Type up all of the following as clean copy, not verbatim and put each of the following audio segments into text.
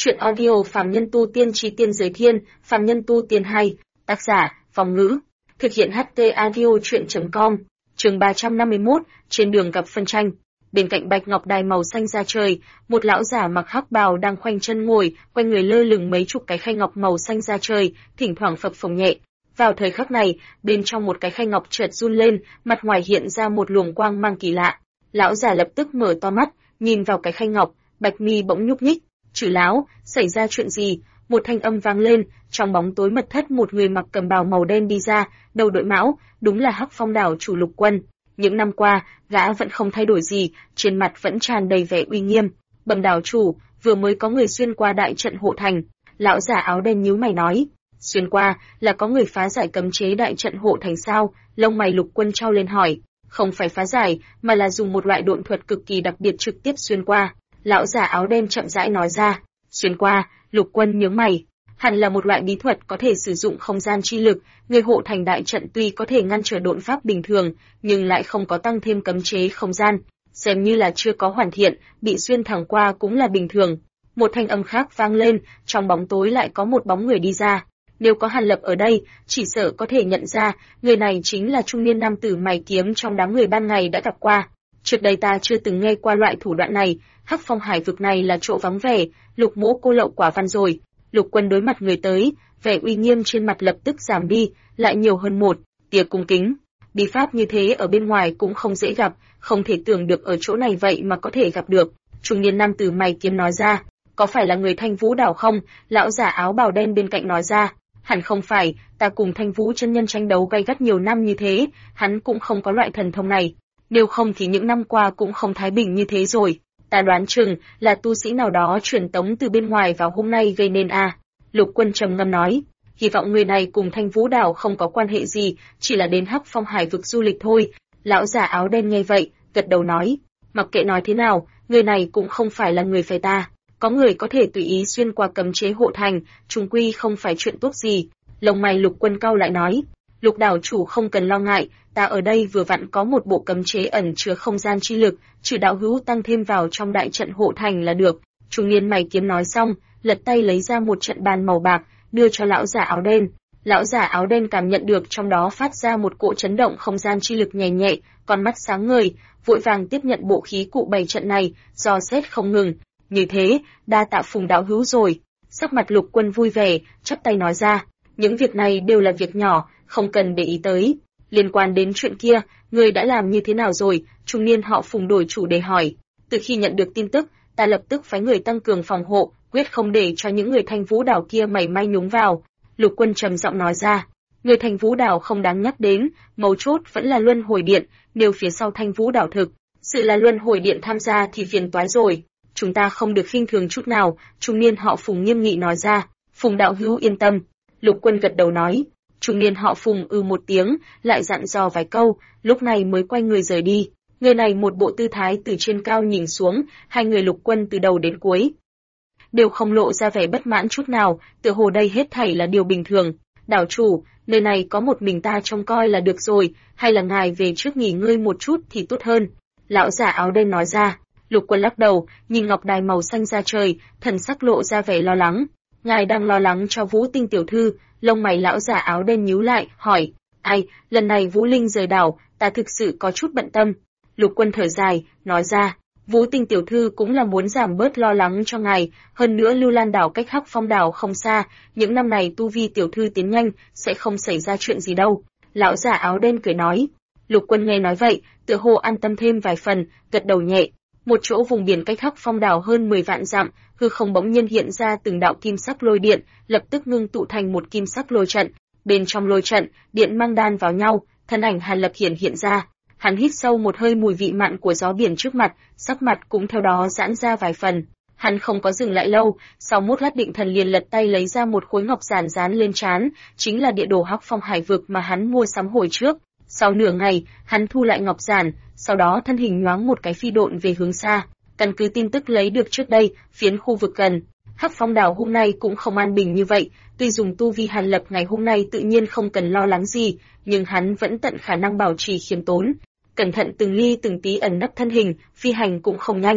Chuyện audio Phàm Nhân Tu Tiên Chí Tiên Giới Thiên, Phàm Nhân Tu Tiên 2, tác giả, Phong Ngữ, thực hiện HT Audio Chuyện.com, chương 351, trên đường gặp phân tranh. Bên cạnh bạch ngọc đài màu xanh da trời, một lão giả mặc hắc bào đang khoanh chân ngồi, quanh người lơ lửng mấy chục cái khay ngọc màu xanh da trời, thỉnh thoảng phập phồng nhẹ. Vào thời khắc này, bên trong một cái khay ngọc chợt run lên, mặt ngoài hiện ra một luồng quang mang kỳ lạ. Lão giả lập tức mở to mắt, nhìn vào cái khay ngọc, bạch mi bỗng nhúc nhích. Chử lão, xảy ra chuyện gì? Một thanh âm vang lên, trong bóng tối mật thất một người mặc cẩm bào màu đen đi ra, đầu đội mão, đúng là Hắc Phong đảo chủ Lục Quân. Những năm qua, gã vẫn không thay đổi gì, trên mặt vẫn tràn đầy vẻ uy nghiêm. Bẩm đảo chủ, vừa mới có người xuyên qua đại trận hộ thành. Lão giả áo đen nhíu mày nói, xuyên qua là có người phá giải cấm chế đại trận hộ thành sao? Lông mày Lục Quân trao lên hỏi, không phải phá giải, mà là dùng một loại độn thuật cực kỳ đặc biệt trực tiếp xuyên qua. Lão giả áo đen chậm rãi nói ra, xuyên qua. Lục Quân nhướng mày, hẳn là một loại bí thuật có thể sử dụng không gian chi lực, người hộ thành đại trận tuy có thể ngăn trở độn pháp bình thường, nhưng lại không có tăng thêm cấm chế không gian, xem như là chưa có hoàn thiện, bị xuyên thẳng qua cũng là bình thường. Một thanh âm khác vang lên, trong bóng tối lại có một bóng người đi ra. Nếu có Hàn Lập ở đây, chỉ sợ có thể nhận ra, người này chính là trung niên nam tử mày kiếm trong đám người ban ngày đã gặp qua. Trước đây ta chưa từng nghe qua loại thủ đoạn này, Hắc Phong hải vực này là chỗ vắng vẻ, Lục mỗ cô lậu quả văn rồi. Lục Quân đối mặt người tới, vẻ uy nghiêm trên mặt lập tức giảm đi, lại nhiều hơn một tia cung kính. Bí pháp như thế ở bên ngoài cũng không dễ gặp, không thể tưởng được ở chỗ này vậy mà có thể gặp được. Trung niên nam tử mày kiếm nói ra, có phải là người Thanh Vũ đảo không? Lão giả áo bào đen bên cạnh nói ra, hẳn không phải, ta cùng Thanh Vũ chân nhân tranh đấu gay gắt nhiều năm như thế, hắn cũng không có loại thần thông này. Nếu không thì những năm qua cũng không thái bình như thế rồi. Ta đoán chừng là tu sĩ nào đó truyền tống từ bên ngoài vào hôm nay gây nên a. Lục Quân trầm ngâm nói, hy vọng người này cùng Thanh Vũ đảo không có quan hệ gì, chỉ là đến Hắc Phong hải vực du lịch thôi. Lão giả áo đen nghe vậy, gật đầu nói, mặc kệ nói thế nào, người này cũng không phải là người phải ta. Có người có thể tùy ý xuyên qua cấm chế hộ thành, chung quy không phải chuyện tốt gì. Lông mày Lục Quân cau lại nói, Lục đảo chủ không cần lo ngại, ta ở đây vừa vặn có một bộ cấm chế ẩn chứa không gian chi lực, trừ đạo hữu tăng thêm vào trong đại trận hộ thành là được. Trung niên mày kiếm nói xong, lật tay lấy ra một trận bàn màu bạc, đưa cho lão giả áo đen. Lão giả áo đen cảm nhận được trong đó phát ra một cỗ chấn động không gian chi lực nhẹ nhẹ, con mắt sáng ngời, vội vàng tiếp nhận bộ khí cụ bày trận này, dò xét không ngừng. Như thế, đa tạ Phùng đạo hữu rồi. Sắc mặt Lục Quân vui vẻ, chắp tay nói ra, những việc này đều là việc nhỏ, không cần để ý tới. Liên quan đến chuyện kia, người đã làm như thế nào rồi? Trung niên họ Phùng đổi chủ đề hỏi. Từ khi nhận được tin tức, ta lập tức phái người tăng cường phòng hộ, quyết không để cho những người Thanh Vũ đảo kia mảy may nhúng vào. Lục Quân trầm giọng nói ra, người Thanh Vũ đảo không đáng nhắc đến, mấu chốt vẫn là Luân Hồi Điện, nếu phía sau Thanh Vũ đảo thực sự là Luân Hồi Điện tham gia thì phiền toái rồi. Chúng ta không được khinh thường chút nào. Trung niên họ Phùng nghiêm nghị nói ra. Phùng đạo hữu yên tâm. Lục Quân gật đầu nói. Trung niên họ Phùng một tiếng, lại dặn dò vài câu, lúc này mới quay người rời đi. Người này một bộ tư thái từ trên cao nhìn xuống, hai người Lục Quân từ đầu đến cuối đều không lộ ra vẻ bất mãn chút nào, tựa hồ đây hết thảy là điều bình thường. Đảo chủ, nơi này có một mình ta trông coi là được rồi, hay là ngài về trước nghỉ ngơi một chút thì tốt hơn. Lão giả áo đen nói ra. Lục Quân lắc đầu, nhìn ngọc đài màu xanh da trời, thần sắc lộ ra vẻ lo lắng. Ngài đang lo lắng cho Vũ Tinh tiểu thư? Lông mày lão giả áo đen nhíu lại, hỏi, ai, lần này Vũ Linh rời đảo, ta thực sự có chút bận tâm. Lục Quân thở dài, nói ra, Vũ Tinh tiểu thư cũng là muốn giảm bớt lo lắng cho ngài, hơn nữa Lưu Lan đảo cách Hắc Phong đảo không xa, những năm này tu vi tiểu thư tiến nhanh, sẽ không xảy ra chuyện gì đâu. Lão giả áo đen cười nói. Lục Quân nghe nói vậy, tựa hồ an tâm thêm vài phần, gật đầu nhẹ. Một chỗ vùng biển cách Hắc Phong đảo hơn 10 vạn dặm, hư không bỗng nhiên hiện ra từng đạo kim sắc lôi điện, lập tức ngưng tụ thành một kim sắc lôi trận. Bên trong lôi trận, điện mang đan vào nhau, thân ảnh Hàn Lập hiện ra. Hắn hít sâu một hơi mùi vị mặn của gió biển trước mặt, sắc mặt cũng theo đó giãn ra vài phần. Hắn không có dừng lại lâu, sau một lát định thần liền lật tay lấy ra một khối ngọc giản dán lên trán, chính là địa đồ Hắc Phong hải vực mà hắn mua sắm hồi trước. Sau nửa ngày, hắn thu lại ngọc giản, sau đó thân hình nhoáng một cái phi độn về hướng xa. Căn cứ tin tức lấy được trước đây, phiến khu vực gần Hắc Phong đảo hôm nay cũng không an bình như vậy. Tuy dùng tu vi Hàn Lập ngày hôm nay tự nhiên không cần lo lắng gì, nhưng hắn vẫn tận khả năng bảo trì khiêm tốn, cẩn thận từng ly từng tí ẩn nấp thân hình, phi hành cũng không nhanh.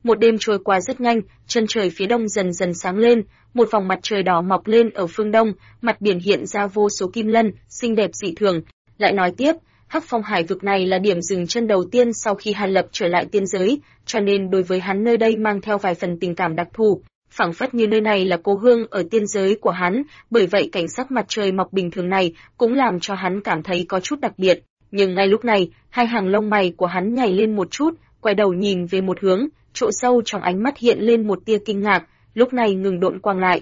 Một đêm trôi qua rất nhanh, chân trời phía đông dần dần sáng lên, một vòng mặt trời đỏ mọc lên ở phương đông, mặt biển hiện ra vô số kim lân, xinh đẹp dị thường. Lại nói tiếp, Hắc Phong hải vực này là điểm dừng chân đầu tiên sau khi Hàn Lập trở lại tiên giới, cho nên đối với hắn nơi đây mang theo vài phần tình cảm đặc thù, phảng phất như nơi này là cố hương ở tiên giới của hắn, bởi vậy cảnh sắc mặt trời mọc bình thường này cũng làm cho hắn cảm thấy có chút đặc biệt. Nhưng ngay lúc này, hai hàng lông mày của hắn nhảy lên một chút, quay đầu nhìn về một hướng, chỗ sâu trong ánh mắt hiện lên một tia kinh ngạc, lúc này ngừng độn quang lại.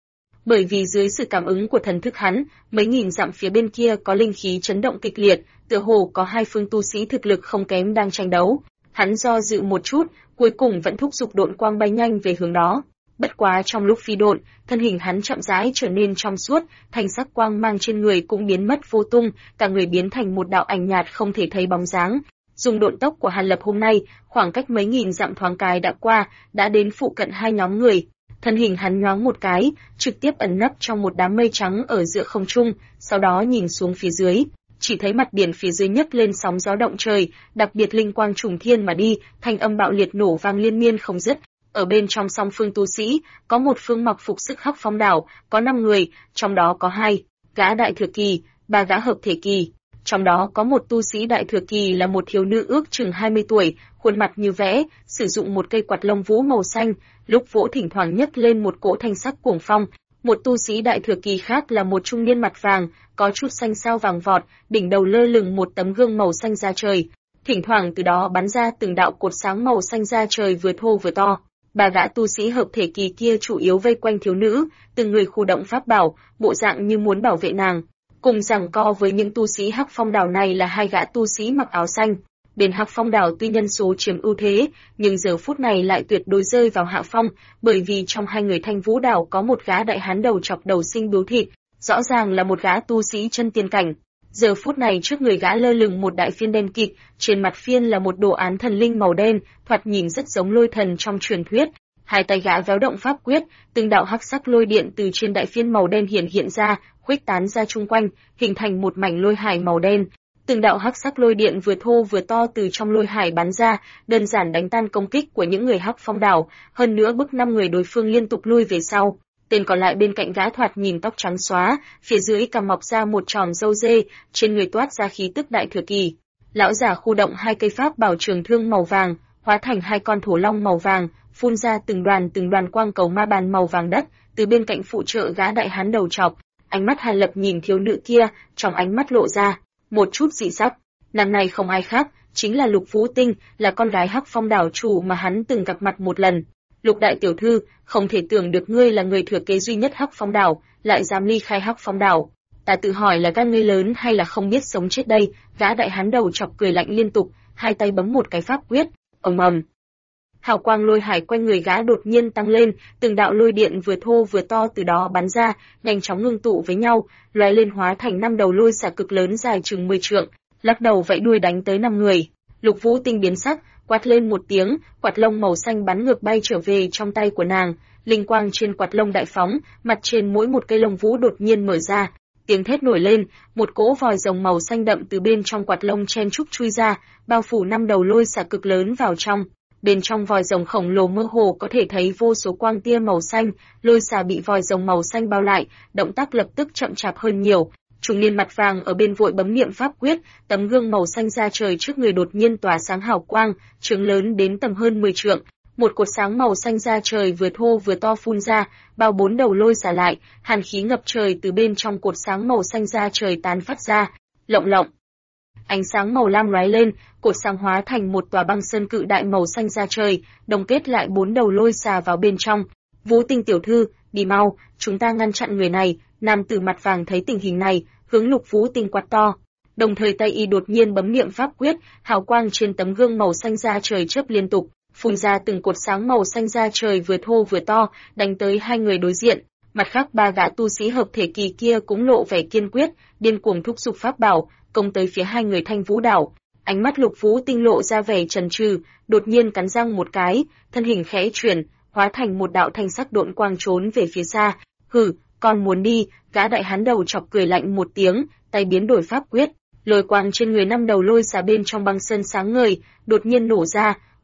Bởi vì dưới sự cảm ứng của thần thức hắn, mấy nghìn dặm phía bên kia có linh khí chấn động kịch liệt, tựa hồ có hai phương tu sĩ thực lực không kém đang tranh đấu. Hắn do dự một chút, cuối cùng vẫn thúc giục độn quang bay nhanh về hướng đó. Bất quá trong lúc phi độn, thân hình hắn chậm rãi trở nên trong suốt, thanh sắc quang mang trên người cũng biến mất vô tung, cả người biến thành một đạo ảnh nhạt không thể thấy bóng dáng. Dùng độn tốc của Hàn Lập hôm nay, khoảng cách mấy nghìn dặm thoáng cái đã qua, đã đến phụ cận hai nhóm người. Thân hình hắn nhoáng một cái, trực tiếp ẩn nấp trong một đám mây trắng ở giữa không trung, sau đó nhìn xuống phía dưới, chỉ thấy mặt biển phía dưới nhấc lên sóng gió động trời, đặc biệt linh quang trùng thiên mà đi, thanh âm bạo liệt nổ vang liên miên không dứt. Ở bên trong song phương tu sĩ, có một phương mặc phục sức Hắc Phong đảo, có 5 người, trong đó có 2 gã đại thừa kỳ, 3 gã hợp thể kỳ. Trong đó có một tu sĩ đại thừa kỳ là một thiếu nữ ước chừng 20 tuổi, khuôn mặt như vẽ, sử dụng một cây quạt lông vũ màu xanh, lúc vỗ thỉnh thoảng nhấc lên một cỗ thanh sắc cuồng phong. Một tu sĩ đại thừa kỳ khác là một trung niên mặt vàng, có chút xanh sao vàng vọt, đỉnh đầu lơ lửng một tấm gương màu xanh da trời, thỉnh thoảng từ đó bắn ra từng đạo cột sáng màu xanh da trời vừa thô vừa to. 3 gã tu sĩ hợp thể kỳ kia chủ yếu vây quanh thiếu nữ, từng người khu động pháp bảo, bộ dạng như muốn bảo vệ nàng. Cùng giằng co với những tu sĩ Hắc Phong đảo này là 2 gã tu sĩ mặc áo xanh. Bên Hắc Phong đảo tuy nhân số chiếm ưu thế, nhưng giờ phút này lại tuyệt đối rơi vào hạ phong, bởi vì trong 2 người Thanh Vũ đảo có một gã đại hán đầu chọc đầu sinh biếu thịt, rõ ràng là một gã tu sĩ chân tiên cảnh. Giờ phút này trước người gã lơ lửng một đại phiên đen kịt, trên mặt phiên là một đồ án thần linh màu đen, thoạt nhìn rất giống lôi thần trong truyền thuyết. Hai tay gã véo động pháp quyết, từng đạo hắc sắc lôi điện từ trên đại phiên màu đen hiện ra, khuếch tán ra chung quanh, hình thành một mảnh lôi hải màu đen. Từng đạo hắc sắc lôi điện vừa thô vừa to từ trong lôi hải bắn ra, đơn giản đánh tan công kích của những người Hắc Phong đảo, hơn nữa bức 5 người đối phương liên tục lui về sau. Tên còn lại bên cạnh gã thoạt nhìn tóc trắng xóa, phía dưới cằm mọc ra một chòm râu dê, trên người toát ra khí tức đại thừa kỳ. Lão giả khu động 2 cây pháp bảo trường thương màu vàng, hóa thành 2 con thổ long màu vàng, phun ra từng đoàn quang cầu ma bàn màu vàng đất, từ bên cạnh phụ trợ gã đại hán đầu trọc. Ánh mắt Hàn Lập nhìn thiếu nữ kia, trong ánh mắt lộ ra một chút dị sắc. Nàng này không ai khác, chính là Lục Vũ Tinh, là con gái Hắc Phong đảo chủ mà hắn từng gặp mặt một lần. Lục đại tiểu thư, không thể tưởng được ngươi là người thừa kế duy nhất Hắc Phong đảo, lại dám ly khai Hắc Phong đảo. Ta tự hỏi là gan ngươi lớn hay là không biết sống chết đây. Gã đại hán đầu chọc cười lạnh liên tục, hai tay bấm một cái pháp quyết, ầm ầm. Hào quang lôi hải quanh người gã đột nhiên tăng lên, từng đạo lôi điện vừa thô vừa to từ đó bắn ra, nhanh chóng ngưng tụ với nhau, lóe lên hóa thành 5 đầu lôi xả cực lớn dài chừng 10 trượng, lắc đầu vẫy đuôi đánh tới 5 người. Lục Vũ Tinh biến sắc, quát lên một tiếng, quạt lông màu xanh bắn ngược bay trở về trong tay của nàng, linh quang trên quạt lông đại phóng, mặt trên mỗi một cây lông vũ đột nhiên mở ra, tiếng thét nổi lên, một cỗ vòi rồng màu xanh đậm từ bên trong quạt lông chen trúc chui ra, bao phủ 5 đầu lôi xả cực lớn vào trong. Bên trong vòi rồng khổng lồ mơ hồ có thể thấy vô số quang tia màu xanh, lôi xả bị vòi rồng màu xanh bao lại, động tác lập tức chậm chạp hơn nhiều. Trung niên mặt vàng ở bên vội bấm niệm pháp quyết, tấm gương màu xanh ra trời trước người đột nhiên tỏa sáng hào quang, trướng lớn đến tầm hơn 10 trượng. Một cột sáng màu xanh ra trời vừa thô vừa to phun ra, bao 4 đầu lôi xả lại, hàn khí ngập trời từ bên trong cột sáng màu xanh ra trời tán phát ra. Lộng lộng. Ánh sáng màu lam lóe lên, cột sáng hóa thành một tòa băng sơn cự đại màu xanh ra trời, đồng kết lại 4 đầu lôi xà vào bên trong. Vũ Tinh tiểu thư, đi mau, chúng ta ngăn chặn người này. Nam tử mặt vàng thấy tình hình này, hướng Lục Vũ Tinh quát to. Đồng thời tay y đột nhiên bấm niệm pháp quyết, hào quang trên tấm gương màu xanh ra trời chớp liên tục, phun ra từng cột sáng màu xanh ra trời vừa thô vừa to, đánh tới 2 người đối diện. Mặt khác 3 gã tu sĩ hợp thể kỳ kia cũng lộ vẻ kiên quyết, điên cuồng thúc giục pháp bảo, công tới phía 2 người Thanh Vũ đảo. Ánh mắt Lục Vũ Tinh lộ ra vẻ chần chừ, đột nhiên cắn răng một cái, thân hình khẽ chuyển, hóa thành một đạo thanh sắc độn quang trốn về phía xa. Hừ, con muốn đi? Gã đại hán đầu chọc cười lạnh một tiếng, tay biến đổi pháp quyết, lôi quang trên người 5 đầu lôi xà bên trong băng sơn sáng ngời, đột nhiên nổ ra,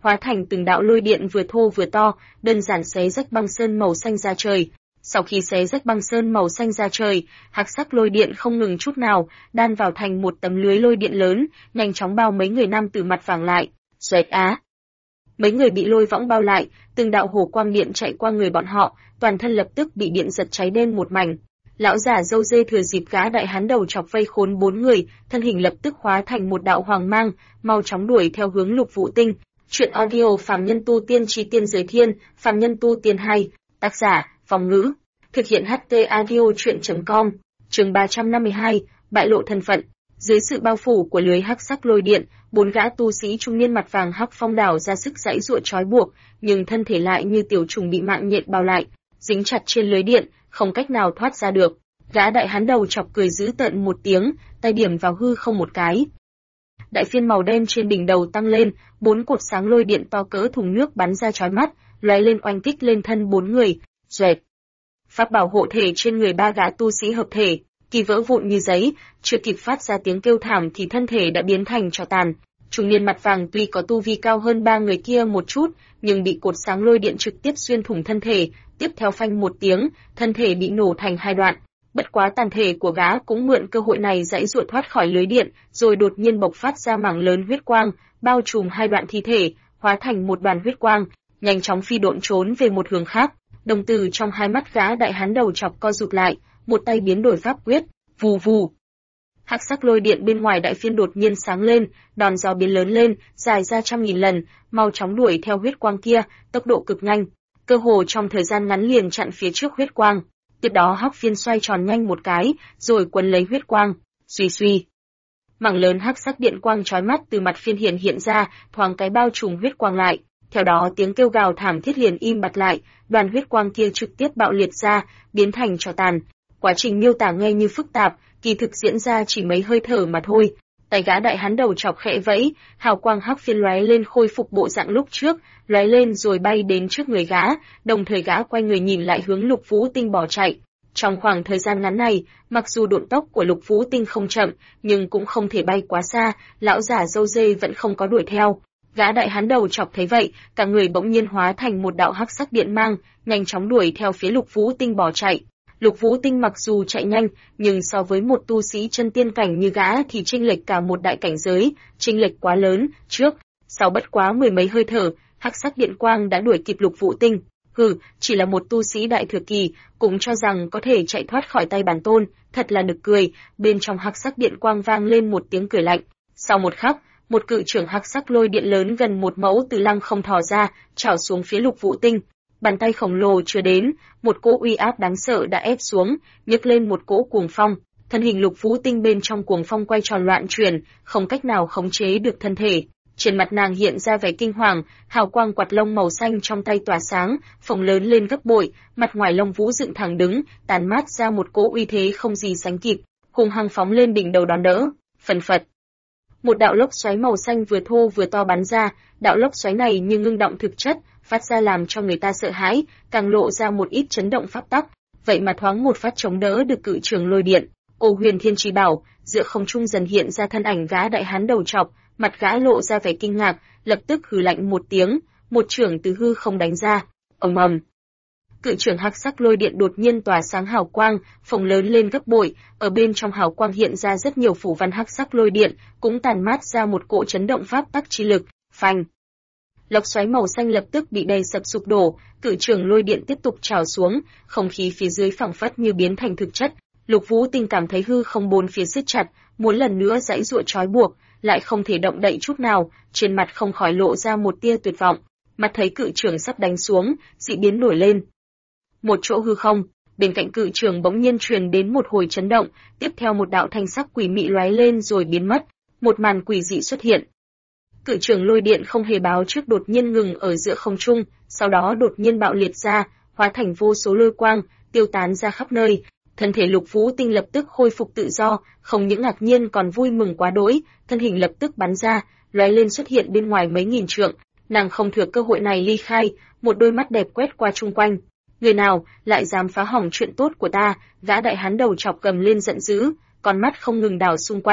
hóa thành từng đạo lôi điện vừa thô vừa to, đơn giản xé rách băng sơn màu xanh ra trời. Sau khi xé rách băng sơn màu xanh ra trời, hắc sắc lôi điện không ngừng chút nào, đan vào thành một tấm lưới lôi điện lớn, nhanh chóng bao mấy người nam tử mặt vàng lại. Xoẹt á! Mấy người bị lôi võng bao lại, từng đạo hồ quang điện chạy qua người bọn họ, toàn thân lập tức bị điện giật cháy đen một mảnh. Lão giả râu dê thừa dịp gã đại hán đầu chọc vây khốn 4 người, thân hình lập tức hóa thành một đạo hoàng mang, mau chóng đuổi theo hướng Lục Vũ Tinh. Chuyện audio Phàm Nhân Tu Tiên Chí Tiên Giới Thiên, Phàm Nhân Tu Tiên 2, tác giả, Phong Ngữ. Thực hiện HT audio chuyện.com, chương 352, bại lộ thân phận. Dưới sự bao phủ của lưới hắc sắc lôi điện, 4 gã tu sĩ trung niên mặt vàng hắc phong đảo ra sức giãy giụa trói buộc, nhưng thân thể lại như tiểu trùng bị mạng nhện bao lại, dính chặt trên lưới điện, không cách nào thoát ra được. Gã đại hán đầu chọc cười dữ tợn một tiếng, tay điểm vào hư không một cái. Đại phiên màu đen trên đỉnh đầu tăng lên, 4 cột sáng lôi điện to cỡ thùng nước bắn ra chói mắt, lóe lên oanh kích lên thân 4 người. Xoẹt. Pháp bảo hộ thể trên người 3 gã tu sĩ hợp thể, kỳ vỡ vụn như giấy, chưa kịp phát ra tiếng kêu thảm thì thân thể đã biến thành tro tàn. Trung niên mặt vàng tuy có tu vi cao hơn 3 người kia một chút, nhưng bị cột sáng lôi điện trực tiếp xuyên thủng thân thể, tiếp theo phanh một tiếng, thân thể bị nổ thành 2 đoạn. Bất quá tàn thể của gã cũng mượn cơ hội này giãy giụa thoát khỏi lưới điện, rồi đột nhiên bộc phát ra mảng lớn huyết quang, bao trùm 2 đoạn thi thể, hóa thành một đoàn huyết quang, nhanh chóng phi độn trốn về một hướng khác. Đồng tử trong hai mắt gã đại hán đầu chọc co rụt lại, một tay biến đổi pháp quyết, vù vù. Hắc sắc lôi điện bên ngoài đại phiên đột nhiên sáng lên, đòn gió biến lớn lên, dài ra trăm nghìn lần, mau chóng đuổi theo huyết quang kia, tốc độ cực nhanh, cơ hồ trong thời gian ngắn liền chặn phía trước huyết quang. Tiếp đó hắc phiên xoay tròn nhanh một cái, rồi quấn lấy huyết quang, suy suy. Mảng lớn hắc sắc điện quang chói mắt từ mặt phiên hiện ra, thoáng cái bao trùm huyết quang lại. Theo đó tiếng kêu gào thảm thiết liền im bặt lại, đoàn huyết quang kia trực tiếp bạo liệt ra, biến thành tro tàn. Quá trình miêu tả nghe như phức tạp, kỳ thực diễn ra chỉ mấy hơi thở mà thôi. Tay gã đại hán đầu chọc khẽ vẫy, hào quang hắc phiên lóe lên khôi phục bộ dạng lúc trước, lóe lên rồi bay đến trước người gã, đồng thời gã quay người nhìn lại hướng Lục Vũ Tinh bỏ chạy. Trong khoảng thời gian ngắn này, mặc dù độn tốc của Lục Vũ Tinh không chậm, nhưng cũng không thể bay quá xa, lão giả râu dê vẫn không có đuổi theo. Gã đại hán đầu chọc thấy vậy, cả người bỗng nhiên hóa thành một đạo hắc sắc điện mang, nhanh chóng đuổi theo phía Lục Vũ Tinh bỏ chạy. Lục Vũ Tinh mặc dù chạy nhanh, nhưng so với một tu sĩ chân tiên cảnh như gã thì chênh lệch cả một đại cảnh giới, chênh lệch quá lớn, trước, sau bất quá mười mấy hơi thở, hắc sắc điện quang đã đuổi kịp Lục Vũ Tinh. Chỉ là một tu sĩ đại thừa kỳ, cũng cho rằng có thể chạy thoát khỏi tay bản tôn, thật là nực cười. Bên trong hắc sắc điện quang vang lên một tiếng cười lạnh. Sau một khắc, một cự trưởng hắc sắc lôi điện lớn gần 1 mẫu từ lăng không thò ra, chảo xuống phía Lục Vũ Tinh. Bàn tay khổng lồ chưa đến, một cỗ uy áp đáng sợ đã ép xuống, nhấc lên một cỗ cuồng phong. Thân hình Lục Vũ Tinh bên trong cuồng phong quay tròn loạn chuyển, không cách nào khống chế được thân thể. Trên mặt nàng hiện ra vẻ kinh hoàng, hào quang quạt lông màu xanh trong tay tỏa sáng, phồng lớn lên gấp bội, mặt ngoài lông vũ dựng thẳng đứng, tàn mát ra một cỗ uy thế không gì sánh kịp, hung hăng phóng lên đỉnh đầu đón đỡ. Phần phật. Một đạo lốc xoáy màu xanh vừa thô vừa to bắn ra, đạo lốc xoáy này như ngưng động thực chất, phát ra làm cho người ta sợ hãi, càng lộ ra một ít chấn động pháp tắc. Vậy mà thoáng một phát chống đỡ được cự trường lôi điện. Ô Huyền Thiên Chi Bảo, giữa không trung dần hiện ra thân ảnh gã đại hán đầu chọc, mặt gã lộ ra vẻ kinh ngạc, lập tức hừ lạnh một tiếng, một chưởng từ hư không đánh ra. Ầm ầm. Cự trường hắc sắc lôi điện đột nhiên tỏa sáng hào quang, phồng lớn lên gấp bội, ở bên trong hào quang hiện ra rất nhiều phủ văn hắc sắc lôi điện, cũng tàn mát ra một cỗ chấn động pháp tắc chi lực, phanh. Lốc xoáy màu xanh lập tức bị đè sập sụp đổ, cự trường lôi điện tiếp tục trào xuống, không khí phía dưới phẳng phất như biến thành thực chất. Lục Vũ Tinh cảm thấy hư không bốn phía siết chặt, muốn lần nữa giãy giụa trói buộc, lại không thể động đậy chút nào, trên mặt không khỏi lộ ra một tia tuyệt vọng. Mặt thấy cự trường sắp đánh xuống, dị biến nổi lên. Một chỗ hư không, bên cạnh cự trường bỗng nhiên truyền đến một hồi chấn động, tiếp theo một đạo thanh sắc quỷ mị lóe lên rồi biến mất, một màn quỷ dị xuất hiện. Cự trường lôi điện không hề báo trước đột nhiên ngừng ở giữa không trung, sau đó đột nhiên bạo liệt ra, hóa thành vô số lôi quang, tiêu tán ra khắp nơi. Thân thể Lục Vũ Tinh lập tức khôi phục tự do, không những ngạc nhiên còn vui mừng quá đỗi, thân hình lập tức bắn ra, lóe lên xuất hiện bên ngoài mấy nghìn trượng. Nàng không thừa cơ hội này ly khai, một đôi mắt đẹp quét qua chung quanh. Người nào lại dám phá hỏng chuyện tốt của ta? Gã đại hán đầu chọc gầm lên giận dữ, con mắt không ngừng đảo xung quanh.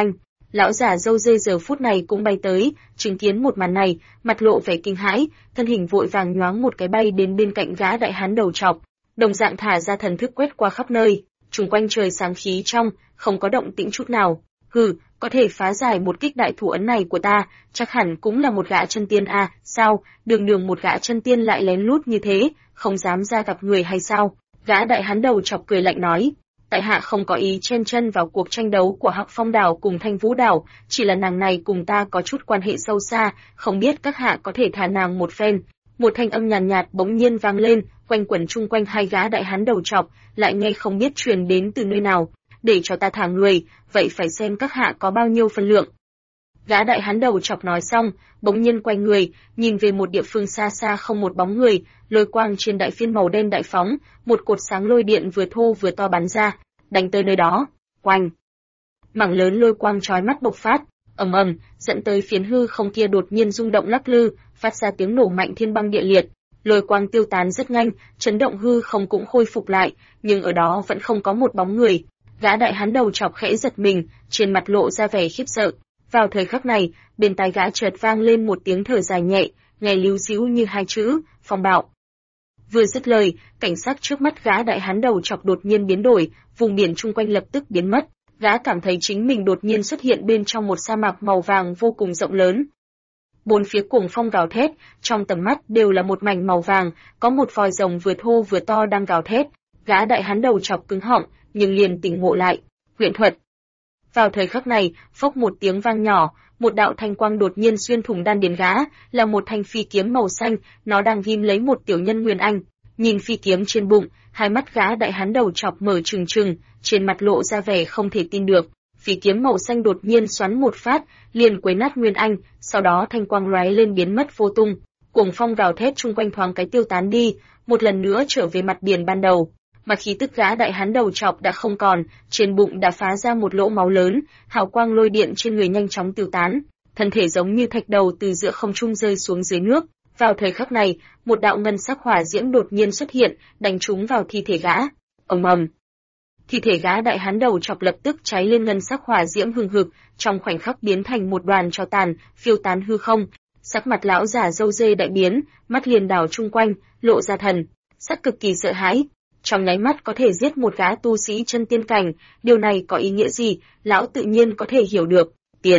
Lão già râu dê giờ phút này cũng bay tới, chứng kiến một màn này, mặt lộ vẻ kinh hãi, thân hình vội vàng nhoáng một cái bay đến bên cạnh gã đại hán đầu trọc, đồng dạng thả ra thần thức quét qua khắp nơi, chung quanh trời sáng khí trong, không có động tĩnh chút nào. Hừ, có thể phá giải một kích đại thủ ấn này của ta, chắc hẳn cũng là một gã chân tiên à, sao, đường đường một gã chân tiên lại lén lút như thế, không dám ra gặp người hay sao? Gã đại hán đầu chọc cười lạnh nói, tại hạ không có ý chen chân vào cuộc tranh đấu của Hắc Phong đảo cùng Thanh Vũ đảo, chỉ là nàng này cùng ta có chút quan hệ sâu xa, không biết các hạ có thể thả nàng một phen. Một thanh âm nhàn nhạt bỗng nhiên vang lên, quanh quẩn chung quanh hai gã đại hán đầu chọc, lại nghe không biết truyền đến từ nơi nào. Để cho ta thả người, vậy phải xem các hạ có bao nhiêu phân lượng. Gã đại hán đầu chọc nói xong, bỗng nhiên quay người, nhìn về một địa phương xa xa không một bóng người, lôi quang trên đại phiên màu đen đại phóng, một cột sáng lôi điện vừa thô vừa to bắn ra, đánh tới nơi đó. Oanh! Mảng lớn lôi quang chói mắt bộc phát, ầm ầm, dẫn tới phiến hư không kia đột nhiên rung động lắc lư, phát ra tiếng nổ mạnh thiên băng địa liệt. Lôi quang tiêu tán rất nhanh, chấn động hư không cũng khôi phục lại, nhưng ở đó vẫn không có một bóng người. Gã đại hán đầu chọc khẽ giật mình, trên mặt lộ ra vẻ khiếp sợ. Vào thời khắc này, bên tai gã chợt vang lên một tiếng thở dài nhẹ, nghe líu díu như hai chữ, phong bạo. Vừa dứt lời, cảnh sắc trước mắt gã đại hán đầu chọc đột nhiên biến đổi, vùng biển chung quanh lập tức biến mất. Gã cảm thấy chính mình đột nhiên xuất hiện bên trong một sa mạc màu vàng vô cùng rộng lớn. Bốn phía cuồng phong gào thét, trong tầm mắt đều là một mảnh màu vàng, có một vòi rồng vừa thô vừa to đang gào thét. Gã đại hán đầu chọc cứng họng, nhưng liền tỉnh ngộ lại. Huyễn thuật. Vào thời khắc này, phốc một tiếng vang nhỏ, một đạo thanh quang đột nhiên xuyên thủng đan điền gã, là một thanh phi kiếm màu xanh, nó đang ghim lấy một tiểu nhân nguyên anh. Nhìn phi kiếm trên bụng, hai mắt gã đại hán đầu chọc mở trừng trừng, trên mặt lộ ra vẻ không thể tin được. Phi kiếm màu xanh đột nhiên xoắn một phát, liền quấy nát nguyên anh, sau đó thanh quang lóe lên biến mất vô tung. Cuồng phong gào thét chung quanh thoáng cái tiêu tán đi, một lần nữa trở về mặt biển ban đầu. Mà khí tức gã đại hán đầu chọc đã không còn, trên bụng đã phá ra một lỗ máu lớn, hào quang lôi điện trên người nhanh chóng tiêu tán, thân thể giống như thạch đầu từ giữa không trung rơi xuống dưới nước. Vào thời khắc này, một đạo ngân sắc hỏa diễm đột nhiên xuất hiện, đánh trúng vào thi thể gã. Ầm ầm. Thi thể gã đại hán đầu chọc lập tức cháy lên ngân sắc hỏa diễm hừng hực, trong khoảnh khắc biến thành một đoàn tro tàn, phiêu tán hư không. Sắc mặt lão già râu dê đại biến, mắt liền đảo chung quanh, lộ ra thần sắc cực kỳ sợ hãi. Trong nháy mắt có thể giết một gã tu sĩ chân tiên cảnh, điều này có ý nghĩa gì, lão tự nhiên có thể hiểu được.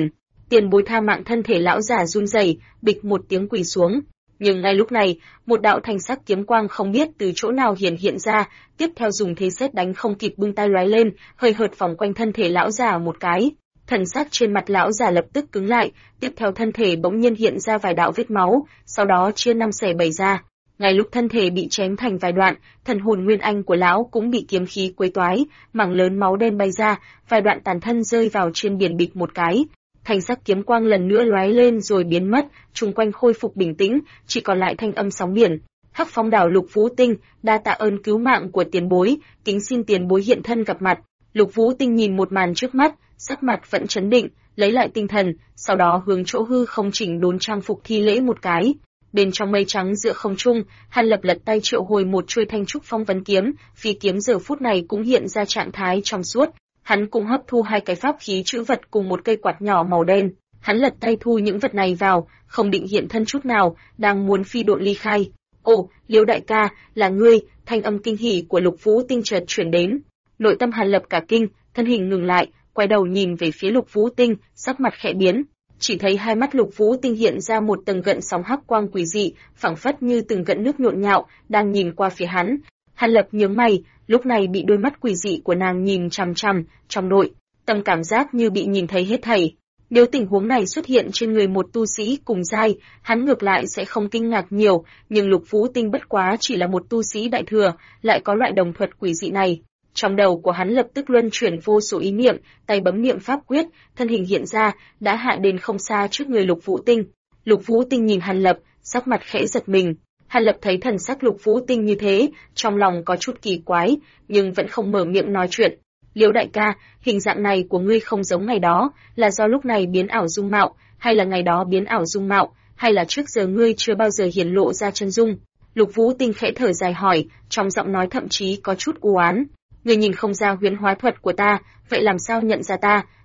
Tiền bối tha mạng, thân thể lão già run rẩy, bịch một tiếng quỳ xuống. Nhưng ngay lúc này, một đạo thanh sắc kiếm quang không biết từ chỗ nào hiện ra, tiếp theo dùng thế sét đánh không kịp bưng tay lóe lên, hơi hợt vòng quanh thân thể lão già một cái. Thần sắc trên mặt lão già lập tức cứng lại, tiếp theo thân thể bỗng nhiên hiện ra vài đạo vết máu, sau đó chia năm xẻ bảy ra. Ngay lúc thân thể bị chém thành vài đoạn, thần hồn nguyên anh của lão cũng bị kiếm khí quấy toái, mảng lớn máu đen bay ra, vài đoạn tàn thân rơi vào trên biển bịch một cái. Thanh sắc kiếm quang lần nữa lóe lên rồi biến mất, chung quanh khôi phục bình tĩnh, chỉ còn lại thanh âm sóng biển. Hắc Phong đảo Lục Vũ Tinh, đa tạ ơn cứu mạng của tiền bối, kính xin tiền bối hiện thân gặp mặt. Lục Vũ Tinh nhìn một màn trước mắt, sắc mặt vẫn trấn định, lấy lại tinh thần, sau đó hướng chỗ hư không chỉnh đốn trang phục thi lễ một cái. Bên trong mây trắng giữa không trung, Hàn Lập lật tay triệu hồi một chuôi thanh trúc phong vấn kiếm, phi kiếm giờ phút này cũng hiện ra trạng thái trong suốt. Hắn cũng hấp thu hai cái pháp khí chữ vật cùng một cây quạt nhỏ màu đen. Hắn lật tay thu những vật này vào, không định hiện thân chút nào, đang muốn phi độn ly khai. Ồ, Liễu đại ca, là ngươi, thanh âm kinh hỉ của Lục Vũ Tinh chợt truyền đến. Nội tâm Hàn Lập cả kinh, thân hình ngừng lại, quay đầu nhìn về phía Lục Vũ Tinh, sắc mặt khẽ biến. Chỉ thấy hai mắt Lục Vũ Tinh hiện ra một tầng gợn sóng hắc quang quỷ dị, phảng phất như từng gợn nước nhộn nhạo, đang nhìn qua phía hắn. Hàn Lập nhướng mày, lúc này bị đôi mắt quỷ dị của nàng nhìn chằm chằm, trong nội tâm cảm giác như bị nhìn thấy hết thảy. Nếu tình huống này xuất hiện trên người một tu sĩ cùng giai, hắn ngược lại sẽ không kinh ngạc nhiều, nhưng Lục Vũ Tinh bất quá chỉ là một tu sĩ đại thừa, lại có loại đồng thuật quỷ dị này. Trong đầu của hắn lập tức luân chuyển vô số ý niệm, tay bấm niệm pháp quyết, thân hình hiện ra, đã hạ đến không xa trước người Lục Vũ Tinh. Lục Vũ Tinh nhìn Hàn Lập, sắc mặt khẽ giật mình. Hàn Lập thấy thần sắc Lục Vũ Tinh như thế, trong lòng có chút kỳ quái, nhưng vẫn không mở miệng nói chuyện. Liễu đại ca, hình dạng này của ngươi không giống ngày đó, là do lúc này biến ảo dung mạo, hay là ngày đó biến ảo dung mạo, hay là trước giờ ngươi chưa bao giờ hiển lộ ra chân dung? Lục Vũ Tinh khẽ thở dài hỏi, trong giọng nói thậm chí có chút u oán. Ngươi nhìn không ra huyễn hóa thuật của ta, vậy làm sao nhận ra ta?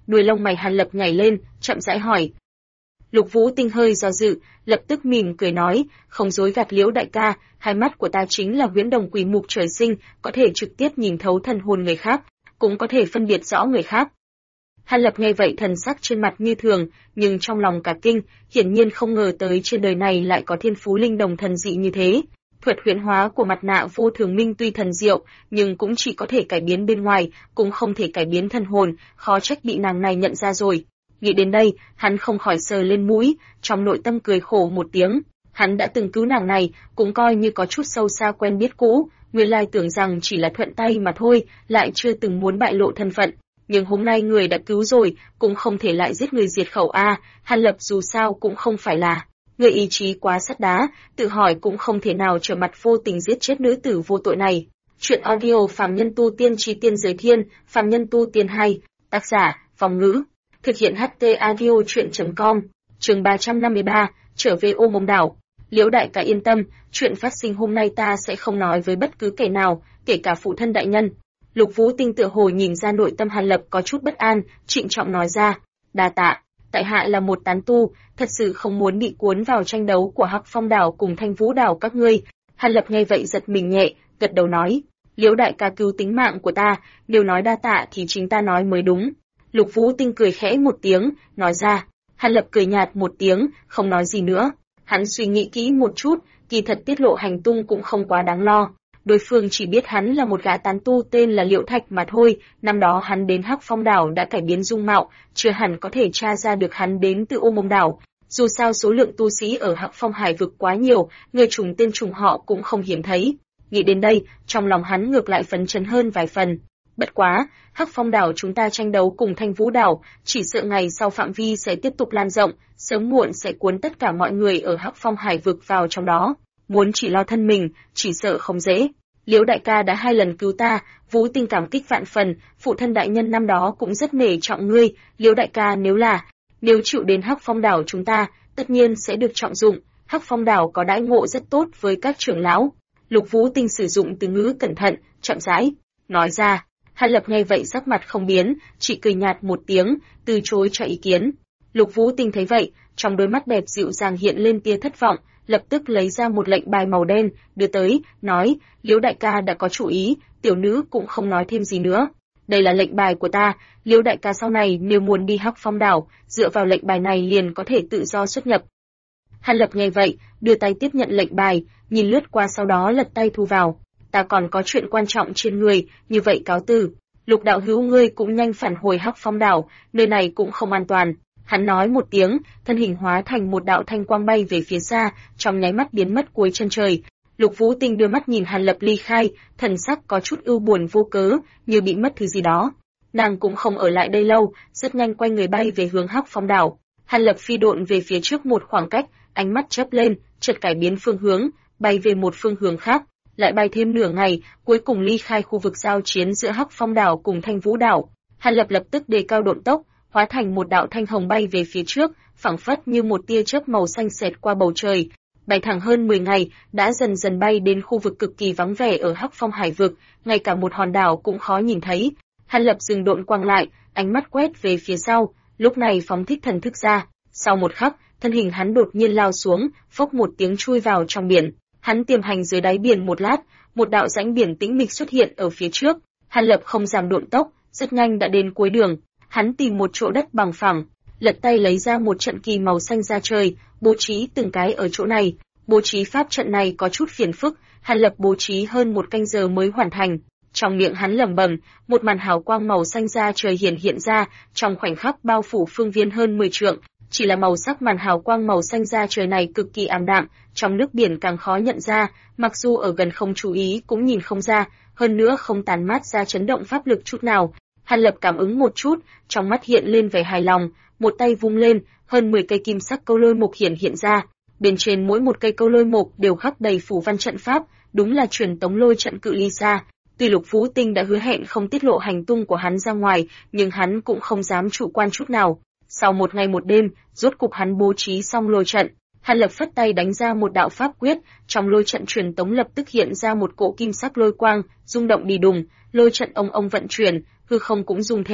đuôi lông mày Hàn Lập nhảy lên, chậm rãi hỏi. Lục Vũ Tinh hơi do dự, lập tức mỉm cười nói, không dối gạt Liễu đại ca, hai mắt của ta chính là huyễn đồng quỷ mục trời sinh, có thể trực tiếp nhìn thấu thần hồn người khác, cũng có thể phân biệt rõ người khác. Hàn Lập nghe vậy thần sắc trên mặt như thường, nhưng trong lòng cả kinh, hiển nhiên không ngờ tới trên đời này lại có thiên phú linh đồng thần dị như thế. Thuật huyễn hóa của mặt nạ Vô Thường Minh tuy thần diệu, nhưng cũng chỉ có thể cải biến bên ngoài, cũng không thể cải biến thân hồn, khó trách bị nàng này nhận ra rồi. Nghĩ đến đây, hắn không khỏi sờ lên mũi, trong nội tâm cười khổ một tiếng. Hắn đã từng cứu nàng này, cũng coi như có chút sâu xa quen biết cũ, nguyên lai tưởng rằng chỉ là thuận tay mà thôi, lại chưa từng muốn bại lộ thân phận. Nhưng hôm nay người đã cứu rồi, cũng không thể lại giết người diệt khẩu a. Hàn Lập dù sao cũng không phải là người ý chí quá sắt đá, tự hỏi cũng không thể nào trở mặt vô tình giết chết nữ tử vô tội này. Chuyện audio Phàm Nhân Tu Tiên Chi Tiên Giới Thiên, Phàm Nhân Tu Tiên 2, tác giả, Phong Ngữ, thực hiện HT Audio Chuyện.com, chương 353, trở về Ô Mông Đảo. Liễu đại ca yên tâm, chuyện phát sinh hôm nay ta sẽ không nói với bất cứ kẻ nào, kể cả phụ thân đại nhân. Lục Vũ Tinh tựa hồ nhìn ra nội tâm Hàn Lập có chút bất an, trịnh trọng nói ra, đa tạ, tại hạ là một tán tu, thật sự không muốn bị cuốn vào tranh đấu của Hắc Phong đảo cùng Thanh Vũ đảo các ngươi. Hàn Lập nghe vậy giật mình nhẹ, gật đầu nói, Liễu đại ca cứu tính mạng của ta, nếu nói đa tạ thì chính ta nói mới đúng. Lục Vũ Tinh cười khẽ một tiếng, nói ra. Hàn Lập cười nhạt một tiếng, không nói gì nữa. Hắn suy nghĩ kỹ một chút, kỳ thật tiết lộ hành tung cũng không quá đáng lo. Đối phương chỉ biết hắn là một gã tán tu tên là Liễu Thạch mà thôi, năm đó hắn đến Hắc Phong đảo đã cải biến dung mạo, chưa hẳn có thể tra ra được hắn đến từ Ô Mông đảo. Dù sao số lượng tu sĩ ở Hắc Phong hải vực quá nhiều, người trùng tên trùng họ cũng không hiếm thấy. Nghĩ đến đây, trong lòng hắn ngược lại phấn chấn hơn vài phần. Bất quá, Hắc Phong đảo chúng ta tranh đấu cùng Thanh Vũ đảo, chỉ sợ ngày sau phạm vi sẽ tiếp tục lan rộng, sớm muộn sẽ cuốn tất cả mọi người ở Hắc Phong hải vực vào trong đó. Muốn chỉ lo thân mình, chỉ sợ không dễ. Liễu đại ca đã 2 lần cứu ta, Vũ Tinh cảm kích vạn phần, phụ thân đại nhân năm đó cũng rất nể trọng ngươi, Liễu đại ca nếu chịu đến Hắc Phong đảo chúng ta, tất nhiên sẽ được trọng dụng, Hắc Phong đảo có đãi ngộ rất tốt với các trưởng lão. Lục Vũ Tinh sử dụng từ ngữ cẩn thận, chậm rãi, nói ra. Hàn Lập nghe vậy sắc mặt không biến, chỉ cười nhạt một tiếng, từ chối cho ý kiến. Lục Vũ Tinh thấy vậy, trong đôi mắt đẹp dịu dàng hiện lên tia thất vọng, lập tức lấy ra một lệnh bài màu đen, đưa tới, nói, Liễu đại ca đã có chủ ý, tiểu nữ cũng không nói thêm gì nữa. Đây là lệnh bài của ta, Liễu đại ca sau này nếu muốn đi Hắc Phong đảo, dựa vào lệnh bài này liền có thể tự do xuất nhập. Hàn Lập nghe vậy, đưa tay tiếp nhận lệnh bài, nhìn lướt qua sau đó lật tay thu vào. Ta còn có chuyện quan trọng trên người, như vậy cáo từ. Lục đạo hữu ngươi cũng nhanh phản hồi Hắc Phong đảo, nơi này cũng không an toàn. Hắn nói một tiếng, thân hình hóa thành một đạo thanh quang bay về phía xa, trong nháy mắt biến mất cuối chân trời. Lục Vũ Tinh đưa mắt nhìn Hàn Lập ly khai, thần sắc có chút ưu buồn vô cớ, như bị mất thứ gì đó. Nàng cũng không ở lại đây lâu, rất nhanh quay người bay về hướng Hắc Phong đảo. Hàn Lập phi độn về phía trước một khoảng cách, ánh mắt chớp lên, chợt cải biến phương hướng, bay về một phương hướng khác. Lại bay thêm nửa ngày, cuối cùng ly khai khu vực giao chiến giữa Hắc Phong đảo cùng Thanh Vũ đảo. Hàn Lập lập tức đề cao độn tốc, hóa thành một đạo thanh hồng bay về phía trước, phảng phất như một tia chớp màu xanh xẹt qua bầu trời. Bay thẳng hơn 10 ngày, đã dần dần bay đến khu vực cực kỳ vắng vẻ ở Hắc Phong hải vực, ngay cả một hòn đảo cũng khó nhìn thấy. Hàn Lập dừng độn quang lại, ánh mắt quét về phía sau, lúc này phóng thích thần thức ra. Sau một khắc, thân hình hắn đột nhiên lao xuống, phốc một tiếng chui vào trong biển. Hắn tiềm hành dưới đáy biển một lát, một đạo rãnh biển tĩnh mịch xuất hiện ở phía trước. Hàn Lập không giảm độn tốc, rất nhanh đã đến cuối đường. Hắn tìm một chỗ đất bằng phẳng, lật tay lấy ra một trận kỳ màu xanh ra trời, bố trí từng cái ở chỗ này. Bố trí pháp trận này có chút phiền phức, Hàn Lập bố trí hơn 1 canh giờ mới hoàn thành. Trong miệng hắn lẩm bẩm, một màn hào quang màu xanh ra trời hiện ra, trong khoảnh khắc bao phủ phương viên hơn 10 trượng. Chỉ là màu sắc màn hào quang màu xanh ra trời này cực kỳ ảm đạm, trong nước biển càng khó nhận ra, mặc dù ở gần không chú ý cũng nhìn không ra, hơn nữa không tàn mát ra chấn động pháp lực chút nào. Hàn Lập cảm ứng một chút, trong mắt hiện lên vẻ hài lòng, một tay vung lên, hơn 10 cây kim sắc câu lôi mục hiện ra. Bên trên mỗi một cây câu lôi mục đều khắc đầy phù văn trận pháp, đúng là truyền tống lôi trận cự ly xa. Tuy Lục Vũ Tinh đã hứa hẹn không tiết lộ hành tung của hắn ra ngoài, nhưng hắn cũng không dám chủ quan chút nào. Sau 1 ngày 1 đêm, rốt cục hắn bố trí xong lôi trận. Hàn Lập phất tay đánh ra một đạo pháp quyết, trong lôi trận truyền tống lập tức hiện ra một cỗ kim sắc lôi quang, rung động đi đùng, lôi trận ông vận chuyển, hư không cũng rung theo.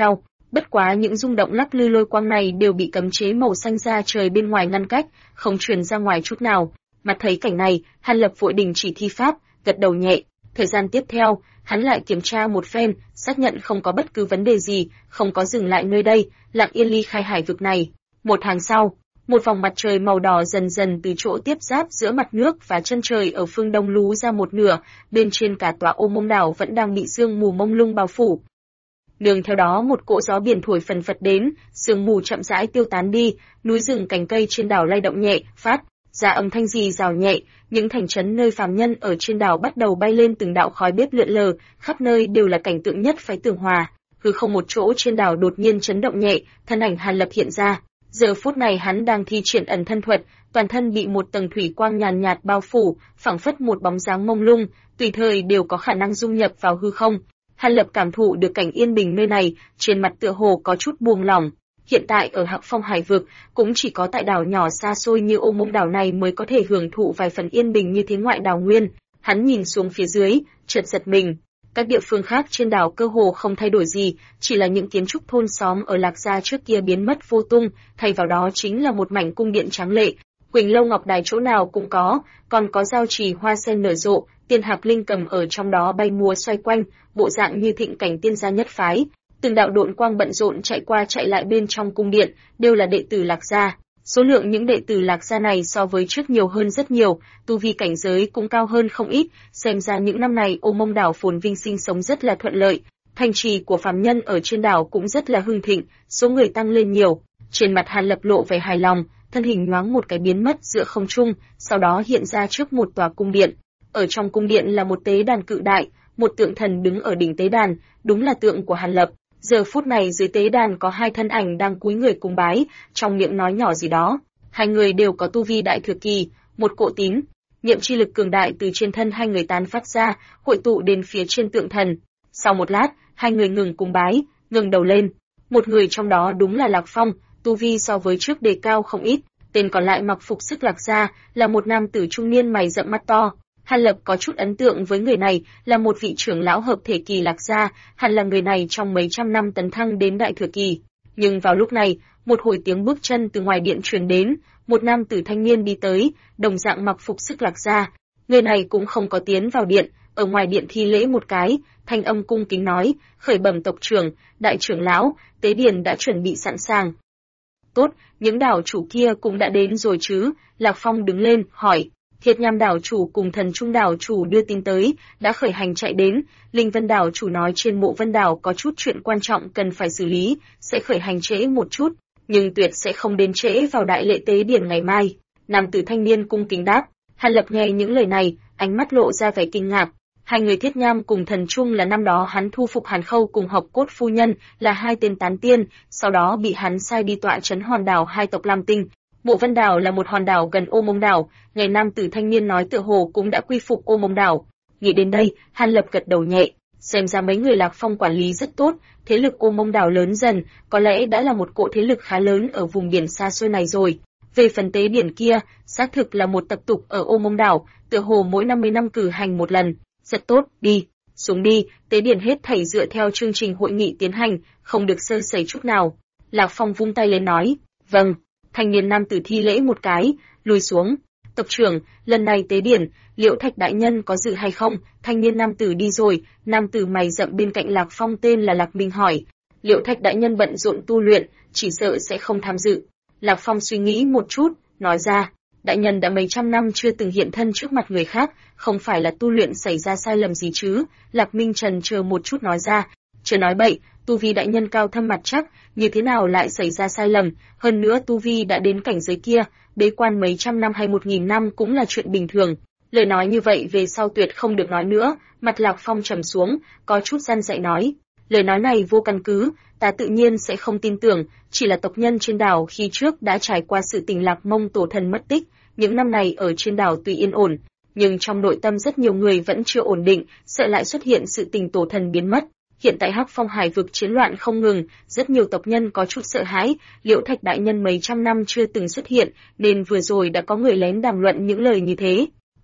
Bất quá những rung động lắc lư lôi quang này đều bị cấm chế màu xanh da trời bên ngoài ngăn cách, không truyền ra ngoài chút nào. Mặt thấy cảnh này, Hàn Lập vội đình chỉ thi pháp, gật đầu nhẹ. Thời gian tiếp theo, hắn lại kiểm tra một phen, xác nhận không có bất cứ vấn đề gì, không có dừng lại nơi đây, lặng yên ly khai hải vực này. Một tháng sau, một vòng mặt trời màu đỏ dần dần từ chỗ tiếp giáp giữa mặt nước và chân trời ở phương đông lú ra một nửa, bên trên cả tòa Ô Mông đảo vẫn đang bị sương mù mông lung bao phủ. Nương theo đó một cỗ gió biển thổi phần phật đến, sương mù chậm rãi tiêu tán đi, núi rừng cành cây trên đảo lay động nhẹ, phát ra âm thanh rì rào nhẹ, những thành trấn nơi phàm nhân ở trên đảo bắt đầu bay lên từng đạo khói bếp lượn lờ, khắp nơi đều là cảnh tượng nhất phái tường hòa. Hư không một chỗ trên đảo đột nhiên chấn động nhẹ, thân ảnh Hàn Lập hiện ra. Giờ phút này hắn đang thi triển ẩn thân thuật, toàn thân bị một tầng thủy quang nhàn nhạt bao phủ, phảng phất một bóng dáng mông lung, tùy thời đều có khả năng dung nhập vào hư không. Hàn Lập cảm thụ được cảnh yên bình nơi này, trên mặt tựa hồ có chút buông lỏng. Hiện tại ở Hạo Phong hải vực, cũng chỉ có tại đảo nhỏ xa xôi như Ô Mông đảo này mới có thể hưởng thụ vài phần yên bình như thế ngoại đảo nguyên. Hắn nhìn xuống phía dưới, chợt giật mình. Các địa phương khác trên đảo cơ hồ không thay đổi gì, chỉ là những kiến trúc thôn xóm ở Lạc Gia trước kia biến mất vô tung, thay vào đó chính là một mảnh cung điện tráng lệ. Quỳnh lâu ngọc đài chỗ nào cũng có, còn có giao trì hoa sen nở rộ, tiên hạc linh cầm ở trong đó bay múa xoay quanh, bộ dạng như thịnh cảnh tiên gia nhất phái. Từng đạo độn quang bận rộn chạy qua chạy lại bên trong cung điện, đều là đệ tử Lạc Gia. Số lượng những đệ tử Lạc Gia này so với trước nhiều hơn rất nhiều, tu vi cảnh giới cũng cao hơn không ít, xem ra những năm này Ô Mông đảo phồn vinh sinh sống rất là thuận lợi. Thành trì của phàm nhân ở trên đảo cũng rất là hưng thịnh, số người tăng lên nhiều. Trên mặt Hàn Lập lộ vẻ hài lòng, thân hình nhoáng một cái biến mất giữa không trung, sau đó hiện ra trước một tòa cung điện. Ở trong cung điện là một tế đàn cự đại, một tượng thần đứng ở đỉnh tế đàn, đúng là tượng của Hàn Lập. Giờ phút này dưới tế đàn có hai thân ảnh đang cúi người cung bái, trong miệng nói nhỏ gì đó. Hai người đều có tu vi đại thừa kỳ, một cộ tín, niệm chi lực cường đại từ trên thân hai người tán phát ra, hội tụ đến phía trên tượng thần. Sau một lát, hai người ngừng cung bái, ngẩng đầu lên. Một người trong đó đúng là Lạc Phong, tu vi so với trước đề cao không ít. Tên còn lại mặc phục sức Lạc Gia, là một nam tử trung niên mày rậm mắt to. Hàn Lập có chút ấn tượng với người này, là một vị trưởng lão hợp thể kỳ Lạc Gia, hẳn là người này trong mấy trăm năm tấn thăng đến đại thừa kỳ. Nhưng vào lúc này, một hồi tiếng bước chân từ ngoài điện truyền đến, một nam tử thanh niên đi tới, đồng dạng mặc phục sức Lạc Gia. Người này cũng không có tiến vào điện, ở ngoài điện thi lễ một cái, thanh âm cung kính nói, khởi bẩm tộc trưởng, đại trưởng lão, tế điển đã chuẩn bị sẵn sàng. Tốt, những đảo chủ kia cũng đã đến rồi chứ? Lạc Phong đứng lên, hỏi. Thiệt Nham đảo chủ cùng Thần Trung đảo chủ đưa tin tới, đã khởi hành chạy đến. Linh Vân đảo chủ nói trên Mộ Vân đảo có chút chuyện quan trọng cần phải xử lý, sẽ khởi hành trễ một chút, nhưng tuyệt sẽ không đến trễ vào đại lễ tế điển ngày mai. Nam tử thanh niên cung kính đáp. Hàn Lập nghe những lời này, ánh mắt lộ ra vẻ kinh ngạc. Hai người Thiết Nham cùng Thần Trung là năm đó hắn thu phục Hàn Khâu cùng Học Cốt phu nhân, là hai tên tán tiên, sau đó bị hắn sai đi tọa trấn hòn đảo hai tộc Lam Tinh. Mộ Vân đảo là một hòn đảo gần Ô Mông đảo, ngày nam tử thanh niên nói tựa hồ cũng đã quy phục Ô Mông đảo. Nghĩ đến đây, Hàn Lập gật đầu nhẹ, xem ra mấy người Lạc Phong quản lý rất tốt, thế lực Ô Mông đảo lớn dần, có lẽ đã là một cỗ thế lực khá lớn ở vùng biển xa xôi này rồi. Về phần tế điển kia, xác thực là một tập tục ở Ô Mông đảo, tựa hồ mỗi 50 năm cử hành một lần. Rất tốt, đi, xuống đi, tế điển hết thảy dựa theo chương trình hội nghị tiến hành, không được sơ sẩy chút nào. Lạc Phong vung tay lên nói, vâng. Thanh niên nam tử thi lễ một cái, lùi xuống. Tộc trưởng, lần này tế điển, Liễu Thạch đại nhân có dự hay không? Thanh niên nam tử đi rồi, nam tử mày rậm bên cạnh Lạc Phong tên là Lạc Minh hỏi. Liễu Thạch đại nhân bận rộn tu luyện, chỉ sợ sẽ không tham dự. Lạc Phong suy nghĩ một chút, nói ra, đại nhân đã mấy trăm năm chưa từng hiện thân trước mặt người khác, không phải là tu luyện xảy ra sai lầm gì chứ? Lạc Minh trần chờ một chút nói ra, chưa nói bậy, tu vi đại nhân cao thâm mặt chắc, như thế nào lại xảy ra sai lầm, hơn nữa tu vi đã đến cảnh giới kia, bế quan mấy trăm năm hay 1000 năm cũng là chuyện bình thường. Lời nói như vậy về sau tuyệt không được nói nữa, mặt Lạc Phong trầm xuống, có chút gian dạy nói, lời nói này vô căn cứ, ta tự nhiên sẽ không tin tưởng, chỉ là tộc nhân trên đảo khi trước đã trải qua sự tình Lạc Mông tổ thần mất tích, những năm này ở trên đảo tuy yên ổn, nhưng trong nội tâm rất nhiều người vẫn chưa ổn định, sợ lại xuất hiện sự tình tổ thần biến mất. Hiện tại Hắc Phong hải vực chiến loạn không ngừng, rất nhiều tộc nhân có chút sợ hãi, Liễu Thạch đại nhân mấy trăm năm chưa từng xuất hiện, nên vừa rồi đã có người lén đàm luận những lời như thế.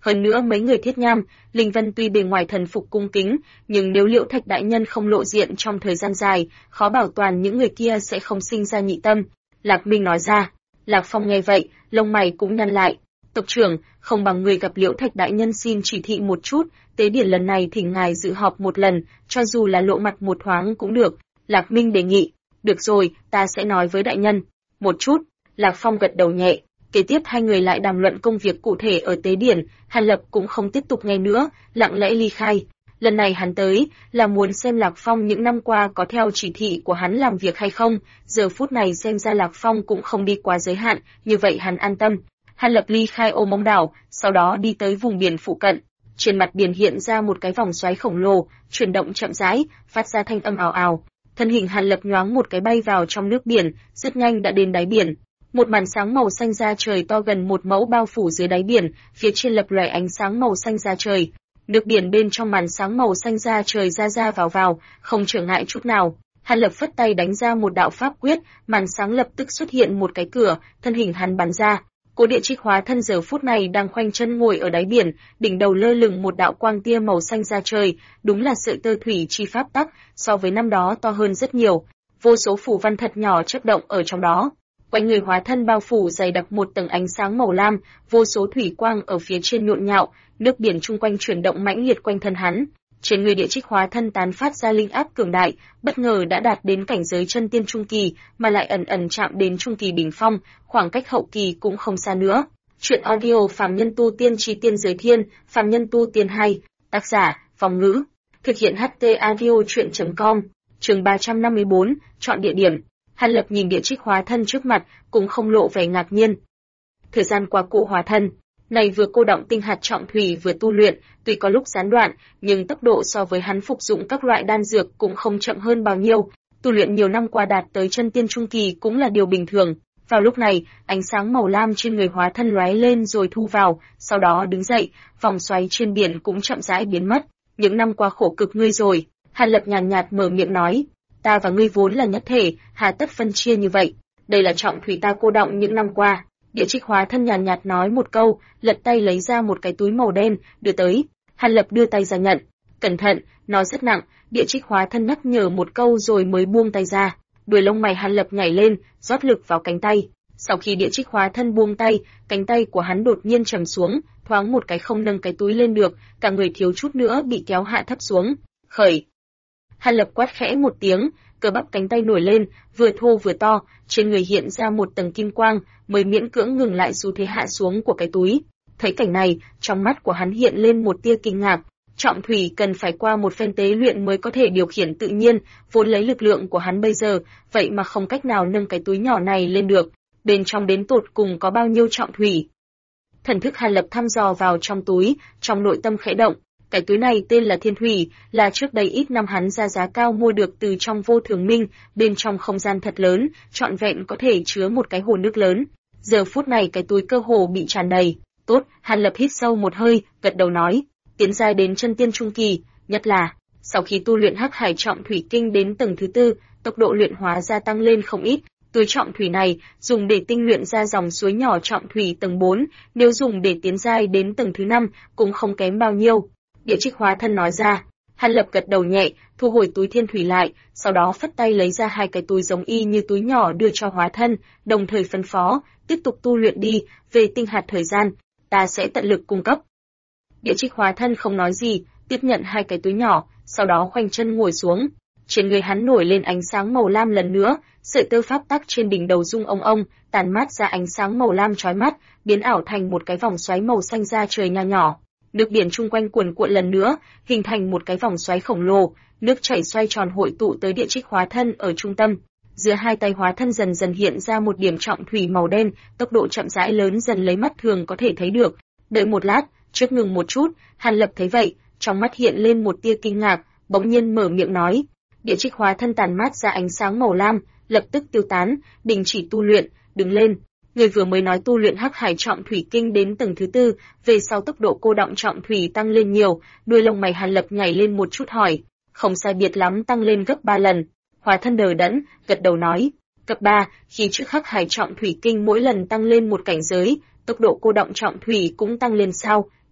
Hơn nữa mấy người Thiết Nham, Linh Vân tuy bề ngoài thần phục cung kính, nhưng nếu Liễu Thạch đại nhân không lộ diện trong thời gian dài, khó bảo toàn những người kia sẽ không sinh ra nhị tâm. Lạc Minh nói ra. Lạc Phong nghe vậy, lông mày cũng nhăn lại. Tộc trưởng, không bằng người gặp Liễu Thạch đại nhân xin chỉ thị một chút, tế điển lần này thỉnh ngài dự họp một lần, cho dù là lộ mặt một thoáng cũng được. Lạc Minh đề nghị. Được rồi, ta sẽ nói với đại nhân. Một chút. Lạc Phong gật đầu nhẹ. Kế tiếp hai người lại đàm luận công việc cụ thể ở tế điển, Hàn Lập cũng không tiếp tục nghe nữa, lặng lẽ ly khai. Lần này hắn tới là muốn xem Lạc Phong những năm qua có theo chỉ thị của hắn làm việc hay không, giờ phút này xem ra Lạc Phong cũng không đi quá giới hạn, như vậy hắn an tâm. Hàn Lập ly khai Ô Mông đảo, sau đó đi tới vùng biển phụ cận. Trên mặt biển hiện ra một cái vòng xoáy khổng lồ, chuyển động chậm rãi, phát ra thanh âm ào ào. Thân hình Hàn Lập nhoáng một cái bay vào trong nước biển, rất nhanh đã đến đáy biển. Một màn sáng màu xanh da trời to gần 1 mẫu bao phủ dưới đáy biển, phía trên lập lòe ánh sáng màu xanh da trời. Nước biển bên trong màn sáng màu xanh da trời ra ra vào, không trở ngại chút nào. Hàn Lập phất tay đánh ra một đạo pháp quyết, màn sáng lập tức xuất hiện một cái cửa, thân hình hắn bắn ra. Cố Địa Trích hóa thân giờ phút này đang khoanh chân ngồi ở đáy biển, đỉnh đầu lơ lửng một đạo quang tia màu xanh da trời, đúng là sợi tơ thủy chi pháp tắc, so với năm đó to hơn rất nhiều. Vô số phù văn thật nhỏ chớp động ở trong đó. Quanh người hóa thân bao phủ dày đặc một tầng ánh sáng màu lam, vô số thủy quang ở phía trên nhộn nhạo, nước biển chung quanh chuyển động mãnh liệt quanh thân hắn. Trên người Địa Trích hóa thân tán phát ra linh áp cường đại, bất ngờ đã đạt đến cảnh giới chân tiên trung kỳ, mà lại ẩn ẩn chạm đến trung kỳ đỉnh phong, khoảng cách hậu kỳ cũng không xa nữa. Truyện audio Phàm Nhân Tu Tiên Chi Tiên Giới Thiên, Phàm Nhân Tu Tiên 2, tác giả, Phong Ngữ, thực hiện HT audio truyện.com, chương 354, chọn địa điểm. Hàn Lập nhìn Địa Trích hóa thân trước mặt, cũng không lộ vẻ ngạc nhiên. Thời gian qua cụ hóa thân này vừa cô động tinh hạt trọng thủy vừa tu luyện, tuy có lúc gián đoạn, nhưng tốc độ so với hắn phục dụng các loại đan dược cũng không chậm hơn bao nhiêu. Tu luyện nhiều năm qua đạt tới chân tiên trung kỳ cũng là điều bình thường. Vào lúc này, ánh sáng màu lam trên người hóa thân lóe lên rồi thu vào, sau đó đứng dậy, vòng xoáy trên biển cũng chậm rãi biến mất. Những năm qua khổ cực ngươi rồi. Hàn Lập nhàn nhạt mở miệng nói. Ta và ngươi vốn là nhất thể, hà tất phân chia như vậy. Đây là trọng thủy ta cô động những năm qua. Địa Trích hóa thân nhàn nhạt nói một câu, lật tay lấy ra một cái túi màu đen, đưa tới. Hàn Lập đưa tay ra nhận. Cẩn thận, nó rất nặng. Địa Trích hóa thân nhắc nhở một câu rồi mới buông tay ra. Đuôi lông mày Hàn Lập nhảy lên, rót lực vào cánh tay. Sau khi Địa Trích hóa thân buông tay, cánh tay của hắn đột nhiên trầm xuống, thoáng một cái không nâng cái túi lên được, cả người thiếu chút nữa bị kéo hạ thấp xuống. Khởi. Hàn Lập quát khẽ một tiếng, cơ bắp cánh tay nổi lên, vừa thô vừa to, trên người hiện ra một tầng kim quang, mới miễn cưỡng ngừng lại xu thế hạ xuống của cái túi. Thấy cảnh này, trong mắt của hắn hiện lên một tia kinh ngạc. Trọng thủy cần phải qua một phen tế luyện mới có thể điều khiển tự nhiên, vốn lấy lực lượng của hắn bây giờ, vậy mà không cách nào nâng cái túi nhỏ này lên được. Bên trong đến tột cùng có bao nhiêu trọng thủy? Thần thức Hàn Lập thăm dò vào trong túi, trong nội tâm khẽ động. Cái túi này tên là Thiên Thủy, là trước đây ít năm hắn ra giá cao mua được từ trong Vô Thường Minh, bên trong không gian thật lớn, trọn vẹn có thể chứa một cái hồ nước lớn. Giờ phút này cái túi cơ hồ bị tràn đầy. Tốt, Hàn Lập hít sâu một hơi, gật đầu nói, tiến giai đến chân tiên trung kỳ, nhất là sau khi tu luyện Hắc Hải Trọng Thủy Kinh đến tầng thứ 4, tốc độ luyện hóa gia tăng lên không ít. Túi trọng thủy này dùng để tinh luyện ra dòng suối nhỏ trọng thủy tầng 4, nếu dùng để tiến giai đến tầng thứ 5 cũng không kém bao nhiêu. Địa Trích hóa thân nói ra. Hàn Lập gật đầu nhẹ, thu hồi túi thiên thủy lại, sau đó phất tay lấy ra hai cái túi giống y như túi nhỏ đưa cho hóa thân, đồng thời phân phó, tiếp tục tu luyện đi, về tinh hạt thời gian, ta sẽ tận lực cung cấp. Địa Trích hóa thân không nói gì, tiếp nhận hai cái túi nhỏ, sau đó khoanh chân ngồi xuống. Trên người hắn nổi lên ánh sáng màu lam lần nữa, sợi tơ pháp tắc trên đỉnh đầu rung ông, tàn mát ra ánh sáng màu lam chói mắt, biến ảo thành một cái vòng xoáy màu xanh da trời nho nhỏ. Nước biển chung quanh cuồn cuộn lần nữa, hình thành một cái vòng xoáy khổng lồ, nước chảy xoay tròn hội tụ tới Địa Trích hóa thân ở trung tâm. Giữa hai tay hóa thân dần dần hiện ra một điểm trọng thủy màu đen, tốc độ chậm rãi lớn dần lấy mắt thường có thể thấy được. Đợi một lát, trước ngừng một chút, Hàn Lập thấy vậy, trong mắt hiện lên một tia kinh ngạc, bỗng nhiên mở miệng nói. Địa Trích hóa thân tàn mát ra ánh sáng màu lam, lập tức tiêu tán, đình chỉ tu luyện, đứng lên. Người vừa mới nói tu luyện Hắc Hải Trọng Thủy Kinh đến tầng thứ 4, về sau tốc độ cô động trọng thủy tăng lên nhiều, đuôi lông mày Hàn Lập nhảy lên một chút hỏi, không sai biệt lắm tăng lên gấp 3 lần. Hóa thân đờ đẫn, gật đầu nói, cấp 3, khi trước Hắc Hải Trọng Thủy Kinh mỗi lần tăng lên một cảnh giới, tốc độ cô động trọng thủy cũng tăng lên sao?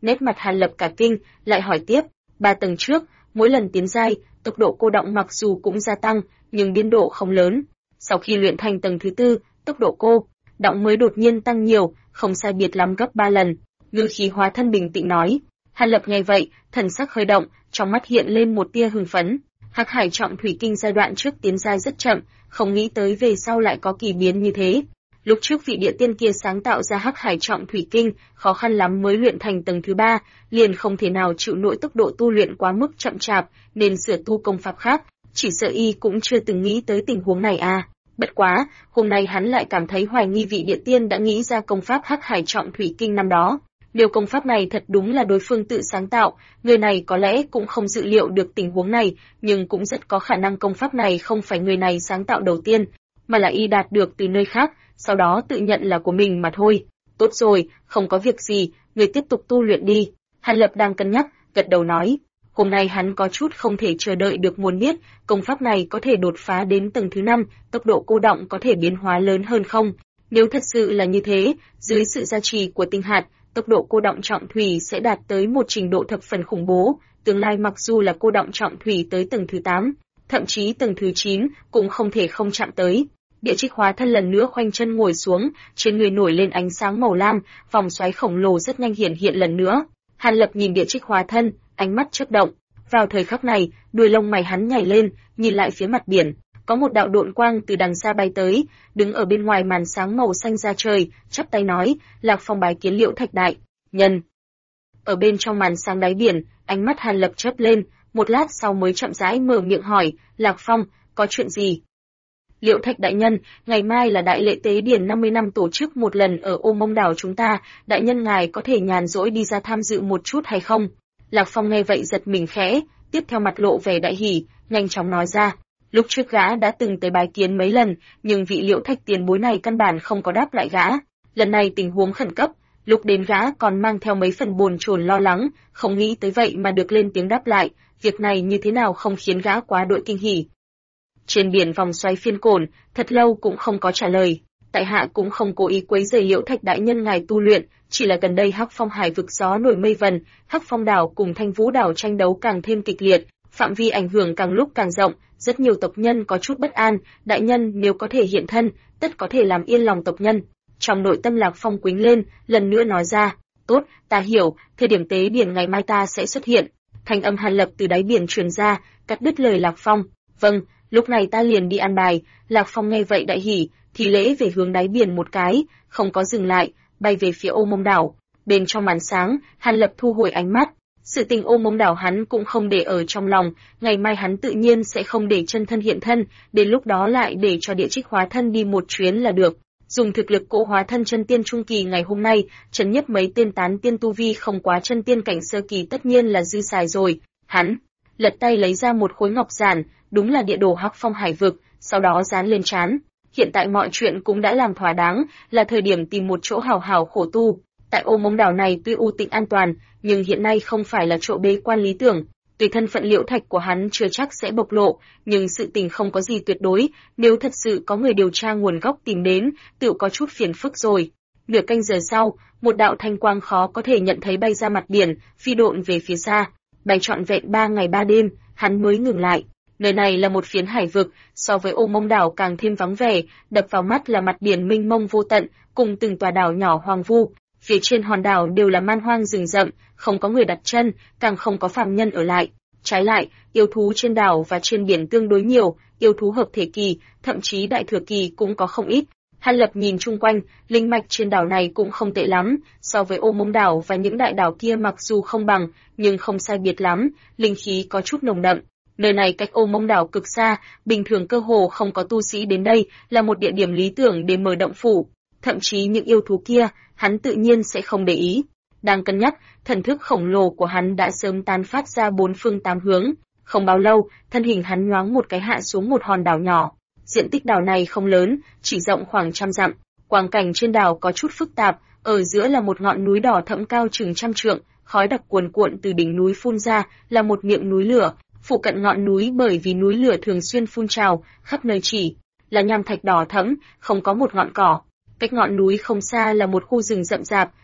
Nét mặt Hàn Lập cả kinh, lại hỏi tiếp, 3 tầng trước, mỗi lần tiến giai, tốc độ cô đọng mặc dù cũng gia tăng, nhưng biên độ không lớn. Sau khi luyện thành tầng thứ 4, tốc độ cô đọng mới đột nhiên tăng nhiều, không sai biệt lắm gấp 3 lần. Ngữ khí hóa thân bình tĩnh nói. Hàn Lập nghe vậy, thần sắc hơi động, trong mắt hiện lên một tia hưng phấn. Hắc Hải Trọng Thủy Kinh giai đoạn trước tiến giai rất chậm, không nghĩ tới về sau lại có kỳ biến như thế. Lúc trước vị địa tiên kia sáng tạo ra Hắc Hải Trọng Thủy Kinh, khó khăn lắm mới luyện thành tầng thứ 3, liền không thể nào chịu nổi tốc độ tu luyện quá mức chậm chạp, nên sửa tu công pháp khác, chỉ sợ y cũng chưa từng nghĩ tới tình huống này à. Bất quá, hôm nay hắn lại cảm thấy hoài nghi vị địa tiên đã nghĩ ra công pháp Hắc Hải Trọng Thủy Kinh năm đó. Nếu công pháp này thật đúng là đối phương tự sáng tạo, người này có lẽ cũng không dự liệu được tình huống này, nhưng cũng rất có khả năng công pháp này không phải người này sáng tạo đầu tiên, mà là y đạt được từ nơi khác, sau đó tự nhận là của mình mà thôi. Tốt rồi, không có việc gì, người tiếp tục tu luyện đi. Hàn Lập đang cân nhắc, gật đầu nói. Hôm nay hắn có chút không thể chờ đợi được muốn biết, công pháp này có thể đột phá đến tầng thứ 5, tốc độ cô đọng có thể biến hóa lớn hơn không? Nếu thật sự là như thế, dưới sự gia trì của tinh hạt, tốc độ cô đọng trọng thủy sẽ đạt tới một trình độ thập phần khủng bố, tương lai mặc dù là cô đọng trọng thủy tới tầng thứ 8, thậm chí tầng thứ 9 cũng không thể không chạm tới. Địa Trích hóa thân lần nữa khoanh chân ngồi xuống, trên người nổi lên ánh sáng màu lam, vòng xoáy khổng lồ rất nhanh hiện lần nữa. Hàn Lập nhìn Địa Trích hóa thân, ánh mắt chớp động. Vào thời khắc này, đuôi lông mày hắn nhảy lên, nhìn lại phía mặt biển, có một đạo độn quang từ đằng xa bay tới, đứng ở bên ngoài màn sáng màu xanh ra trời, chắp tay nói, Lạc Phong bái kiến Liễu Thạch đại nhân. Ở bên trong màn sáng đáy biển, ánh mắt Hàn Lập chớp lên, một lát sau mới chậm rãi mở miệng hỏi, Lạc Phong, có chuyện gì? Liễu Thạch đại nhân, ngày mai là đại lễ tế điển 50 năm tổ chức một lần ở Ô Mông đảo chúng ta, đại nhân ngài có thể nhàn rỗi đi ra tham dự một chút hay không? Lạc Phong nghe vậy giật mình khẽ, tiếp theo mặt lộ vẻ đại hỉ, nhanh chóng nói ra. Lúc trước gã đã từng tới bái kiến mấy lần, nhưng vị Liễu Thạch tiền bối này căn bản không có đáp lại gã. Lần này tình huống khẩn cấp, lúc đến gã còn mang theo mấy phần bồn chồn lo lắng, không nghĩ tới vậy mà được lên tiếng đáp lại, việc này như thế nào không khiến gã quá đội kinh hỉ. Trên biển vòng xoáy phiên cồn, thật lâu cũng không có trả lời. Tại hạ cũng không cố ý quấy rầy Liễu Thạch đại nhân ngài tu luyện, chỉ là gần đây Hắc Phong Hải vực gió nổi mây vần, Hắc Phong đảo cùng Thanh Vũ đảo tranh đấu càng thêm kịch liệt, phạm vi ảnh hưởng càng lúc càng rộng, rất nhiều tộc nhân có chút bất an, đại nhân nếu có thể hiện thân, tất có thể làm yên lòng tộc nhân. Trong nội tâm Lạc Phong quĩnh lên, lần nữa nói ra, tốt, ta hiểu, thời điểm tế điển ngày mai ta sẽ xuất hiện. Thanh âm Hàn Lập từ đáy biển truyền ra, cắt đứt lời Lạc Phong. Vâng, lúc này ta liền đi an bài. Lạc Phong nghe vậy đại hỉ, thì lễ về hướng đáy biển một cái, không có dừng lại, bay về phía Ô Mông đảo. Bên trong màn sáng, Hàn Lập thu hồi ánh mắt. Sự tình Ô Mông đảo hắn cũng không để ở trong lòng, ngày mai hắn tự nhiên sẽ không để chân thân hiện thân, đến lúc đó lại để cho Địa Trích hóa thân đi một chuyến là được. Dùng thực lực cỗ hóa thân chân tiên trung kỳ ngày hôm nay, trấn nhiếp mấy tên tán tiên tu vi không quá chân tiên cảnh sơ kỳ tất nhiên là dư xài rồi. Hắn lật tay lấy ra một khối ngọc giản, đúng là địa đồ Hắc Phong Hải vực, sau đó dán lên trán. Hiện tại mọi chuyện cũng đã làm thỏa đáng, là thời điểm tìm một chỗ hào hào khổ tu. Tại Ô Mông đảo này tuy u tĩnh an toàn, nhưng hiện nay không phải là chỗ bế quan lý tưởng. Tuy thân phận Liễu Thạch của hắn chưa chắc sẽ bộc lộ, nhưng sự tình không có gì tuyệt đối, nếu thật sự có người điều tra nguồn gốc tìm đến, tự có chút phiền phức rồi. Nửa canh giờ sau, một đạo thanh quang khó có thể nhận thấy bay ra mặt biển, phi độn về phía xa. Bay trọn vẹn 3 ngày 3 đêm, hắn mới ngừng lại. Nơi này là một phiến hải vực, so với Ô Mông đảo càng thêm vắng vẻ, đập vào mắt là mặt biển mênh mông vô tận, cùng từng tòa đảo nhỏ hoang vu. Phía trên hòn đảo đều là man hoang rừng rậm, không có người đặt chân, càng không có phàm nhân ở lại. Trái lại, yêu thú trên đảo và trên biển tương đối nhiều, yêu thú hợp thể kỳ, thậm chí đại thừa kỳ cũng có không ít. Hàn Lập nhìn chung quanh, linh mạch trên đảo này cũng không tệ lắm, so với Ô Mông đảo và những đại đảo kia mặc dù không bằng, nhưng không sai biệt lắm, linh khí có chút nồng đậm. Nơi này cách Ô Mông đảo cực xa, bình thường cơ hồ không có tu sĩ đến đây, là một địa điểm lý tưởng để mở động phủ. Thậm chí những yêu thú kia, hắn tự nhiên sẽ không để ý. Đang cân nhắc, thần thức khổng lồ của hắn đã sớm tán phát ra bốn phương tám hướng. Không bao lâu, thân hình hắn nhoáng một cái hạ xuống một hòn đảo nhỏ. Diện tích đảo này không lớn, chỉ rộng khoảng 100 dặm. Quang cảnh trên đảo có chút phức tạp, ở giữa là một ngọn núi đỏ thẫm cao chừng 100 trượng, khói đặc cuồn cuộn từ đỉnh núi phun ra, là một miệng núi lửa. Phụ cận ngọn núi bởi vì núi lửa thường xuyên phun trào, khắp nơi chỉ là nham thạch đỏ thẫm, không có một ngọn cỏ. Cách ngọn núi không xa là một khu rừng rậm rạp,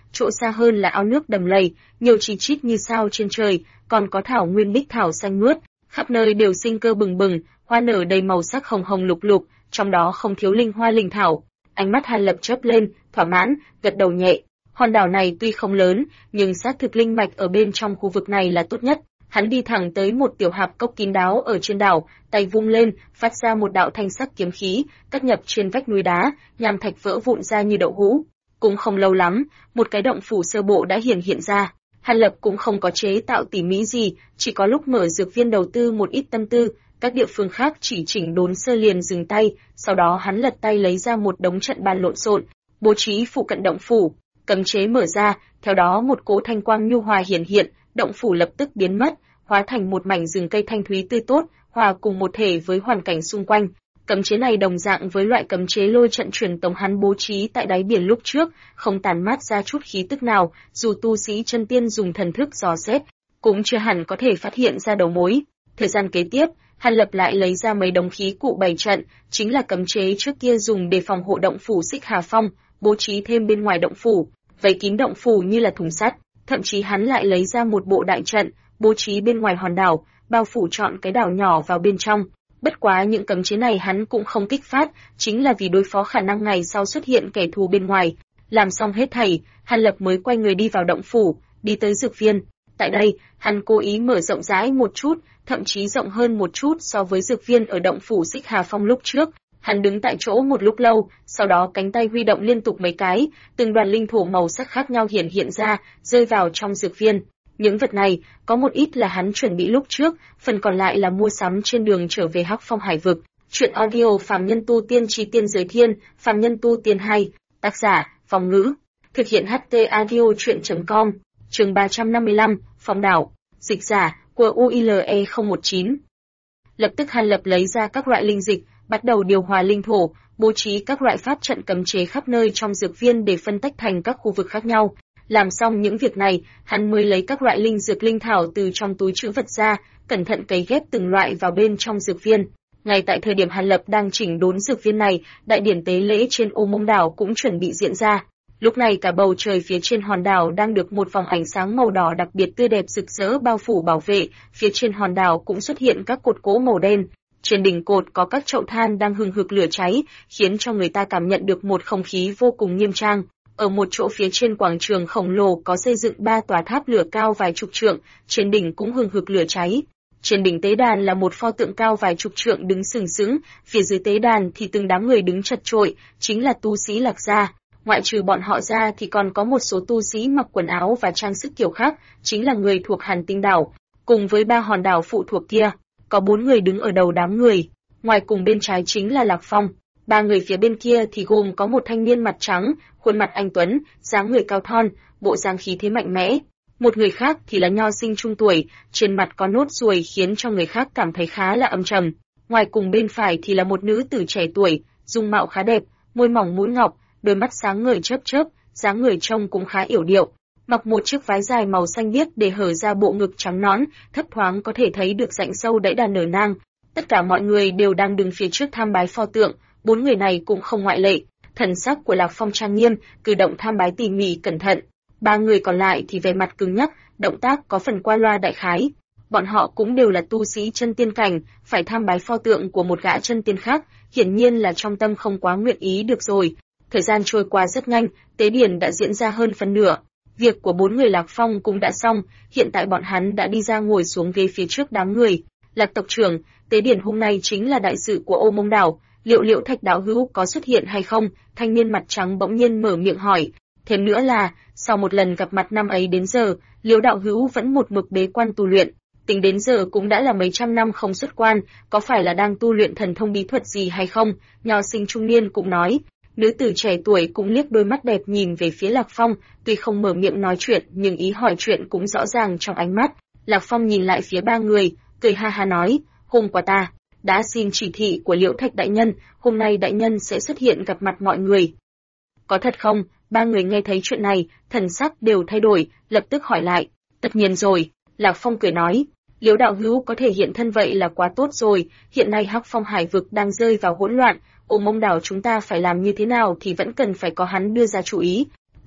chỗ xa hơn là ao nước đầm lầy, nhiều chi chít như sao trên trời, còn có thảo nguyên bích thảo xanh mướt, khắp nơi đều sinh cơ bừng bừng, hoa nở đầy màu sắc hồng hồng lục lục, trong đó không thiếu linh hoa linh thảo. Ánh mắt Hàn Lập chớp lên, thỏa mãn, gật đầu nhẹ. Hòn đảo này tuy không lớn, nhưng xác thực linh mạch ở bên trong khu vực này là tốt nhất. Hắn đi thẳng tới một tiểu hạp cốc kín đáo ở trên đảo, tay vung lên, phát ra một đạo thanh sắc kiếm khí, cắt nhập trên vách núi đá, nham thạch vỡ vụn ra như đậu hũ. Cũng không lâu lắm, một cái động phủ sơ bộ đã hiện ra. Hàn Lập cũng không có chế tạo tỉ mỉ gì, chỉ có lúc mở dược viên đầu tư một ít tâm tư, các địa phương khác chỉ chỉnh đốn sơ liền dừng tay, sau đó hắn lật tay lấy ra một đống trận bàn lộn xộn, bố trí phụ cận động phủ, cấm chế mở ra, theo đó một cỗ thanh quang nhu hòa hiện, động phủ lập tức biến mất, hóa thành một mảnh rừng cây thanh thúy tươi tốt, hòa cùng một thể với hoàn cảnh xung quanh. Cấm chế này đồng dạng với loại cấm chế lôi trận truyền tống hắn bố trí tại đáy biển lúc trước, không tản mát ra chút khí tức nào, dù tu sĩ chân tiên dùng thần thức dò xét, cũng chưa hẳn có thể phát hiện ra đầu mối. Thời gian kế tiếp, Hàn Lập lại lấy ra mấy đống khí cụ bày trận, chính là cấm chế trước kia dùng để phòng hộ động phủ Xích Hà Phong, bố trí thêm bên ngoài động phủ, vây kín động phủ như là thùng sắt. Thậm chí hắn lại lấy ra một bộ đại trận, bố trí bên ngoài hòn đảo, bao phủ trọn cái đảo nhỏ vào bên trong. Bất quá những cấm chế này hắn cũng không kích phát, chính là vì đối phó khả năng ngày sau xuất hiện kẻ thù bên ngoài. Làm xong hết thảy, Hàn Lập mới quay người đi vào động phủ, đi tới dược viên. Tại đây, hắn cố ý mở rộng rãi một chút, thậm chí rộng hơn một chút so với dược viên ở động phủ Xích Hà Phong lúc trước. Hắn đứng tại chỗ một lúc lâu, sau đó cánh tay huy động liên tục mấy cái, từng đoàn linh thổ màu sắc khác nhau hiện ra, rơi vào trong dược viên. Những vật này, có một ít là hắn chuẩn bị lúc trước, phần còn lại là mua sắm trên đường trở về Hắc Phong Hải Vực. Chuyện audio Phàm Nhân Tu Tiên Chí Tiên Giới Thiên, Phàm Nhân Tu Tiên 2, tác giả, Phong Ngữ. Thực hiện HT audio chuyện.com, chương 355, Phong Đảo, dịch giả, của UILE019. Lập tức Hàn Lập lấy ra các loại linh dịch, bắt đầu điều hòa linh thổ, bố trí các loại pháp trận cấm chế khắp nơi trong dược viên để phân tách thành các khu vực khác nhau. Làm xong những việc này, hắn mới lấy các loại linh dược linh thảo từ trong túi trữ vật ra, cẩn thận cấy ghép từng loại vào bên trong dược viên. Ngay tại thời điểm Hàn Lập đang chỉnh đốn dược viên này, đại điển tế lễ trên Ô Mông đảo cũng chuẩn bị diễn ra. Lúc này cả bầu trời phía trên hòn đảo đang được một vòng ánh sáng màu đỏ đặc biệt tươi đẹp rực rỡ bao phủ bảo vệ, phía trên hòn đảo cũng xuất hiện các cột gỗ màu đen. Trên đỉnh cột có các chậu than đang hừng hực lửa cháy, khiến cho người ta cảm nhận được một không khí vô cùng nghiêm trang. Ở một chỗ phía trên quảng trường khổng lồ có xây dựng 3 tòa tháp lửa cao vài chục trượng, trên đỉnh cũng hừng hực lửa cháy. Trên đỉnh tế đàn là một pho tượng cao vài chục trượng đứng sừng sững, phía dưới tế đàn thì từng đám người đứng chật chội, chính là tu sĩ Lạc gia. Ngoại trừ bọn họ ra thì còn có một số tu sĩ mặc quần áo và trang sức kiểu khác, chính là người thuộc Hàn Tinh đảo, cùng với 3 hòn đảo phụ thuộc kia, có 4 người đứng ở đầu đám người. Ngoài cùng bên trái chính là Lạc Phong. 3 người phía bên kia thì gồm có một thanh niên mặt trắng, khuôn mặt anh tuấn, dáng người cao thon, bộ dáng khí thế mạnh mẽ. Một người khác thì là nho sinh trung tuổi, trên mặt có nốt ruồi khiến cho người khác cảm thấy khá là âm trầm. Ngoài cùng bên phải thì là một nữ tử trẻ tuổi, dung mạo khá đẹp, môi mỏng mũi ngọc, đôi mắt sáng ngời chớp chớp, dáng người trông cũng khá yểu điệu. Mặc một chiếc váy dài màu xanh biếc để hở ra bộ ngực trắng nõn, thấp thoáng có thể thấy được rãnh sâu đẫy đà nở nang. Tất cả mọi người đều đang đứng phía trước tham bái pho tượng, 4 người này cũng không ngoại lệ. Thần sắc của Lạc Phong trang nghiêm, cử động tham bái tỉ mỉ cẩn thận. 3 người còn lại thì vẻ mặt cứng nhắc, động tác có phần qua loa đại khái. Bọn họ cũng đều là tu sĩ chân tiên cảnh, phải tham bái pho tượng của một gã chân tiên khác, hiển nhiên là trong tâm không quá nguyện ý được rồi. Thời gian trôi qua rất nhanh, tế điển đã diễn ra hơn phần nửa. Việc của 4 người Lạc Phong cũng đã xong, hiện tại bọn hắn đã đi ra ngồi xuống ghế phía trước đám người. Lạc tộc trưởng, tế điển hôm nay chính là đại sự của Ô Mông đảo, liệu Liễu Thạch đạo hữu có xuất hiện hay không? Thanh niên mặt trắng bỗng nhiên mở miệng hỏi. Thêm nữa là, sau một lần gặp mặt năm ấy đến giờ, Liễu đạo hữu vẫn một mực bế quan tu luyện, tính đến giờ cũng đã là mấy trăm năm không xuất quan, có phải là đang tu luyện thần thông bí thuật gì hay không? Nho sinh trung niên cũng nói. Nữ tử trẻ tuổi cũng liếc đôi mắt đẹp nhìn về phía Lạc Phong, tuy không mở miệng nói chuyện nhưng ý hỏi chuyện cũng rõ ràng trong ánh mắt. Lạc Phong nhìn lại phía 3 người, cười ha ha nói, hôm qua ta đã xin chỉ thị của Liễu Thạch đại nhân, hôm nay đại nhân sẽ xuất hiện gặp mặt mọi người. Có thật không? 3 người nghe thấy chuyện này, thần sắc đều thay đổi, lập tức hỏi lại. Tất nhiên rồi, Lạc Phong cười nói. Liễu đạo hữu có thể hiện thân vậy là quá tốt rồi, hiện nay Hắc Phong Hải vực đang rơi vào hỗn loạn, Ô Mông đảo chúng ta phải làm như thế nào thì vẫn cần phải có hắn đưa ra chủ ý.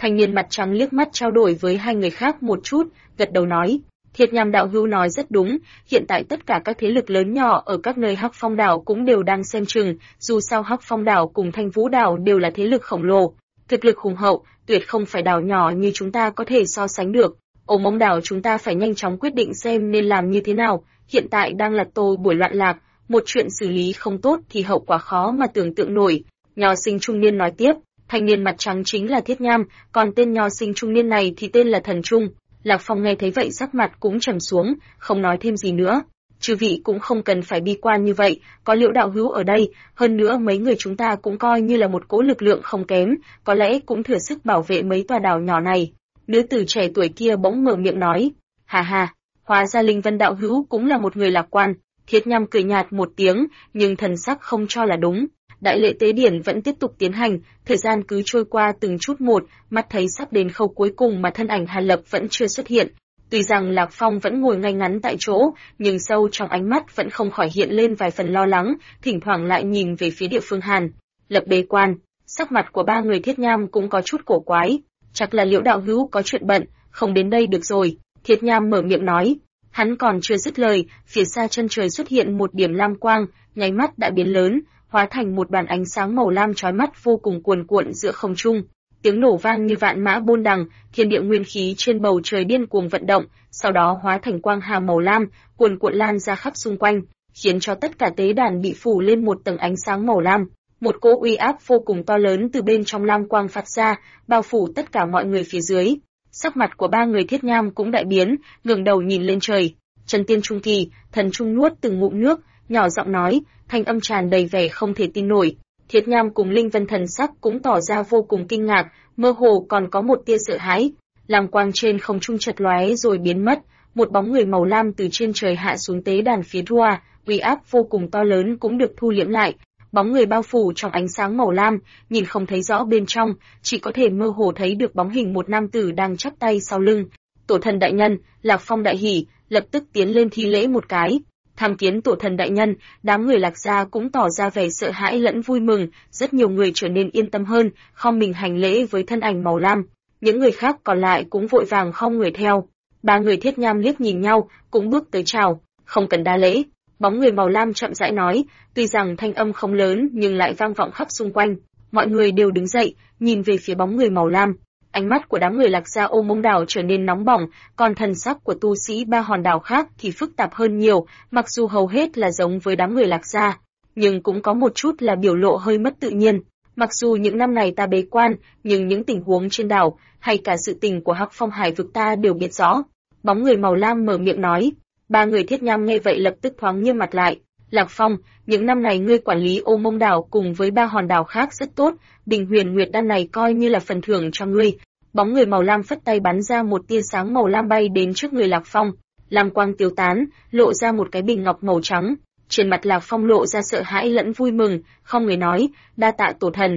Thanh niên mặt trắng liếc mắt trao đổi với hai người khác một chút, gật đầu nói. Thiết Nham đạo hữu nói rất đúng, hiện tại tất cả các thế lực lớn nhỏ ở các nơi Hắc Phong đảo cũng đều đang xem chừng, dù sao Hắc Phong đảo cùng Thanh Vũ đảo đều là thế lực khổng lồ, thực lực hùng hậu, tuyệt không phải đảo nhỏ như chúng ta có thể so sánh được. Ô Mông đảo chúng ta phải nhanh chóng quyết định xem nên làm như thế nào, hiện tại đang là tôi buổi loạn lạc, một chuyện xử lý không tốt thì hậu quả khó mà tưởng tượng nổi. Nho sinh trung niên nói tiếp, thanh niên mặt trắng chính là Thiết Nham, còn tên nho sinh trung niên này thì tên là Thần Trung. Lạc Phong nghe thấy vậy sắc mặt cũng trầm xuống, không nói thêm gì nữa. Chư vị cũng không cần phải bi quan như vậy, có Liễu đạo hữu ở đây, hơn nữa mấy người chúng ta cũng coi như là một cỗ lực lượng không kém, có lẽ cũng thừa sức bảo vệ mấy tòa đảo nhỏ này. Nữ tử trẻ tuổi kia bỗng mở miệng nói, hà hà, hóa ra Linh Vân đạo hữu cũng là một người lạc quan. Thiết Nham cười nhạt một tiếng, nhưng thần sắc không cho là đúng. Đại lễ tế điển vẫn tiếp tục tiến hành, thời gian cứ trôi qua từng chút một, mắt thấy sắp đến khâu cuối cùng mà thân ảnh Hàn Lập vẫn chưa xuất hiện. Tuy rằng Lạc Phong vẫn ngồi ngay ngắn tại chỗ, nhưng sâu trong ánh mắt vẫn không khỏi hiện lên vài phần lo lắng, thỉnh thoảng lại nhìn về phía địa phương Hàn Lập bế quan. Sắc mặt của ba người Thiết Nham cũng có chút cổ quái, chắc là Liễu đạo hữu có chuyện bận, không đến đây được rồi. Thiết Nham mở miệng nói. Hắn còn chưa dứt lời, phía xa chân trời xuất hiện một điểm lam quang, nháy mắt đã biến lớn, hóa thành một đoàn ánh sáng màu lam chói mắt vô cùng cuồn cuộn giữa không trung. Tiếng nổ vang như vạn mã bôn đằng, thiên địa nguyên khí trên bầu trời điên cuồng vận động, sau đó hóa thành quang hà màu lam, cuồn cuộn lan ra khắp xung quanh, khiến cho tất cả tế đàn bị phủ lên một tầng ánh sáng màu lam. Một cỗ uy áp vô cùng to lớn từ bên trong lam quang phát ra, bao phủ tất cả mọi người phía dưới. Sắc mặt của ba người Thiết Nham cũng đại biến, ngẩng đầu nhìn lên trời. Chân tiên trung kỳ, Thần Trung nuốt từng ngụm nước, nhỏ giọng nói, thanh âm tràn đầy vẻ không thể tin nổi. Thiết Nham cùng Linh Vân thần sắc cũng tỏ ra vô cùng kinh ngạc, mơ hồ còn có một tia sợ hãi. Lam quang trên không trung chợt lóe rồi biến mất, một bóng người màu lam từ trên trời hạ xuống tế đàn phía Rua, uy áp vô cùng to lớn cũng được thu liễm lại. Bóng người bao phủ trong ánh sáng màu lam, nhìn không thấy rõ bên trong, chỉ có thể mơ hồ thấy được bóng hình một nam tử đang chắp tay sau lưng. Tổ thần đại nhân, Lạc Phong đại hỉ, lập tức tiến lên thi lễ một cái. Tham kiến tổ thần đại nhân, đám người Lạc gia cũng tỏ ra vẻ sợ hãi lẫn vui mừng, rất nhiều người trở nên yên tâm hơn, khom mình hành lễ với thân ảnh màu lam. Những người khác còn lại cũng vội vàng khom người theo. Ba người Thiết Nham liếc nhìn nhau, cũng bước tới chào, không cần đa lễ. Bóng người màu lam chậm rãi nói, tuy rằng thanh âm không lớn nhưng lại vang vọng khắp xung quanh. Mọi người đều đứng dậy, nhìn về phía bóng người màu lam. Ánh mắt của đám người Lạc gia Ô Mông đảo trở nên nóng bỏng, còn thần sắc của tu sĩ ba hòn đảo khác thì phức tạp hơn nhiều, mặc dù hầu hết là giống với đám người Lạc gia, nhưng cũng có một chút là biểu lộ hơi mất tự nhiên. Mặc dù những năm này ta bế quan, nhưng những tình huống trên đảo, hay cả sự tình của Hắc Phong Hải vực ta đều biết rõ. Bóng người màu lam mở miệng nói. Ba người Thiết Nham nghe vậy lập tức thoáng nghiêm mặt lại. Lạc Phong, những năm này ngươi quản lý Ô Mông đảo cùng với ba hòn đảo khác rất tốt, Bình Huyền Nguyệt đan này coi như là phần thưởng cho ngươi. Bóng người màu lam phất tay bắn ra một tia sáng màu lam bay đến trước người Lạc Phong, lam quang tiêu tán, lộ ra một cái bình ngọc màu trắng. Trên mặt Lạc Phong lộ ra sợ hãi lẫn vui mừng, không người nói, đa tạ tổ thần.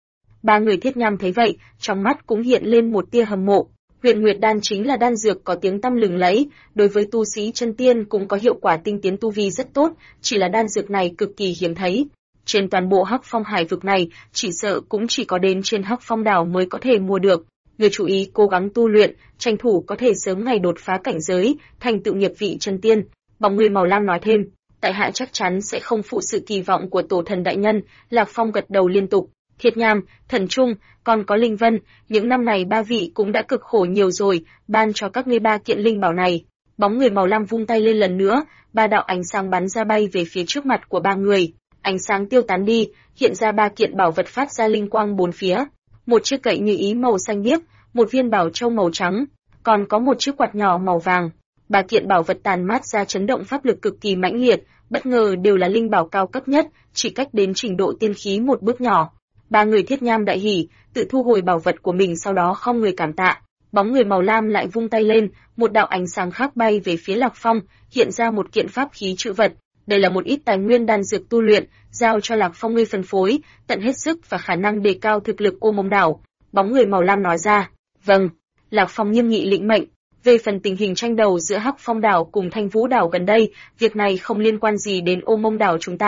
Ba người Thiết Nham thấy vậy, trong mắt cũng hiện lên một tia hâm mộ. Huyền Nguyệt đan chính là đan dược có tiếng tăm lừng lẫy, đối với tu sĩ chân tiên cũng có hiệu quả tinh tiến tu vi rất tốt, chỉ là đan dược này cực kỳ hiếm thấy. Trên toàn bộ Hắc Phong Hải vực này, chỉ sợ cũng chỉ có đến trên Hắc Phong đảo mới có thể mua được. Người chú ý cố gắng tu luyện, tranh thủ có thể sớm ngày đột phá cảnh giới, thành tựu nghiệp vị chân tiên. Bóng người màu lam nói thêm, tại hạ chắc chắn sẽ không phụ sự kỳ vọng của tổ thần đại nhân. Lạc Phong gật đầu liên tục. Thiết Nham, Thần Trung, còn có Linh Vân, những năm này ba vị cũng đã cực khổ nhiều rồi, ban cho các ngươi ba kiện linh bảo này. Bóng người màu lam vung tay lên lần nữa, ba đạo ánh sáng bắn ra bay về phía trước mặt của ba người. Ánh sáng tiêu tán đi, hiện ra ba kiện bảo vật phát ra linh quang bốn phía. Một chiếc gậy như ý màu xanh biếc, một viên bảo châu màu trắng, còn có một chiếc quạt nhỏ màu vàng. Ba kiện bảo vật tàn mát ra chấn động pháp lực cực kỳ mãnh liệt, bất ngờ đều là linh bảo cao cấp nhất, chỉ cách đến trình độ tiên khí một bước nhỏ. Ba người Thiết Nham đại hỉ, tự thu hồi bảo vật của mình, sau đó không người cảm tạ. Bóng người màu lam lại vung tay lên, một đạo ánh sáng khác bay về phía Lạc Phong, hiện ra một kiện pháp khí trữ vật. Đây là một ít tài nguyên đan dược tu luyện, giao cho Lạc Phong ngươi phân phối, tận hết sức và khả năng đề cao thực lực Ô Mông đảo. Bóng người màu lam nói ra. Vâng. Lạc Phong nghiêm nghị lĩnh mệnh. Về phần tình hình tranh đấu giữa Hắc Phong đảo cùng Thanh Vũ đảo gần đây, việc này không liên quan gì đến Ô Mông đảo chúng ta.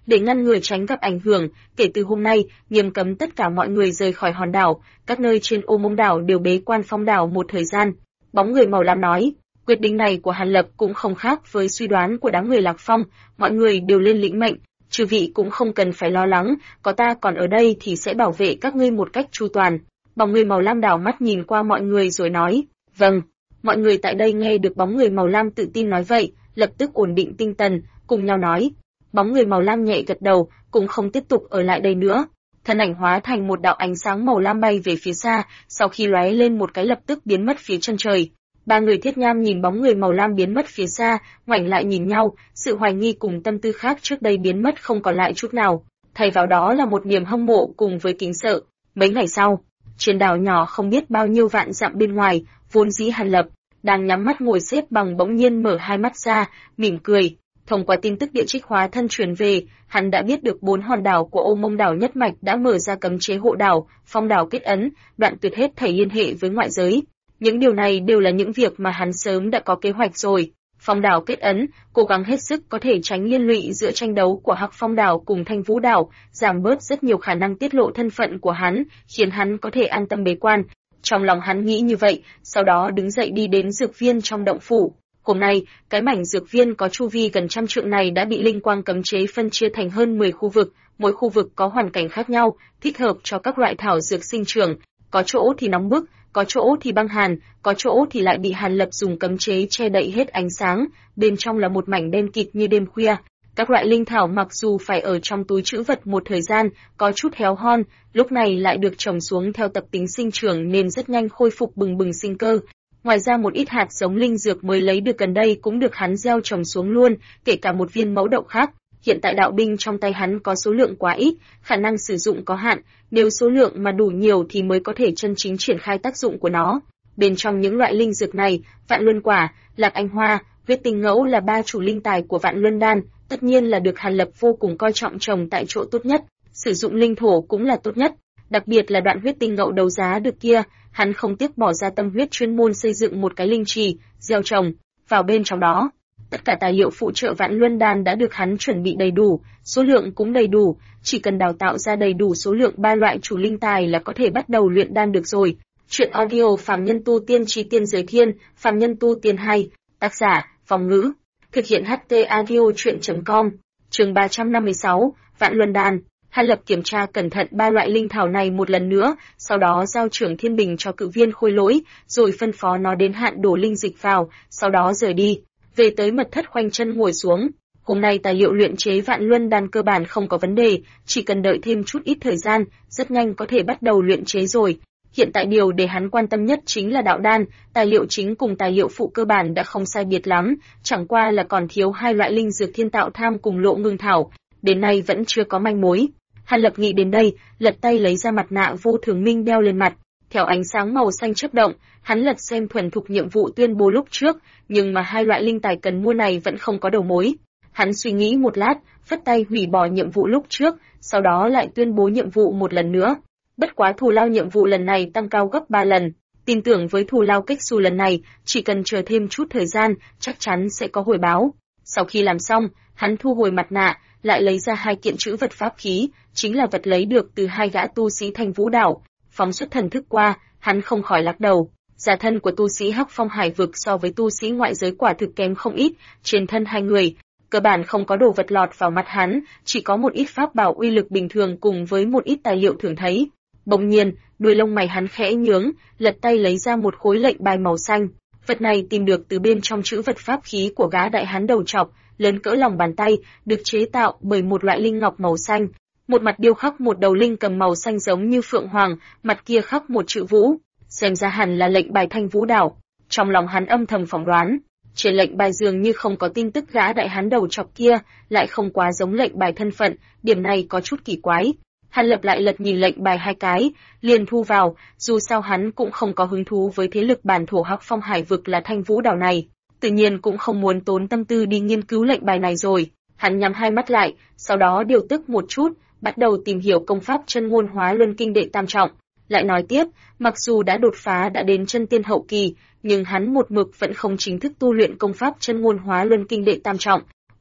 Để ngăn ngừa tránh gặp ảnh hưởng, kể từ hôm nay, nghiêm cấm tất cả mọi người rời khỏi hòn đảo, các nơi trên ô mông đảo đều bế quan phong đảo một thời gian. Bóng người màu lam nói, quyết định này của Hàn Lập cũng không khác với suy đoán của đám người Lạc Phong, mọi người đều lên lĩnh mệnh, chư vị cũng không cần phải lo lắng, có ta còn ở đây thì sẽ bảo vệ các ngươi một cách chu toàn. Bóng người màu lam đảo mắt nhìn qua mọi người rồi nói, vâng. Mọi người tại đây nghe được bóng người màu lam tự tin nói vậy, lập tức ổn định tinh thần, cùng nhau nói. Bóng người màu lam nhẹ gật đầu, cũng không tiếp tục ở lại đây nữa. Thân ảnh hóa thành một đạo ánh sáng màu lam bay về phía xa, sau khi lóe lên một cái lập tức biến mất phía chân trời. Ba người Thiết Nham nhìn bóng người màu lam biến mất phía xa, ngoảnh lại nhìn nhau, sự hoài nghi cùng tâm tư khác trước đây biến mất không còn lại chút nào, thay vào đó là một niềm hâm mộ cùng với kính sợ. Mấy ngày sau, trên đảo nhỏ không biết bao nhiêu vạn dặm bên ngoài, vốn dĩ Hàn Lập đang nhắm mắt ngồi xếp bằng bỗng nhiên mở hai mắt ra, mỉm cười. Thông qua tin tức địa trích hóa thân truyền về, hắn đã biết được 4 hòn đảo của Ô Mông đảo nhất mạch đã mở ra cấm chế hộ đảo, phong đảo kết ấn, đoạn tuyệt hết thảy liên hệ với ngoại giới. Những điều này đều là những việc mà hắn sớm đã có kế hoạch rồi. Phong đảo kết ấn, cố gắng hết sức có thể tránh liên lụy giữa tranh đấu của Hắc Phong đảo cùng Thanh Vũ đảo, giảm bớt rất nhiều khả năng tiết lộ thân phận của hắn, khiến hắn có thể an tâm bế quan. Trong lòng hắn nghĩ như vậy, sau đó đứng dậy đi đến dược viên trong động phủ. Hôm nay, cái mảnh dược viên có chu vi gần 100 trượng này đã bị linh quang cấm chế phân chia thành hơn 10 khu vực, mỗi khu vực có hoàn cảnh khác nhau, thích hợp cho các loại thảo dược sinh trưởng, có chỗ thì nóng bức, có chỗ thì băng hàn, có chỗ thì lại bị Hàn Lập dùng cấm chế che đậy hết ánh sáng, bên trong là một mảnh đen kịt như đêm khuya. Các loại linh thảo mặc dù phải ở trong túi trữ vật một thời gian, có chút héo hon, lúc này lại được trồng xuống theo tập tính sinh trưởng nên rất nhanh khôi phục bừng bừng sinh cơ. Ngoài ra một ít hạt giống linh dược mới lấy được gần đây cũng được hắn gieo trồng xuống luôn, kể cả một viên mẫu đậu khác. Hiện tại đạo binh trong tay hắn có số lượng quá ít, khả năng sử dụng có hạn, nếu số lượng mà đủ nhiều thì mới có thể chân chính triển khai tác dụng của nó. Bên trong những loại linh dược này, Vạn Luân Quả, Lạc Anh Hoa, Huyết Tinh Ngẫu là 3 chủ linh tài của Vạn Luân Đan, tất nhiên là được Hàn Lập vô cùng coi trọng trồng tại chỗ tốt nhất, sử dụng linh thổ cũng là tốt nhất, đặc biệt là đoạn Huyết Tinh Ngẫu đấu giá được kia, hắn không tiếc bỏ ra tâm huyết chuyên môn xây dựng một cái linh trì, gieo trồng vào bên trong đó. Tất cả tài liệu phụ trợ Vạn Luân Đan đã được hắn chuẩn bị đầy đủ, số lượng cũng đầy đủ, chỉ cần đào tạo ra đầy đủ số lượng 3 loại chủ linh tài là có thể bắt đầu luyện đan được rồi. Truyện audio Phàm Nhân Tu Tiên Chí Tiên Giới Thiên, Phàm Nhân Tu Tiên 2, tác giả, Phong Ngữ, thực hiện HT audio truyện.com, chương 356, Vạn Luân Đan. Hàn Lập kiểm tra cẩn thận 3 loại linh thảo này một lần nữa, sau đó giao trưởng thiên bình cho cự viên Khôi Lỗi, rồi phân phó nó đến hạn đổ linh dịch vào, sau đó rời đi. Về tới mật thất khoanh chân ngồi xuống. Hôm nay tài liệu luyện chế Vạn Luân Đan cơ bản không có vấn đề, chỉ cần đợi thêm chút ít thời gian, rất nhanh có thể bắt đầu luyện chế rồi. Hiện tại điều để hắn quan tâm nhất chính là đạo đan, tài liệu chính cùng tài liệu phụ cơ bản đã không sai biệt lắm, chẳng qua là còn thiếu 2 loại linh dược thiên tạo tham cùng lộ ngưng thảo, đến nay vẫn chưa có manh mối. Hàn Lập nghĩ đến đây, lật tay lấy ra mặt nạ vô thường minh đeo lên mặt, theo ánh sáng màu xanh chớp động, hắn lật xem thuần thục nhiệm vụ tuyên bố lúc trước, nhưng mà 2 loại linh tài cần mua này vẫn không có đầu mối. Hắn suy nghĩ một lát, phất tay hủy bỏ nhiệm vụ lúc trước, sau đó lại tuyên bố nhiệm vụ một lần nữa. Bất quá thù lao nhiệm vụ lần này tăng cao gấp 3 lần, tin tưởng với thù lao kích xù lần này, chỉ cần chờ thêm chút thời gian, chắc chắn sẽ có hồi báo. Sau khi làm xong, hắn thu hồi mặt nạ, lại lấy ra 2 kiện trữ vật pháp khí, chính là vật lấy được từ 2 gã tu sĩ Thanh Vũ đảo. Phóng xuất thần thức qua, hắn không khỏi lắc đầu. Giả thân của tu sĩ Hắc Phong Hải vực so với tu sĩ ngoại giới quả thực kém không ít, trên thân 2 người, cơ bản không có đồ vật lọt vào mắt hắn, chỉ có một ít pháp bảo uy lực bình thường cùng với một ít tài liệu thường thấy. Bỗng nhiên, đuôi lông mày hắn khẽ nhướng, lật tay lấy ra một khối lệnh bài màu xanh. Vật này tìm được từ bên trong trữ vật pháp khí của gã đại hán đầu trọc, lớn cỡ lòng bàn tay, được chế tạo bởi một loại linh ngọc màu xanh. Một mặt điêu khắc một đầu linh cầm màu xanh giống như phượng hoàng, mặt kia khắc một chữ Vũ, xem ra hẳn là lệnh bài Thanh Vũ đảo. Trong lòng hắn âm thầm phỏng đoán, trên lệnh bài dường như không có tin tức gã đại hán đầu trọc kia, lại không quá giống lệnh bài thân phận, điểm này có chút kỳ quái. Hàn Lập lại lật nhìn lệnh bài 2 cái, liền thu vào, dù sao hắn cũng không có hứng thú với thế lực bản thổ Hắc Phong Hải vực là Thanh Vũ đảo này, tự nhiên cũng không muốn tốn tâm tư đi nghiên cứu lệnh bài này rồi. Hắn nhắm 2 mắt lại, sau đó điều tức một chút, bắt đầu tìm hiểu công pháp chân ngôn hóa luân kinh đệ tam trọng. Lại nói tiếp, mặc dù đã đột phá đã đến chân tiên hậu kỳ, nhưng hắn một mực vẫn không chính thức tu luyện công pháp chân ngôn hóa luân kinh đệ tam trọng.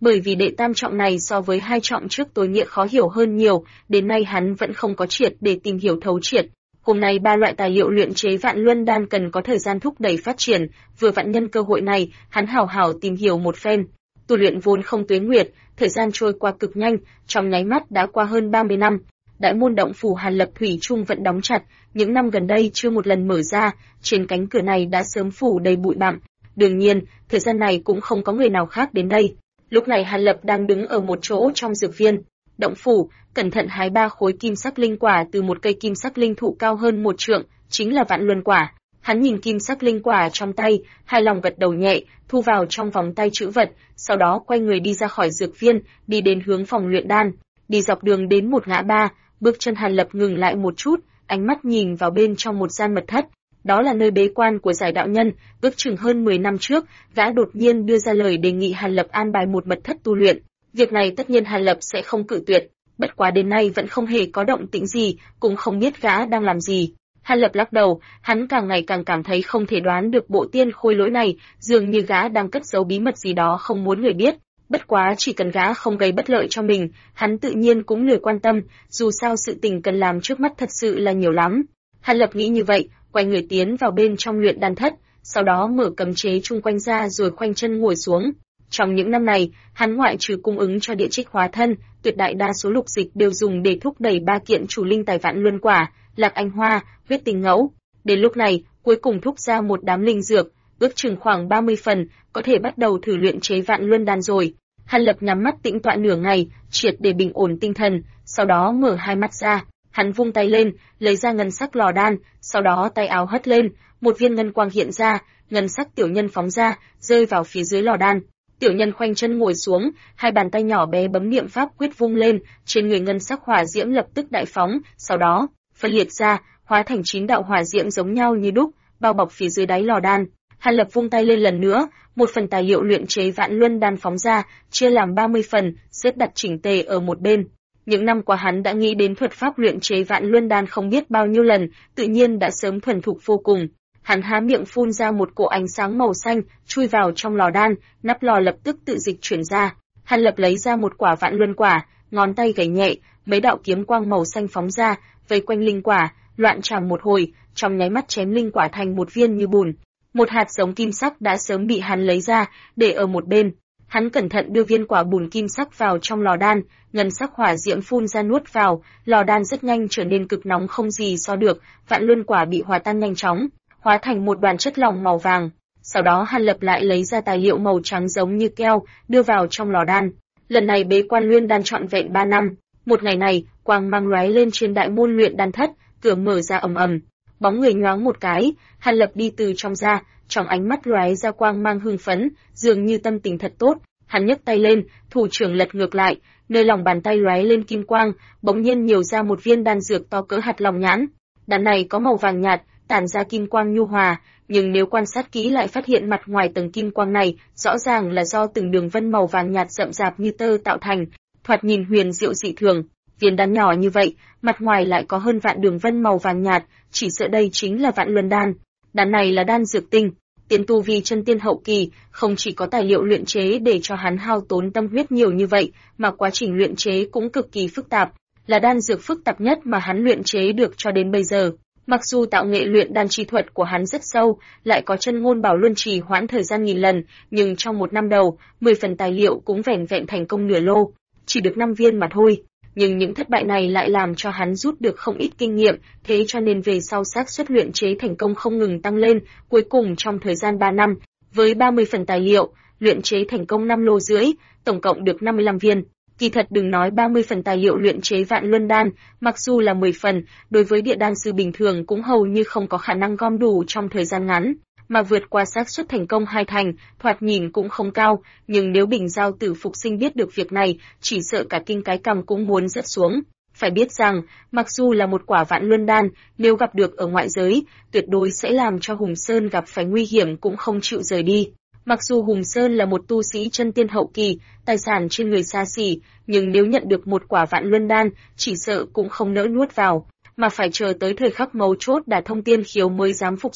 bởi vì đệ tam trọng này so với hai trọng trước tối nghĩa khó hiểu hơn nhiều, đến nay hắn vẫn không có triệt để tìm hiểu thấu triệt. Hôm nay ba loại tài liệu luyện chế Vạn Luân Đan cần có thời gian thúc đẩy phát triển, vừa vặn nhân cơ hội này, hắn hào hào tìm hiểu một phen. Tu luyện vốn không tuế nguyệt, thời gian trôi qua cực nhanh, trong nháy mắt đã qua hơn 30 năm. Đại môn động phủ Hàn Lập thủy chung vẫn đóng chặt, những năm gần đây chưa một lần mở ra, trên cánh cửa này đã sớm phủ đầy bụi bặm. Đương nhiên, thời gian này cũng không có người nào khác đến đây. Lúc này Hàn Lập đang đứng ở một chỗ trong dược viên, động phủ, cẩn thận hái 3 khối kim sắc linh quả từ một cây kim sắc linh thụ cao hơn 1 trượng, chính là Vạn Luân quả. Hắn nhìn kim sắc linh quả trong tay, hài lòng gật đầu nhẹ, thu vào trong vòng tay trữ vật, sau đó quay người đi ra khỏi dược viên, đi đến hướng phòng luyện đan. Đi dọc đường đến một ngã ba, bước chân Hàn Lập ngừng lại một chút, ánh mắt nhìn vào bên trong một gian mật thất. Đó là nơi bế quan của Giải đạo nhân, ước chừng hơn 10 năm trước, gã đột nhiên đưa ra lời đề nghị Hàn Lập an bài một mật thất tu luyện. Việc này tất nhiên Hàn Lập sẽ không cự tuyệt, bất quá đến nay vẫn không hề có động tĩnh gì, cũng không biết gã đang làm gì. Hàn Lập lắc đầu, hắn càng ngày càng cảm thấy không thể đoán được bộ tiên khôi lỗi này, dường như gã đang cất giấu bí mật gì đó không muốn người biết. Bất quá chỉ cần gã không gây bất lợi cho mình, hắn tự nhiên cũng lười quan tâm, dù sao sự tình cần làm trước mắt thật sự là nhiều lắm. Hàn Lập nghĩ như vậy, quay người tiến vào bên trong luyện đan thất, sau đó mở cấm chế chung quanh ra rồi khoanh chân ngồi xuống. Trong những năm này, hắn ngoại trừ cung ứng cho địa trích hóa thân, tuyệt đại đa số lục dịch đều dùng để thúc đẩy 3 kiện chủ linh tài Vạn Luân quả, Lạc Anh Hoa, Huyết Tình Ngẫu. Đến lúc này, cuối cùng thúc ra một đám linh dược, ước chừng khoảng 30 phần, có thể bắt đầu thử luyện chế Vạn Luân đan rồi. Hàn Lập nhắm mắt tĩnh tọa nửa ngày, triệt để bình ổn tinh thần, sau đó mở hai mắt ra, hắn vung tay lên, lấy ra ngân sắc lò đan, sau đó tay áo hất lên, một viên ngân quang hiện ra, ngân sắc tiểu nhân phóng ra, rơi vào phía dưới lò đan. Tiểu nhân khoanh chân ngồi xuống, hai bàn tay nhỏ bé bấm niệm pháp quyết vung lên, trên người ngân sắc hỏa diễm lập tức đại phóng, sau đó phân liệt ra, hóa thành 9 đạo hỏa diễm giống nhau như đúc, bao bọc phía dưới đáy lò đan. Hàn Lập vung tay lên lần nữa, một phần tài liệu luyện chế Vạn Luân đan phóng ra, chia làm 30 phần, xếp đặt chỉnh tề ở một bên. Những năm qua hắn đã nghĩ đến thuật pháp luyện chế Vạn Luân đan không biết bao nhiêu lần, tự nhiên đã sớm thuần thục vô cùng. Hắn há miệng phun ra một cỗ ánh sáng màu xanh, chui vào trong lò đan, nắp lò lập tức tự dịch chuyển ra. Hàn Lập lấy ra một quả Vạn Luân quả, ngón tay gảy nhẹ, mấy đạo kiếm quang màu xanh phóng ra, vây quanh linh quả, loạn trảm một hồi, trong nháy mắt chém linh quả thành một viên như bùn. Một hạt giống kim sắc đã sớm bị hắn lấy ra, để ở một bên. Hắn cẩn thận đưa viên quả bùn kim sắc vào trong lò đan, ngân sắc hỏa diễm phun ra nuốt vào, lò đan rất nhanh trở nên cực nóng không gì so được, Vạn Luân quả bị hòa tan nhanh chóng, hóa thành một đoàn chất lỏng màu vàng. Sau đó Hàn Lập lại lấy ra tài liệu màu trắng giống như keo, đưa vào trong lò đan. Lần này bế quan luyện đan trọn vẹn 3 năm. Một ngày này, quang mang lóe lên trên đại môn luyện đan thất, cửa mở ra ầm ầm. Bóng người nhoáng một cái, Hàn Lập đi từ trong ra, trong ánh mắt lóe ra quang mang hưng phấn, dường như tâm tình thật tốt. Hắn nhấc tay lên, thủ trưởng lật ngược lại, nơi lòng bàn tay lóe lên kim quang, bỗng nhiên nhiều ra một viên đan dược to cỡ hạt lòng nhãn. Đan này có màu vàng nhạt, tản ra kim quang nhu hòa, nhưng nếu quan sát kỹ lại phát hiện mặt ngoài tầng kim quang này, rõ ràng là do từng đường vân màu vàng nhạt rậm rạp như tơ tạo thành, thoạt nhìn huyền diệu dị thường. Viên đan nhỏ như vậy, mặt ngoài lại có hơn vạn đường vân màu vàng nhạt, chỉ sợ đây chính là Vạn Luân đan. Đan này là đan dược tinh, tiến tu vi chân tiên hậu kỳ, không chỉ có tài liệu luyện chế để cho hắn hao tốn tâm huyết nhiều như vậy, mà quá trình luyện chế cũng cực kỳ phức tạp, là đan dược phức tạp nhất mà hắn luyện chế được cho đến bây giờ. Mặc dù tạo nghệ luyện đan chi thuật của hắn rất sâu, lại có chân ngôn bảo luân trì hoãn thời gian nghìn lần, nhưng trong một năm đầu, 10 phần tài liệu cũng vẻn vẹn thành công nửa lô, chỉ được 5 viên mà thôi. Nhưng những thất bại này lại làm cho hắn rút được không ít kinh nghiệm, thế cho nên về sau xác suất luyện chế thành công không ngừng tăng lên, cuối cùng trong thời gian 3 năm, với 30 phần tài liệu, luyện chế thành công 5 lô rưỡi, tổng cộng được 55 viên. Kỳ thật đừng nói 30 phần tài liệu luyện chế Vạn Luân đan, mặc dù là 10 phần, đối với địa đan sư bình thường cũng hầu như không có khả năng gom đủ trong thời gian ngắn, mà vượt qua xác suất thành công 2 thành, thoạt nhìn cũng không cao, nhưng nếu Bình Giao Tử Phục Sinh biết được việc này, chỉ sợ cả kinh cái cằm cũng muốn rớt xuống. Phải biết rằng, mặc dù là một quả Vạn Luân đan, nếu gặp được ở ngoại giới, tuyệt đối sẽ làm cho Hùng Sơn gặp phải nguy hiểm cũng không chịu rời đi. Mặc dù Hùng Sơn là một tu sĩ chân tiên hậu kỳ, tài sản trên người xa xỉ, nhưng nếu nhận được một quả Vạn Luân đan, chỉ sợ cũng không nỡ nuốt vào, mà phải chờ tới thời khắc mấu chốt đả thông tiên khiếu mới dám phục dụng.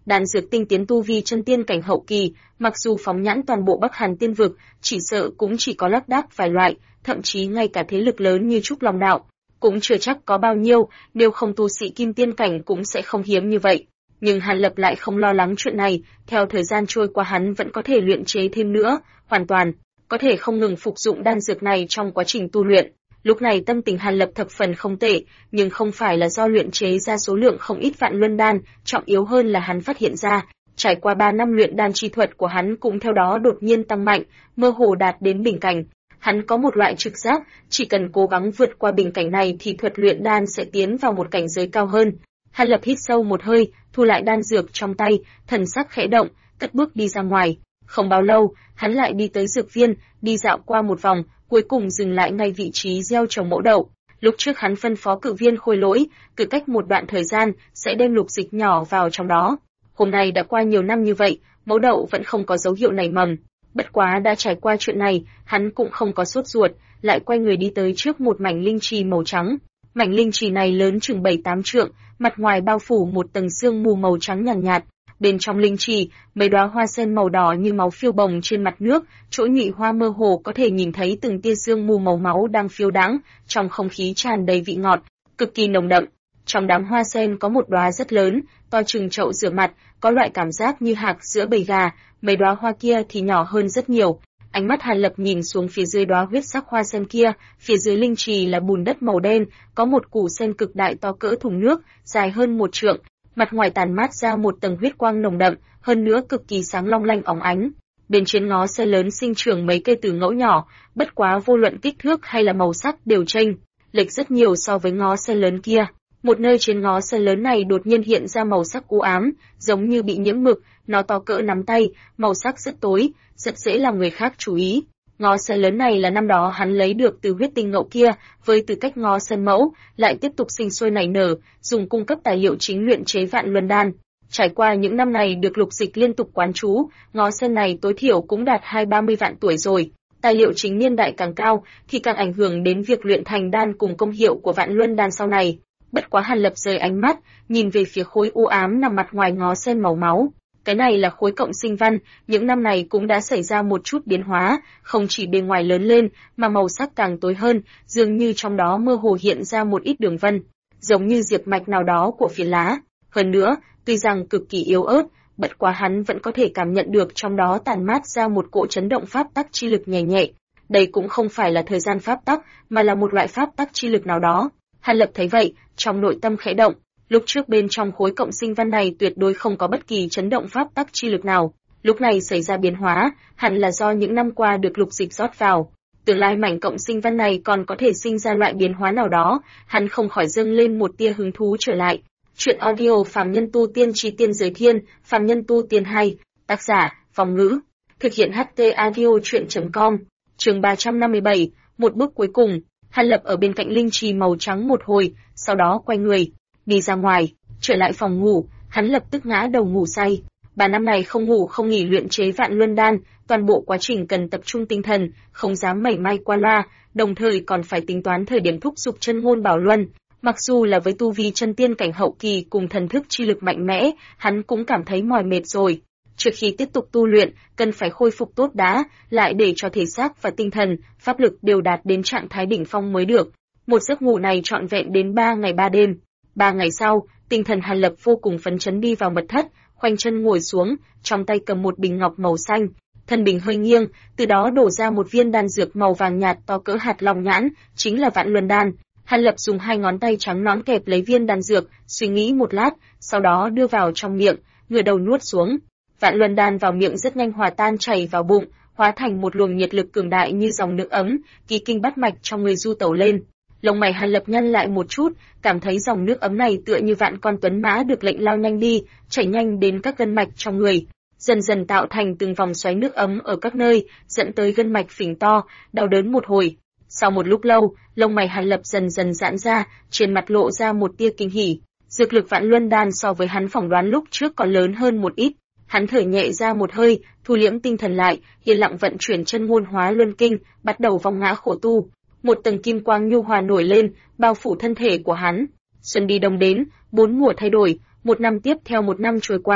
Đan dược tinh tiến tu vi chân tiên cảnh hậu kỳ, mặc dù phóng nhãn toàn bộ Bắc Hàn tiên vực, chỉ sợ cũng chỉ có lác đác vài loại, thậm chí ngay cả thế lực lớn như Trúc Long đạo cũng chưa chắc có bao nhiêu, nếu không tu sĩ kim tiên cảnh cũng sẽ không hiếm như vậy. Nhưng Hàn Lập lại không lo lắng chuyện này, theo thời gian trôi qua hắn vẫn có thể luyện chế thêm nữa, hoàn toàn có thể không ngừng phục dụng đan dược này trong quá trình tu luyện. Lúc này tâm tình Hàn Lập thập phần không tệ, nhưng không phải là do luyện chế ra số lượng không ít vạn luân đan, trọng yếu hơn là hắn phát hiện ra, trải qua 3 năm luyện đan chi thuật của hắn cũng theo đó đột nhiên tăng mạnh, mơ hồ đạt đến bình cảnh. Hắn có một loại trực giác, chỉ cần cố gắng vượt qua bình cảnh này thì thuật luyện đan sẽ tiến vào một cảnh giới cao hơn. Hàn Lập hít sâu một hơi, thu lại đan dược trong tay, thần sắc khẽ động, cất bước đi ra ngoài. Không bao lâu, hắn lại đi tới dược viên, đi dạo qua một vòng, cuối cùng dừng lại ngay vị trí gieo trồng mẫu đậu. Lúc trước hắn phân phó cự viên Khôi Lỗi, cứ cách một đoạn thời gian sẽ đem lục dịch nhỏ vào trong đó. Hôm nay đã qua nhiều năm như vậy, mẫu đậu vẫn không có dấu hiệu nảy mầm. Bất quá đã trải qua chuyện này, hắn cũng không có sốt ruột, lại quay người đi tới trước một mảnh linh trì màu trắng. Mảnh linh trì này lớn chừng 7-8 trượng, mặt ngoài bao phủ một tầng sương mù màu trắng nhàn nhạt. Bên trong linh trì, mấy đóa hoa sen màu đỏ như máu phiêu bồng trên mặt nước, chỗ nhụy hoa mơ hồ có thể nhìn thấy từng tia sương mù màu máu đang phiêu đãng, trong không khí tràn đầy vị ngọt, cực kỳ nồng đậm. Trong đám hoa sen có một đóa rất lớn, to chừng chậu rửa mặt, có loại cảm giác như hạc giữa bầy gà, mấy đóa hoa kia thì nhỏ hơn rất nhiều. Ánh mắt Hàn Lập nhìn xuống phía dưới đóa huyết sắc hoa sen kia, phía dưới linh trì là bùn đất màu đen, có một củ sen cực đại to cỡ thùng nước, dài hơn 1 trượng, mặt ngoài tàn mát ra một tầng huyết quang nồng đậm, hơn nữa cực kỳ sáng long lanh óng ánh. Bên trên ngó sen lớn sinh trưởng mấy cây từ ngẫu nhỏ, bất quá vô luận kích thước hay là màu sắc đều chênh lệch rất nhiều so với ngó sen lớn kia. Một nơi trên ngó sen lớn này đột nhiên hiện ra màu sắc u ám, giống như bị nhiễm mực, nó to cỡ nắm tay, màu sắc rất tối, rất dễ làm người khác chú ý. Ngó sen lớn này là năm đó hắn lấy được từ huyết tinh ngậu kia, với tư cách ngó sen mẫu, lại tiếp tục sinh sôi nảy nở, dùng cung cấp tài liệu chính luyện chế vạn luân đan. Trải qua những năm này được lục dịch liên tục quán chú, ngó sen này tối thiểu cũng đạt 20-30 vạn tuổi rồi. Tài liệu chính niên đại càng cao, thì càng ảnh hưởng đến việc luyện thành đan cùng công hiệu của vạn luân đan sau này. Bất quá Hàn Lập rời ánh mắt, nhìn về phía khối u ám nằm mặt ngoài ngó sen màu máu. Cái này là khối cộng sinh văn, những năm này cũng đã xảy ra một chút biến hóa, không chỉ bề ngoài lớn lên, mà màu sắc càng tối hơn, dường như trong đó mơ hồ hiện ra một ít đường vân, giống như diệp mạch nào đó của phiến lá. Hơn nữa, tuy rằng cực kỳ yếu ớt, bất quá hắn vẫn có thể cảm nhận được trong đó tàn mát ra một cỗ chấn động pháp tắc chi lực nhẹ nhẹ. Đây cũng không phải là thời gian pháp tắc, mà là một loại pháp tắc chi lực nào đó. Hàn Lập thấy vậy, trong nội tâm khẽ động. Lúc trước bên trong khối cộng sinh văn này tuyệt đối không có bất kỳ chấn động pháp tắc chi lực nào. Lúc này xảy ra biến hóa, hẳn là do những năm qua được lục dịch rót vào. Tương lai mảnh cộng sinh văn này còn có thể sinh ra loại biến hóa nào đó, hắn không khỏi dâng lên một tia hứng thú trở lại. Chuyện audio Phàm Nhân Tu Tiên Chi Tiên Giới Thiên, Phàm Nhân Tu Tiên 2, tác giả, Phong Ngữ. Thực hiện HT Audio Chuyện.com, chương 357, một bước cuối cùng. Hàn Lập ở bên cạnh linh trì màu trắng một hồi, sau đó quay người, đi ra ngoài, trở lại phòng ngủ, hắn lập tức ngã đầu ngủ say. 3 năm này không ngủ không nghỉ luyện chế vạn luân đan, toàn bộ quá trình cần tập trung tinh thần, không dám mảy may qua loa, đồng thời còn phải tính toán thời điểm thúc giục chân ngôn bảo luân. Mặc dù là với tu vi chân tiên cảnh hậu kỳ cùng thần thức chi lực mạnh mẽ, hắn cũng cảm thấy mỏi mệt rồi. Trước khi tiếp tục tu luyện, cần phải khôi phục tốt đã, lại để cho thể xác và tinh thần, pháp lực đều đạt đến trạng thái đỉnh phong mới được. Một giấc ngủ này trọn vẹn đến 3 ngày 3 đêm. 3 ngày sau, tinh thần Hàn Lập vô cùng phấn chấn đi vào mật thất, khoanh chân ngồi xuống, trong tay cầm một bình ngọc màu xanh. Thân bình hơi nghiêng, từ đó đổ ra một viên đan dược màu vàng nhạt to cỡ hạt long nhãn, chính là vạn luân đan. Hàn Lập dùng 2 ngón tay trắng nõn kẹp lấy viên đan dược, suy nghĩ một lát, sau đó đưa vào trong miệng, ngửa đầu nuốt xuống. Vạn luân đan vào miệng rất nhanh hòa tan chảy vào bụng, hóa thành một luồng nhiệt lực cường đại như dòng nước ấm, kỳ kinh bát mạch trong người du tẩu lên. Lông mày Hàn Lập nhăn lại một chút, cảm thấy dòng nước ấm này tựa như vạn con tuấn mã được lệnh lao nhanh đi, chảy nhanh đến các gân mạch trong người, dần dần tạo thành từng vòng xoáy nước ấm ở các nơi, dẫn tới gân mạch phình to, đau đớn một hồi. Sau một lúc lâu, lông mày Hàn Lập dần dần giãn ra, trên mặt lộ ra một tia kinh hỉ. Dược lực vạn luân đan so với hắn phỏng đoán lúc trước còn lớn hơn một ít. Hắn thở nhẹ ra một hơi, thu liễm tinh thần lại, yên lặng vận chuyển chân ngôn hóa luân kinh, bắt đầu vòng ngã khổ tu. Một tầng kim quang nhu hòa nổi lên, bao phủ thân thể của hắn. Xuân đi đông đến, 4 mùa thay đổi, một năm tiếp theo một năm trôi qua.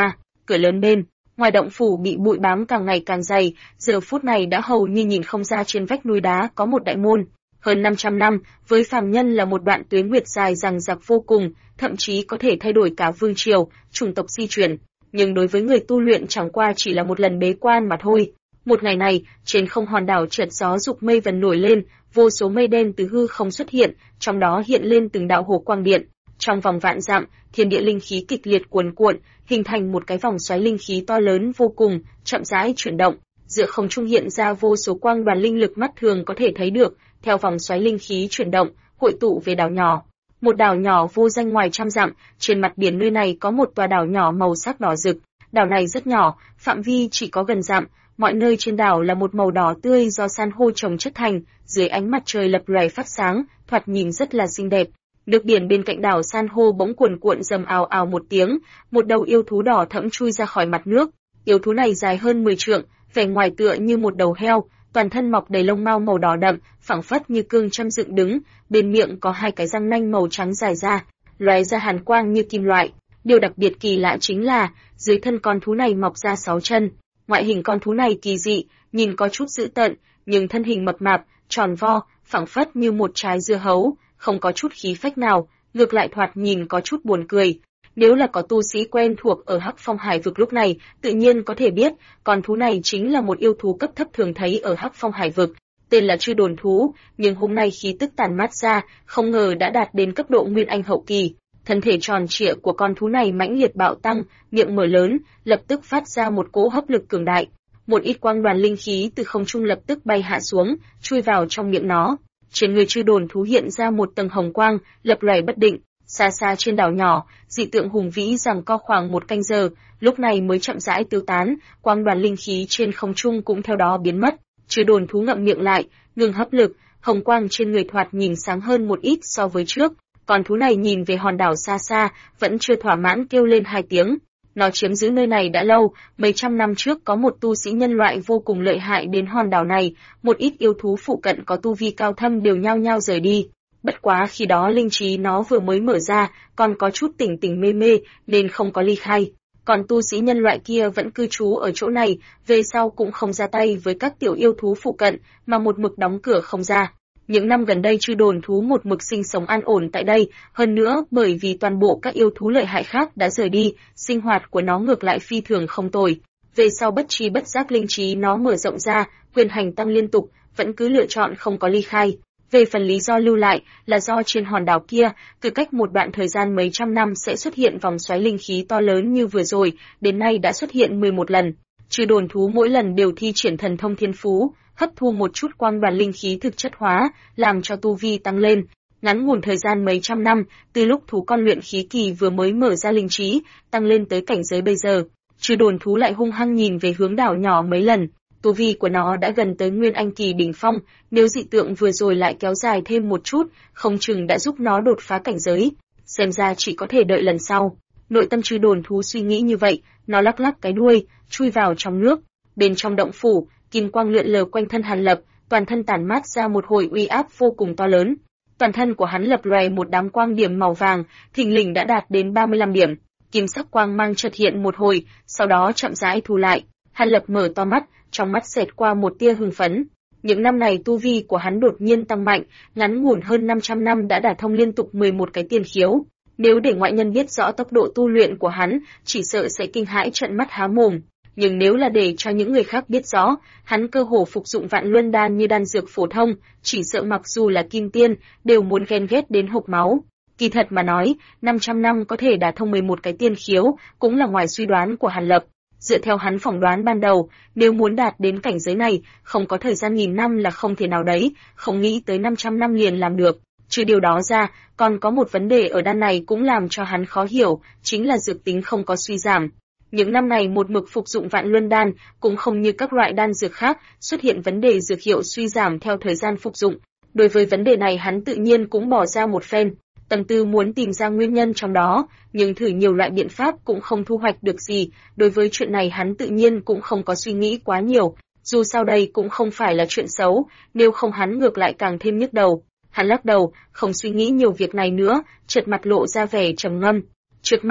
cửa lớn bên ngoài động phủ bị bụi bám càng ngày càng dày, giờ phút này đã hầu như nhìn không ra trên vách núi đá có một đại môn. Hơn 500 năm, với phàm nhân là một đoạn tuế nguyệt dài dằng dặc vô cùng, thậm chí có thể thay đổi cả vương triều, chủng tộc di chuyển. Nhưng đối với người tu luyện chẳng qua chỉ là một lần bế quan mà thôi. Một ngày này, trên không hòn đảo chợt gió dục mây vần nổi lên, vô số mây đen từ hư không xuất hiện, trong đó hiện lên từng đạo hồ quang điện. Trong vòng vạn dặm, thiên địa linh khí kịch liệt cuồn cuộn, hình thành một cái vòng xoáy linh khí to lớn vô cùng, chậm rãi chuyển động. Giữa không trung hiện ra vô số quang đoàn linh lực mắt thường có thể thấy được, theo vòng xoáy linh khí chuyển động, hội tụ về đảo nhỏ. Một đảo nhỏ vô danh ngoài trăm dặm, trên mặt biển nơi này có một tòa đảo nhỏ màu sắc đỏ rực. Đảo này rất nhỏ, phạm vi chỉ có gần dặm, mọi nơi trên đảo là một màu đỏ tươi do san hô trồng chất thành, dưới ánh mặt trời lập lòe phát sáng, thoạt nhìn rất là xinh đẹp. Nước biển bên cạnh đảo san hô bỗng cuồn cuộn rầm ào ào một tiếng, một đầu yêu thú đỏ thẫm chui ra khỏi mặt nước. Yêu thú này dài hơn 10 trượng, vẻ ngoài tựa như một đầu heo, toàn thân mọc đầy lông mao màu đỏ đậm, phẳng phất như cương châm dựng đứng, bên miệng có hai cái răng nanh màu trắng dài ra, lóe ra hàn quang như kim loại. Điều đặc biệt kỳ lạ chính là, dưới thân con thú này mọc ra 6 chân. Ngoại hình con thú này kỳ dị, nhìn có chút dữ tợn, nhưng thân hình mập mạp, tròn vo, phẳng phất như một trái dưa hấu, không có chút khí phách nào, ngược lại thoạt nhìn có chút buồn cười. Nếu là có tu sĩ quen thuộc ở Hắc Phong Hải vực lúc này, tự nhiên có thể biết, con thú này chính là một yêu thú cấp thấp thường thấy ở Hắc Phong Hải vực, tên là Chư Đồn thú, nhưng hôm nay khí tức tản mát ra, không ngờ đã đạt đến cấp độ Nguyên Anh hậu kỳ. Thân thể tròn trịa của con thú này mãnh liệt bạo tăng, miệng mở lớn, lập tức phát ra một cỗ hấp lực cường đại. Một ít quang đoàn linh khí từ không trung lập tức bay hạ xuống, chui vào trong miệng nó. Trên người Chư Đồn thú hiện ra một tầng hồng quang, lập lòe bất định. Xa xa trên đảo nhỏ, dị tượng hùng vĩ giằng co khoảng một canh giờ, lúc này mới chậm rãi tiêu tán, quang đoàn linh khí trên không trung cũng theo đó biến mất. Chư Đồn thú ngậm miệng lại, ngừng hấp lực, hồng quang trên người thoạt nhìn sáng hơn một ít so với trước. Con thú này nhìn về hòn đảo xa xa, vẫn chưa thỏa mãn kêu lên 2 tiếng. Nó chiếm giữ nơi này đã lâu, mấy trăm năm trước có một tu sĩ nhân loại vô cùng lợi hại đến hòn đảo này, một ít yêu thú phụ cận có tu vi cao thâm đều nhao nhao rời đi. Bất quá khi đó linh trí nó vừa mới mở ra, còn có chút tỉnh tỉnh mê mê, nên không có ly khai. Còn tu sĩ nhân loại kia vẫn cư trú ở chỗ này, về sau cũng không ra tay với các tiểu yêu thú phụ cận, mà một mực đóng cửa không ra. Những năm gần đây Chư Đồn thú một mực sinh sống an ổn tại đây, hơn nữa bởi vì toàn bộ các yêu thú lợi hại khác đã rời đi, sinh hoạt của nó ngược lại phi thường không tồi. Về sau bất tri bất giác linh trí nó mở rộng ra, quyền hành tăng liên tục, vẫn cứ lựa chọn không có ly khai. Về phần lý do lưu lại là do trên hòn đảo kia, từ cách một đoạn thời gian mấy trăm năm sẽ xuất hiện vòng xoáy linh khí to lớn như vừa rồi, đến nay đã xuất hiện 11 lần. Chư Đồn thú mỗi lần đều thi triển thần thông thiên phú, hấp thu một chút quang đoàn linh khí thực chất hóa, làm cho tu vi tăng lên. Ngắn ngủn thời gian mấy trăm năm, từ lúc thú con luyện khí kỳ vừa mới mở ra linh trí, tăng lên tới cảnh giới bây giờ, Chư Đồn thú lại hung hăng nhìn về hướng đảo nhỏ mấy lần. Tu vi của nó đã gần tới Nguyên Anh kỳ đỉnh phong, nếu dị tượng vừa rồi lại kéo dài thêm một chút, không chừng đã giúp nó đột phá cảnh giới. Xem ra chỉ có thể đợi lần sau. Nội tâm Chư Đồn thú suy nghĩ như vậy, nó lắc lắc cái đuôi, chui vào trong nước. Bên trong động phủ, kim quang lượn lờ quanh thân Hàn Lập, toàn thân tản mát ra một hồi uy áp vô cùng to lớn. Toàn thân của hắn lập lòe một đám quang điểm màu vàng, thình lình đã đạt đến 35 điểm. Kim sắc quang mang chợt hiện một hồi, sau đó chậm rãi thu lại. Hàn Lập mở to mắt, trong mắt xẹt qua một tia hưng phấn. Những năm này tu vi của hắn đột nhiên tăng mạnh, ngắn ngủn hơn 500 năm đã đả thông liên tục 11 cái tiên khiếu. Nếu để ngoại nhân biết rõ tốc độ tu luyện của hắn, chỉ sợ sẽ kinh hãi trợn mắt há mồm. Nhưng nếu là để cho những người khác biết rõ, hắn cơ hồ phục dụng Vạn Luân đan như đan dược phổ thông, chỉ sợ mặc dù là kim tiên, đều muốn ghen ghét đến hộc máu. Kỳ thật mà nói, 500 năm có thể đả thông 11 cái tiên khiếu, cũng là ngoài suy đoán của Hàn Lập. Dựa theo hắn phỏng đoán ban đầu, nếu muốn đạt đến cảnh giới này, không có thời gian nghìn năm là không thể nào đấy, không nghĩ tới 500 năm liền làm được. Trừ điều đó ra, còn có một vấn đề ở đan này cũng làm cho hắn khó hiểu, chính là dược tính không có suy giảm. Những năm này một mực phục dụng Vạn Luân đan, cũng không như các loại đan dược khác, xuất hiện vấn đề dược hiệu suy giảm theo thời gian phục dụng. Đối với vấn đề này hắn tự nhiên cũng bỏ ra một phen tâm tư muốn tìm ra nguyên nhân trong đó, nhưng thử nhiều loại biện pháp cũng không thu hoạch được gì, đối với chuyện này hắn tự nhiên cũng không có suy nghĩ quá nhiều, dù sao đây cũng không phải là chuyện xấu, nếu không hắn ngược lại càng thêm nhức đầu. Hắn lắc đầu, không suy nghĩ nhiều việc này nữa, chợt mặt lộ ra vẻ trầm ngâm. Trước mắt,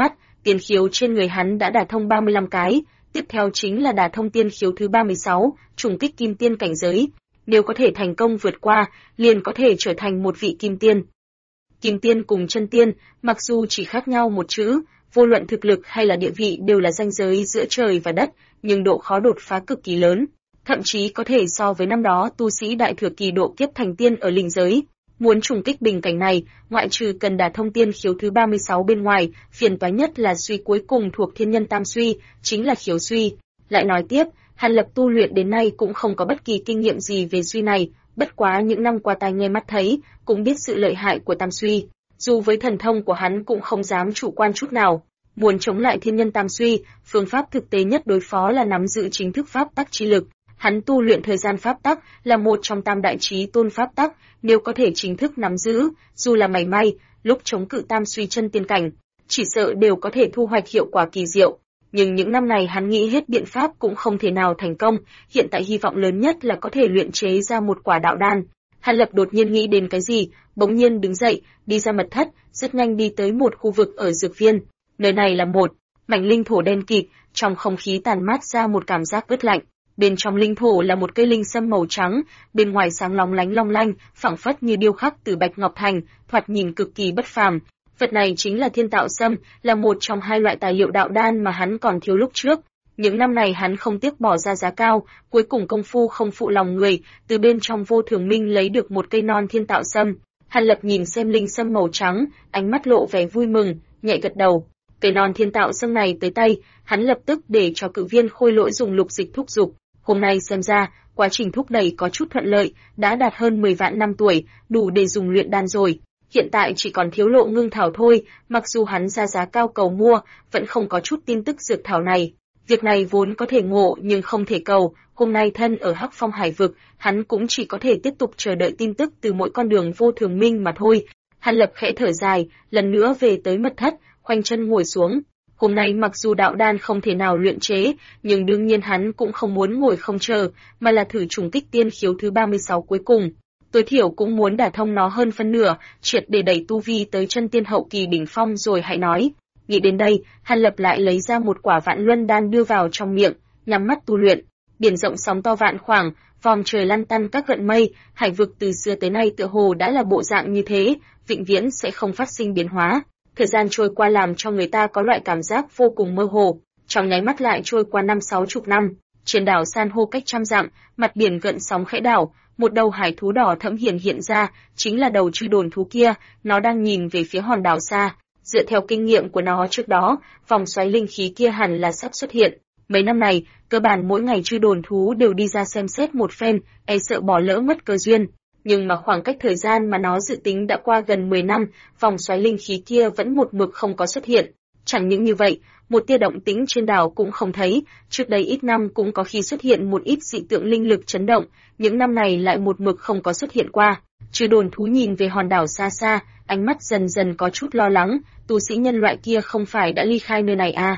Tiên khiếu trên người hắn đã đả thông 35 cái, tiếp theo chính là đả thông tiên khiếu thứ 36, trùng kích kim tiên cảnh giới. Nếu có thể thành công vượt qua, liền có thể trở thành một vị kim tiên. Kim tiên cùng chân tiên, mặc dù chỉ khác nhau một chữ, vô luận thực lực hay là địa vị đều là ranh giới giữa trời và đất, nhưng độ khó đột phá cực kỳ lớn, thậm chí có thể so với năm đó tu sĩ đại thừa kỳ độ kiếp thành tiên ở linh giới. Muốn trùng kích bình cảnh này, ngoại trừ cần đả thông tiên khiếu thứ 36 bên ngoài, phiền toái nhất là suy cuối cùng thuộc thiên nhân tam suy, chính là khiếu suy. Lại nói tiếp, Hàn Lập tu luyện đến nay cũng không có bất kỳ kinh nghiệm gì về suy này, bất quá những năm qua tai nghe mắt thấy, cũng biết sự lợi hại của tam suy. Dù với thần thông của hắn cũng không dám chủ quan chút nào. Muốn chống lại thiên nhân tam suy, phương pháp thực tế nhất đối phó là nắm giữ chính thức pháp tắc chi lực. Hắn tu luyện thời gian pháp tắc là một trong tam đại chí tôn pháp tắc, nếu có thể chính thức nắm giữ, dù là mảy may, lúc chống cự tam suy chân tiên cảnh, chỉ sợ đều có thể thu hoạch hiệu quả kỳ diệu. Nhưng những năm này hắn nghĩ hết biện pháp cũng không thể nào thành công, hiện tại hy vọng lớn nhất là có thể luyện chế ra một quả đạo đan. Hàn Lập đột nhiên nghĩ đến cái gì, bỗng nhiên đứng dậy, đi ra mật thất, rất nhanh đi tới một khu vực ở dược viên. Nơi này là một mảnh linh thổ đen kịt, trong không khí tàn mát ra một cảm giác ướt lạnh. Bên trong linh thổ là một cây linh sâm màu trắng, bên ngoài sáng lóng lánh long lanh, phảng phất như điêu khắc từ bạch ngọc thành, thoạt nhìn cực kỳ bất phàm. Vật này chính là thiên tạo sâm, là một trong hai loại tài liệu đạo đan mà hắn còn thiếu lúc trước. Những năm này hắn không tiếc bỏ ra giá cao, cuối cùng công phu không phụ lòng người, từ bên trong vô thường minh lấy được một cây non thiên tạo sâm. Hàn Lập nhìn xem linh sâm màu trắng, ánh mắt lộ vẻ vui mừng, nhẹ gật đầu. Cây non thiên tạo sâm này tới tay, hắn lập tức để cho cự viên khôi lỗi dùng lục dịch thúc dục. Hôm nay xem ra, quá trình thúc đẩy có chút thuận lợi, đã đạt hơn 10 vạn năm tuổi, đủ để dùng luyện đan rồi. Hiện tại chỉ còn thiếu lộ ngưng thảo thôi, mặc dù hắn ra giá cao cầu mua, vẫn không có chút tin tức dược thảo này. Việc này vốn có thể ngộ nhưng không thể cầu, hôm nay thân ở Hắc Phong Hải vực, hắn cũng chỉ có thể tiếp tục chờ đợi tin tức từ mỗi con đường vô thường minh mà thôi. Hàn Lập khẽ thở dài, lần nữa về tới mật thất, khoanh chân ngồi xuống. Hôm nay mặc dù đạo đan không thể nào luyện chế, nhưng đương nhiên hắn cũng không muốn ngồi không chờ, mà là thử trùng kích tiên khiếu thứ 36 cuối cùng. Tối thiểu cũng muốn đả thông nó hơn phân nửa, triệt để đẩy tu vi tới chân tiên hậu kỳ đỉnh phong rồi hãy nói. Nghĩ đến đây, Hàn Lập lại lấy ra một quả vạn luân đan đưa vào trong miệng, nhắm mắt tu luyện. Biển rộng sóng to vạn khoảng, vòm trời lăn tăn các gợn mây, hải vực từ xưa tới nay tựa hồ đã là bộ dạng như thế, vĩnh viễn sẽ không phát sinh biến hóa. Thời gian trôi qua làm cho người ta có loại cảm giác vô cùng mơ hồ, trong nháy mắt lại trôi qua 50-60 năm. Trên đảo san hô cách trăm dặm, mặt biển gợn sóng khẽ đảo, một đầu hải thú đỏ thẫm hiện ra, chính là đầu chư đồn thú kia, nó đang nhìn về phía hòn đảo xa. Dựa theo kinh nghiệm của nó trước đó, vòng xoáy linh khí kia hẳn là sắp xuất hiện. Mấy năm này, cơ bản mỗi ngày chư đồn thú đều đi ra xem xét một phen, e sợ bỏ lỡ mất cơ duyên. Nhưng mà khoảng cách thời gian mà nó dự tính đã qua gần 10 năm, vòng xoáy linh khí kia vẫn một mực không có xuất hiện. Chẳng những như vậy, một tia động tĩnh trên đảo cũng không thấy, trước đây ít năm cũng có khi xuất hiện một ít dị tượng linh lực chấn động, những năm này lại một mực không có xuất hiện qua. Chư đồn thú nhìn về hòn đảo xa xa, ánh mắt dần dần có chút lo lắng, tu sĩ nhân loại kia không phải đã ly khai nơi này à?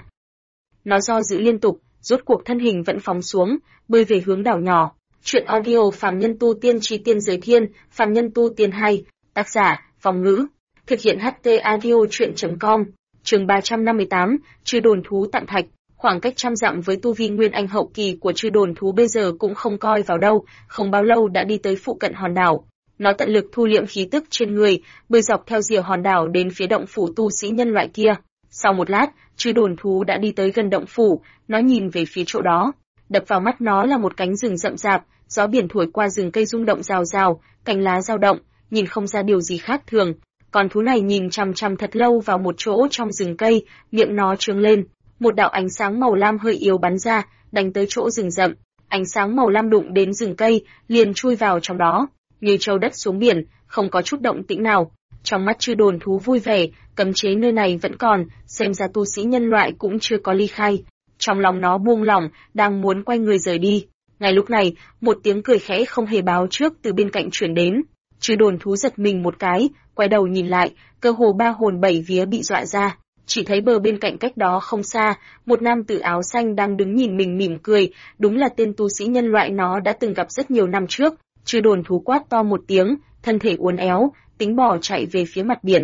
Nó do dự liên tục, rốt cuộc thân hình vẫn phóng xuống, bơi về hướng đảo nhỏ. Chuyện audio Phàm Nhân Tu Tiên Chí Tiên Giới Thiên, Phàm Nhân Tu Tiên 2, tác giả, Phong Ngữ, thực hiện HT audio chuyện.com, chương 358, chư đồn thú tặng thạch. Khoảng cách trăm dặm với tu vi nguyên anh hậu kỳ của chư đồn thú bây giờ cũng không coi vào đâu, không bao lâu đã đi tới phụ cận hòn đảo. Nó tận lực thu liễm khí tức trên người, bơi dọc theo rìa hòn đảo đến phía động phủ tu sĩ nhân loại kia. Sau một lát, chư đồn thú đã đi tới gần động phủ, nó nhìn về phía chỗ đó. Đập vào mắt nó là một cánh rừng rậm rạp, gió biển thổi qua rừng cây rung động rào rào, cành lá dao động, nhìn không ra điều gì khác thường. Con thú này nhìn chằm chằm thật lâu vào một chỗ trong rừng cây, miệng nó trương lên, một đạo ánh sáng màu lam hơi yếu bắn ra, đánh tới chỗ rừng rậm. Ánh sáng màu lam đụng đến rừng cây, liền chui vào trong đó, như trâu đất xuống biển, không có chút động tĩnh nào. Trong mắt chư đồn thú vui vẻ, cấm chế nơi này vẫn còn, xem ra tu sĩ nhân loại cũng chưa có ly khai. Trong lòng nó buông lỏng, đang muốn quay người rời đi. Ngay lúc này, một tiếng cười khẽ không hề báo trước từ bên cạnh truyền đến. Chư đồn thú giật mình một cái, quay đầu nhìn lại, cơ hồ ba hồn bảy vía bị dọa ra. Chỉ thấy bờ bên cạnh cách đó không xa, một nam tử áo xanh đang đứng nhìn mình mỉm cười, đúng là tên tu sĩ nhân loại nó đã từng gặp rất nhiều năm trước. Chư đồn thú quát to một tiếng, thân thể uốn éo, tính bỏ chạy về phía mặt biển.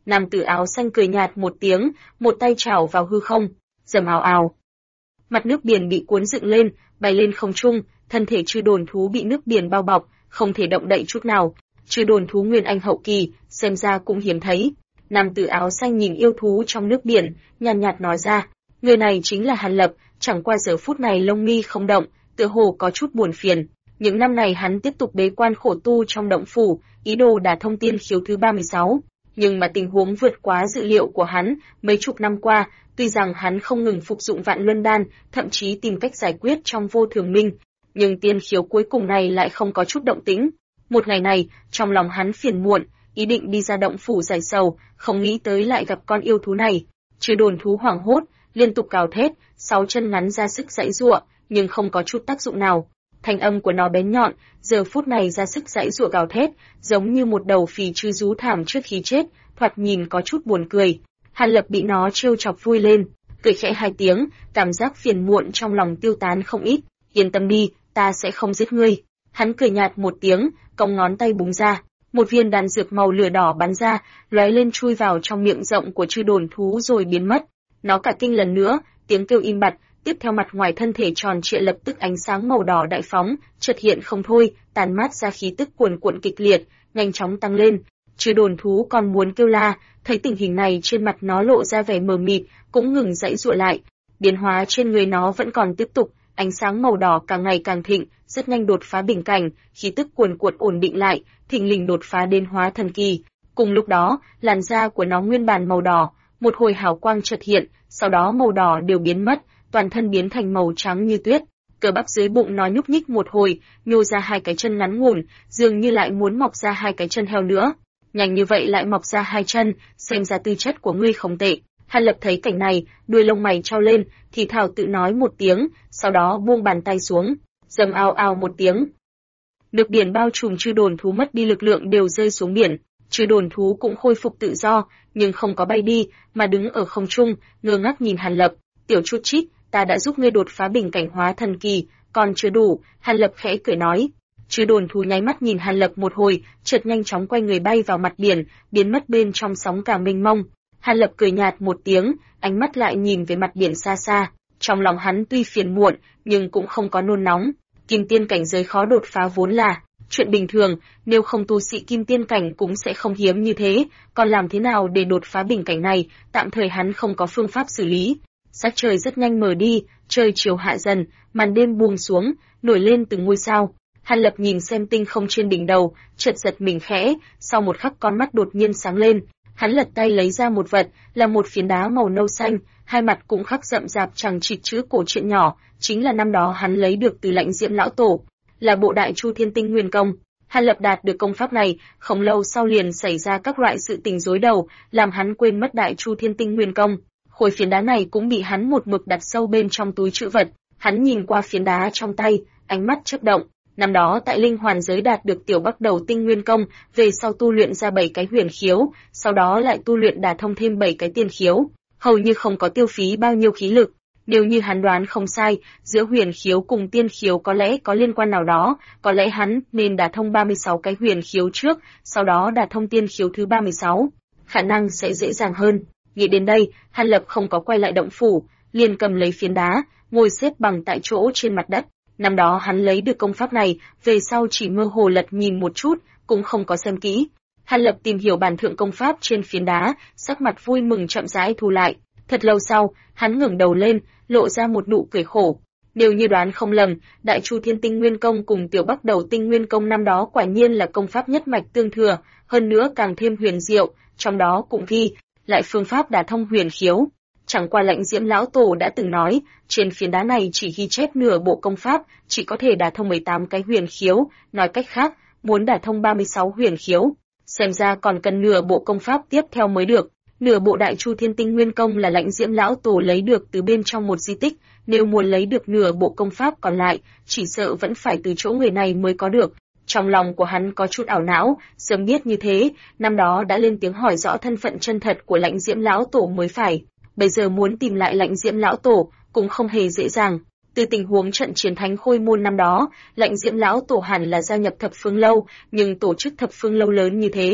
Nam tử áo xanh cười nhạt một tiếng, một tay chảo vào hư không, rầm ào ào. Mặt nước biển bị cuốn dựng lên, bay lên không trung, thân thể Chư Đồn thú bị nước biển bao bọc, không thể động đậy chút nào. Chư Đồn thú nguyên anh hậu kỳ, xem ra cũng hiếm thấy. Nam tử áo xanh nhìn yêu thú trong nước biển, nhàn nhạt nói ra, người này chính là Hàn Lập, chẳng qua giờ phút này lông mi không động, tựa hồ có chút buồn phiền. Những năm này hắn tiếp tục bế quan khổ tu trong động phủ, ý đồ đả thông tiên khiếu thứ 36. Nhưng mà tình huống vượt quá dự liệu của hắn, mấy chục năm qua, tuy rằng hắn không ngừng phục dụng Vạn Luân Đan, thậm chí tìm cách giải quyết trong Vô Thường Minh, nhưng tiên khiếu cuối cùng này lại không có chút động tĩnh. Một ngày này, trong lòng hắn phiền muộn, ý định đi ra động phủ giải sầu, không nghĩ tới lại gặp con yêu thú này. Chư Đồn thú hoảng hốt, liên tục gào thét, 6 chân ngắn ra sức giãy giụa, nhưng không có chút tác dụng nào. Thanh âm của nó bén nhọn, giờ phút này ra sức giãy giụa gào thét, giống như một đầu phì chư rú thảm trước khi chết, thoạt nhìn có chút buồn cười. Hàn Lập bị nó trêu chọc vui lên, cười khẽ 2 tiếng, cảm giác phiền muộn trong lòng tiêu tán không ít. Yên tâm đi, ta sẽ không giết ngươi. Hắn cười nhạt một tiếng, cong ngón tay búng ra, một viên đan dược màu lửa đỏ bắn ra, lóe lên chui vào trong miệng rộng của Chư Đồn thú rồi biến mất. Nó cả kinh lần nữa, tiếng kêu im bặt, tiếp theo mặt ngoài thân thể tròn trịa lập tức ánh sáng màu đỏ đại phóng, chợt hiện không thôi, tàn mát ra khí tức cuồn cuộn kịch liệt, nhanh chóng tăng lên. Chư Đồn thú còn muốn kêu la, thấy tình hình này trên mặt nó lộ ra vẻ mờ mịt, cũng ngừng giãy giụa lại. Biến hóa trên người nó vẫn còn tiếp tục, ánh sáng màu đỏ càng ngày càng thịnh, rất nhanh đột phá bình cảnh, khí tức cuồn cuộn ổn định lại, thình lình đột phá đến hóa thần kỳ. Cùng lúc đó, làn da của nó nguyên bản màu đỏ, một hồi hào quang chợt hiện, sau đó màu đỏ đều biến mất, toàn thân biến thành màu trắng như tuyết. Cơ bắp dưới bụng nó nhúc nhích một hồi, nhô ra 2 cái chân ngắn ngủn, dường như lại muốn mọc ra 2 cái chân heo nữa. Nhanh như vậy lại mọc ra 2 chân, xem ra tư chất của ngươi không tệ. Hàn Lập thấy cảnh này, đuôi lông mày trao lên, thì thào tự nói một tiếng, sau đó buông bàn tay xuống, rầm ào ào một tiếng. Nước biển bao trùm Chư Đồn thú mất đi lực lượng đều rơi xuống biển. Chư Đồn thú cũng khôi phục tự do, nhưng không có bay đi, mà đứng ở không trung, ngơ ngác nhìn Hàn Lập. Tiểu chút chít, ta đã giúp ngươi đột phá bình cảnh hóa thần kỳ, còn chưa đủ. Hàn Lập khẽ cười nói. Chư Đồn thú nháy mắt nhìn Hàn Lập một hồi, chợt nhanh chóng quay người bay vào mặt biển, biến mất bên trong sóng cả mênh mông. Hàn Lập cười nhạt một tiếng, ánh mắt lại nhìn về mặt biển xa xa. Trong lòng hắn tuy phiền muộn, nhưng cũng không có nôn nóng. Kim tiên cảnh giới khó đột phá vốn là chuyện bình thường, nếu không tu sĩ kim tiên cảnh cũng sẽ không hiếm như thế, còn làm thế nào để đột phá bình cảnh này, tạm thời hắn không có phương pháp xử lý. Sắc trời rất nhanh mờ đi, trời chiều hạ dần, màn đêm buông xuống, nổi lên từng ngôi sao. Hàn Lập nhìn xem tinh không trên đỉnh đầu, chợt giật mình khẽ, sau một khắc con mắt đột nhiên sáng lên. Hắn lật tay lấy ra một vật, là một phiến đá màu nâu xanh, hai mặt cũng khắc rậm rạp chằng chịt chữ cổ truyện nhỏ, chính là năm đó hắn lấy được từ Lãnh Diễm lão tổ, là bộ Đại Chu Thiên Tinh Nguyên Công. Hàn Lập đạt được công pháp này, không lâu sau liền xảy ra các loại sự tình rối đầu, làm hắn quên mất Đại Chu Thiên Tinh Nguyên Công. Khối phiến đá này cũng bị hắn một mực đặt sâu bên trong túi trữ vật. Hắn nhìn qua phiến đá trong tay, ánh mắt chớp động. Năm đó tại Linh Hoàn giới đạt được tiểu Bắc Đầu Tinh Nguyên Công, về sau tu luyện ra 7 cái huyền khiếu, sau đó lại tu luyện đả thông thêm 7 cái tiên khiếu, hầu như không có tiêu phí bao nhiêu khí lực. Nếu như hắn đoán không sai, giữa huyền khiếu cùng tiên khiếu có lẽ có liên quan nào đó, có lẽ hắn nên đả thông 36 cái huyền khiếu trước, sau đó đả thông tiên khiếu thứ 36, khả năng sẽ dễ dàng hơn. Nghĩ đến đây, Hàn Lập không có quay lại động phủ, liền cầm lấy phiến đá, ngồi xếp bằng tại chỗ trên mặt đất. Năm đó hắn lấy được công pháp này, về sau chỉ mơ hồ lật nhìn một chút, cũng không có xem kỹ. Hàn Lập tìm hiểu bản thượng công pháp trên phiến đá, sắc mặt vui mừng chậm rãi thu lại. Thật lâu sau, hắn ngẩng đầu lên, lộ ra một nụ cười khổ. Nếu như đoán không lầm, Đại Chu Thiên Tinh Nguyên Công cùng Tiểu Bắc Đầu Tinh Nguyên Công năm đó quả nhiên là công pháp nhất mạch tương thừa, hơn nữa càng thêm huyền diệu, trong đó cũng ghi lại phương pháp đả thông huyền khiếu. Chẳng qua Lãnh Diễm lão tổ đã từng nói, trên phiến đá này chỉ ghi chép nửa bộ công pháp, chỉ có thể đả thông 18 cái huyền khiếu, nói cách khác, muốn đả thông 36 huyền khiếu, xem ra còn cần nửa bộ công pháp tiếp theo mới được. Nửa bộ Đại Chu Thiên Tinh Nguyên Công là Lãnh Diễm lão tổ lấy được từ bên trong một di tích, nếu muốn lấy được nửa bộ công pháp còn lại, chỉ sợ vẫn phải từ chỗ người này mới có được. Trong lòng của hắn có chút ảo não, sớm biết như thế, năm đó đã lên tiếng hỏi rõ thân phận chân thật của Lãnh Diễm lão tổ mới phải. Bây giờ muốn tìm lại Lãnh Diễm lão tổ cũng không hề dễ dàng. Từ tình huống trận chiến Thánh Khôi môn năm đó, Lãnh Diễm lão tổ hẳn là gia nhập Thập Phương lâu, nhưng tổ chức Thập Phương lâu lớn như thế,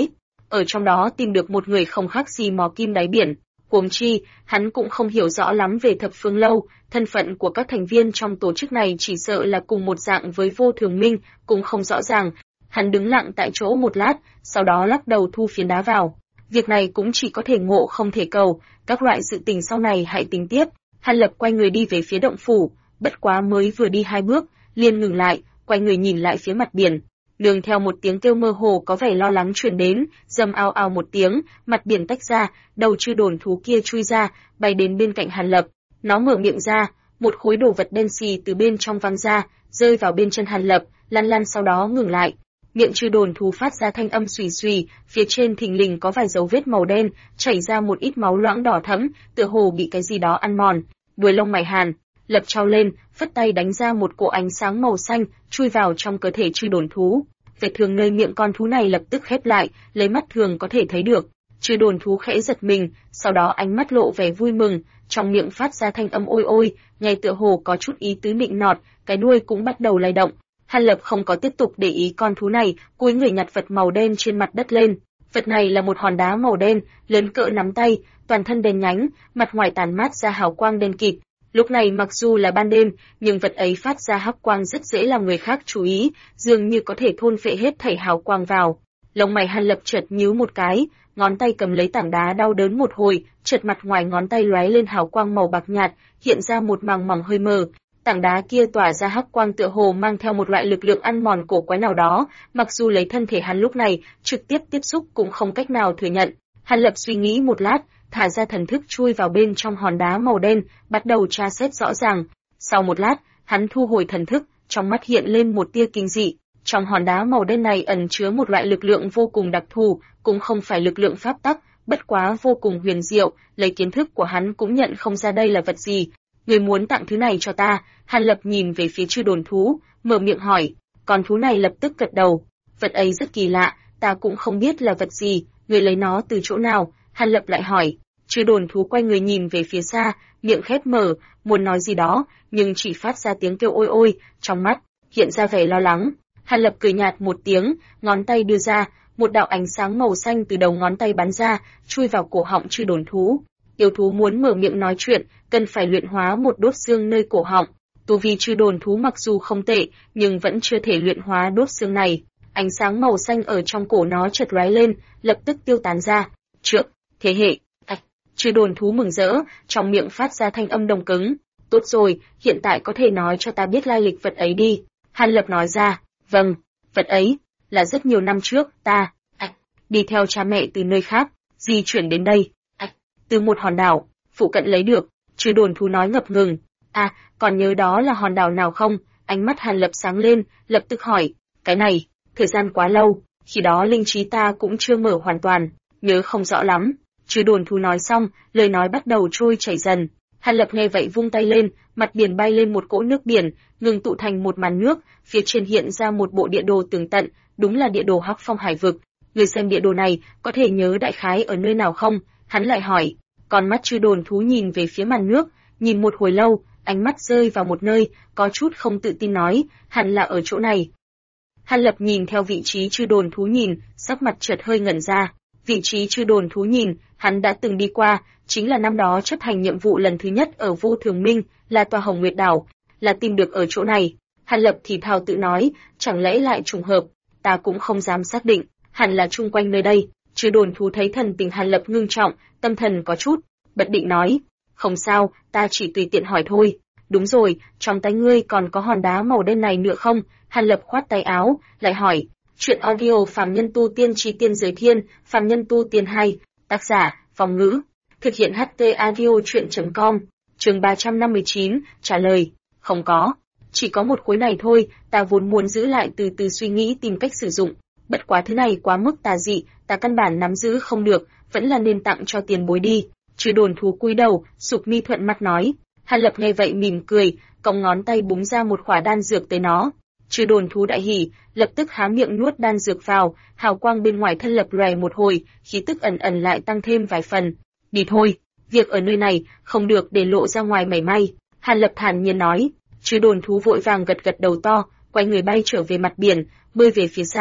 ở trong đó tìm được một người không khác gì mò kim đáy biển. Huống chi, hắn cũng không hiểu rõ lắm về Thập Phương Lâu, thân phận của các thành viên trong tổ chức này chỉ sợ là cùng một dạng với Vô Thường Minh, cũng không rõ ràng. Hắn đứng lặng tại chỗ một lát, sau đó lắc đầu thu phiến đá vào. Việc này cũng chỉ có thể ngộ không thể cầu, các loại sự tình sau này hãy tính tiếp. Hàn Lập quay người đi về phía động phủ, bất quá mới vừa đi 2 bước, liền ngừng lại, quay người nhìn lại phía mặt biển. Nương theo một tiếng kêu mơ hồ có vẻ lo lắng truyền đến, rầm ao ao một tiếng, mặt biển tách ra, đầu chư đồn thú kia chui ra, bay đến bên cạnh Hàn Lập. Nó mở miệng ra, một khối đồ vật đen xì từ bên trong văng ra, rơi vào bên chân Hàn Lập, lăn lăn sau đó ngừng lại. Miệng chư đồn thú phát ra thanh âm xùy xùy, phía trên thình lình có vài dấu vết màu đen, chảy ra một ít máu loãng đỏ thẫm, tựa hồ bị cái gì đó ăn mòn. Đuôi lông mày Hàn Lập trao lên, phất tay đánh ra một cỗ ánh sáng màu xanh, chui vào trong cơ thể chư đồn thú. Vết thương nơi miệng con thú này lập tức khép lại, lấy mắt thường có thể thấy được. Chư đồn thú khẽ giật mình, sau đó ánh mắt lộ vẻ vui mừng, trong miệng phát ra thanh âm ôi ôi, nghe tựa hồ có chút ý tứ nịnh nọt, cái đuôi cũng bắt đầu lay động. Hàn Lập không có tiếp tục để ý con thú này, cúi người nhặt vật màu đen trên mặt đất lên. Vật này là một hòn đá màu đen, lớn cỡ nắm tay, toàn thân đen nhánh, mặt ngoài tàn mát ra hào quang đen kịt. Lúc này mặc dù là ban đêm, nhưng vật ấy phát ra hắc quang rất dễ làm người khác chú ý, dường như có thể thôn phệ hết thảy hào quang vào. Lông mày Hàn Lập chợt nhíu một cái, ngón tay cầm lấy tảng đá đau đớn một hồi, chợt mặt ngoài ngón tay lóe lên hào quang màu bạc nhạt, hiện ra một màng mỏng hơi mờ. Tảng đá kia tỏa ra hắc quang tựa hồ mang theo một loại lực lượng ăn mòn cổ quái nào đó, mặc dù lấy thân thể hắn lúc này trực tiếp tiếp xúc cũng không cách nào thừa nhận. Hàn Lập suy nghĩ một lát, thả ra thần thức chui vào bên trong hòn đá màu đen, bắt đầu tra xét rõ ràng. Sau một lát, hắn thu hồi thần thức, trong mắt hiện lên một tia kinh dị. Trong hòn đá màu đen này ẩn chứa một loại lực lượng vô cùng đặc thù, cũng không phải lực lượng pháp tắc, bất quá vô cùng huyền diệu, lấy kiến thức của hắn cũng nhận không ra đây là vật gì. Người muốn tặng thứ này cho ta? Hàn Lập nhìn về phía chư đồn thú, mở miệng hỏi. Con thú này lập tức gật đầu. Vật ấy rất kỳ lạ, ta cũng không biết là vật gì, người lấy nó từ chỗ nào? Hàn Lập lại hỏi. Chư đồn thú quay người nhìn về phía xa, miệng khép mở, muốn nói gì đó, nhưng chỉ phát ra tiếng kêu ôi ôi, trong mắt hiện ra vẻ lo lắng. Hàn Lập cười nhạt một tiếng, ngón tay đưa ra, một đạo ánh sáng màu xanh từ đầu ngón tay bắn ra, chui vào cổ họng chư đồn thú. Yêu thú muốn mở miệng nói chuyện, cần phải luyện hóa một đốt xương nơi cổ họng. Tu vi chư đồn thú mặc dù không tệ, nhưng vẫn chưa thể luyện hóa đốt xương này. Ánh sáng màu xanh ở trong cổ nó chợt lóe lên, lập tức tiêu tán ra. Trước thế hệ, chư đồn thú mừng rỡ, trong miệng phát ra thanh âm đồng cứng. Tốt rồi, hiện tại có thể nói cho ta biết lai lịch vật ấy đi. Hàn Lập nói ra. Vâng, vật ấy là rất nhiều năm trước ta đi theo cha mẹ từ nơi khác, di chuyển đến đây. Từ một hòn đảo phụ cận lấy được. Chư đồn thú nói ngập ngừng. Còn nhớ đó là hòn đảo nào không? Ánh mắt Hàn Lập sáng lên, lập tức hỏi. Cái này, thời gian quá lâu, khi đó linh trí ta cũng chưa mở hoàn toàn, nhớ không rõ lắm. Chư đồn thú nói xong, lời nói bắt đầu trôi chảy dần. Hàn Lập nghe vậy vung tay lên, mặt biển bay lên một cỗ nước biển, ngừng tụ thành một màn nước, phía trên hiện ra một bộ địa đồ tường tận, đúng là địa đồ Hắc Phong hải vực. Người xem địa đồ này, có thể nhớ đại khái ở nơi nào không? Hắn lại hỏi. Con mắt chư đồn thú nhìn về phía màn nước, nhìn một hồi lâu, ánh mắt rơi vào một nơi, có chút không tự tin nói, hẳn là ở chỗ này. Hàn Lập nhìn theo vị trí chư đồn thú nhìn, sắc mặt chợt hơi ngẩn ra. Vị trí chư đồn thú nhìn, hắn đã từng đi qua, chính là năm đó chấp hành nhiệm vụ lần thứ nhất ở Vô Thường Minh, là tòa Hồng Nguyệt Đảo, là tìm được ở chỗ này. Hàn Lập thì thào tự nói, chẳng lẽ lại trùng hợp, ta cũng không dám xác định, hẳn là chung quanh nơi đây. Chư đồn thú thấy thần tình Hàn Lập ngưng trọng, tâm thần có chút bất định nói, không sao, ta chỉ tùy tiện hỏi thôi. Đúng rồi, trong tay ngươi còn có hòn đá màu đen này nữa không? Hàn Lập khoát tay áo, lại hỏi. Chuyện audio Phàm Nhân Tu Tiên Chí Tiên Giới Thiên, Phàm Nhân Tu Tiên 2, tác giả, Phong Ngữ, thực hiện HT audio chuyện.com, chương 359, trả lời, không có, chỉ có một khối này thôi, ta vốn muốn giữ lại từ từ suy nghĩ tìm cách sử dụng, bất quá thứ này quá mức tà dị, ta căn bản nắm giữ không được, vẫn là nên tặng cho tiền bối đi. Chư đồn thú cúi đầu, sụp mi thuận mắt nói. Hàn Lập nghe vậy mỉm cười, cong ngón tay búng ra một khỏa đan dược tới nó. Chư đồn thú đại hỉ, lập tức há miệng nuốt đan dược vào, hào quang bên ngoài thân lập lòe một hồi, khí tức ẩn ẩn lại tăng thêm vài phần. Đi thôi, việc ở nơi này không được để lộ ra ngoài mảy may. Hàn Lập thản nhiên nói. Chư đồn thú vội vàng gật gật đầu to, quay người bay trở về mặt biển, bơi về phía xa.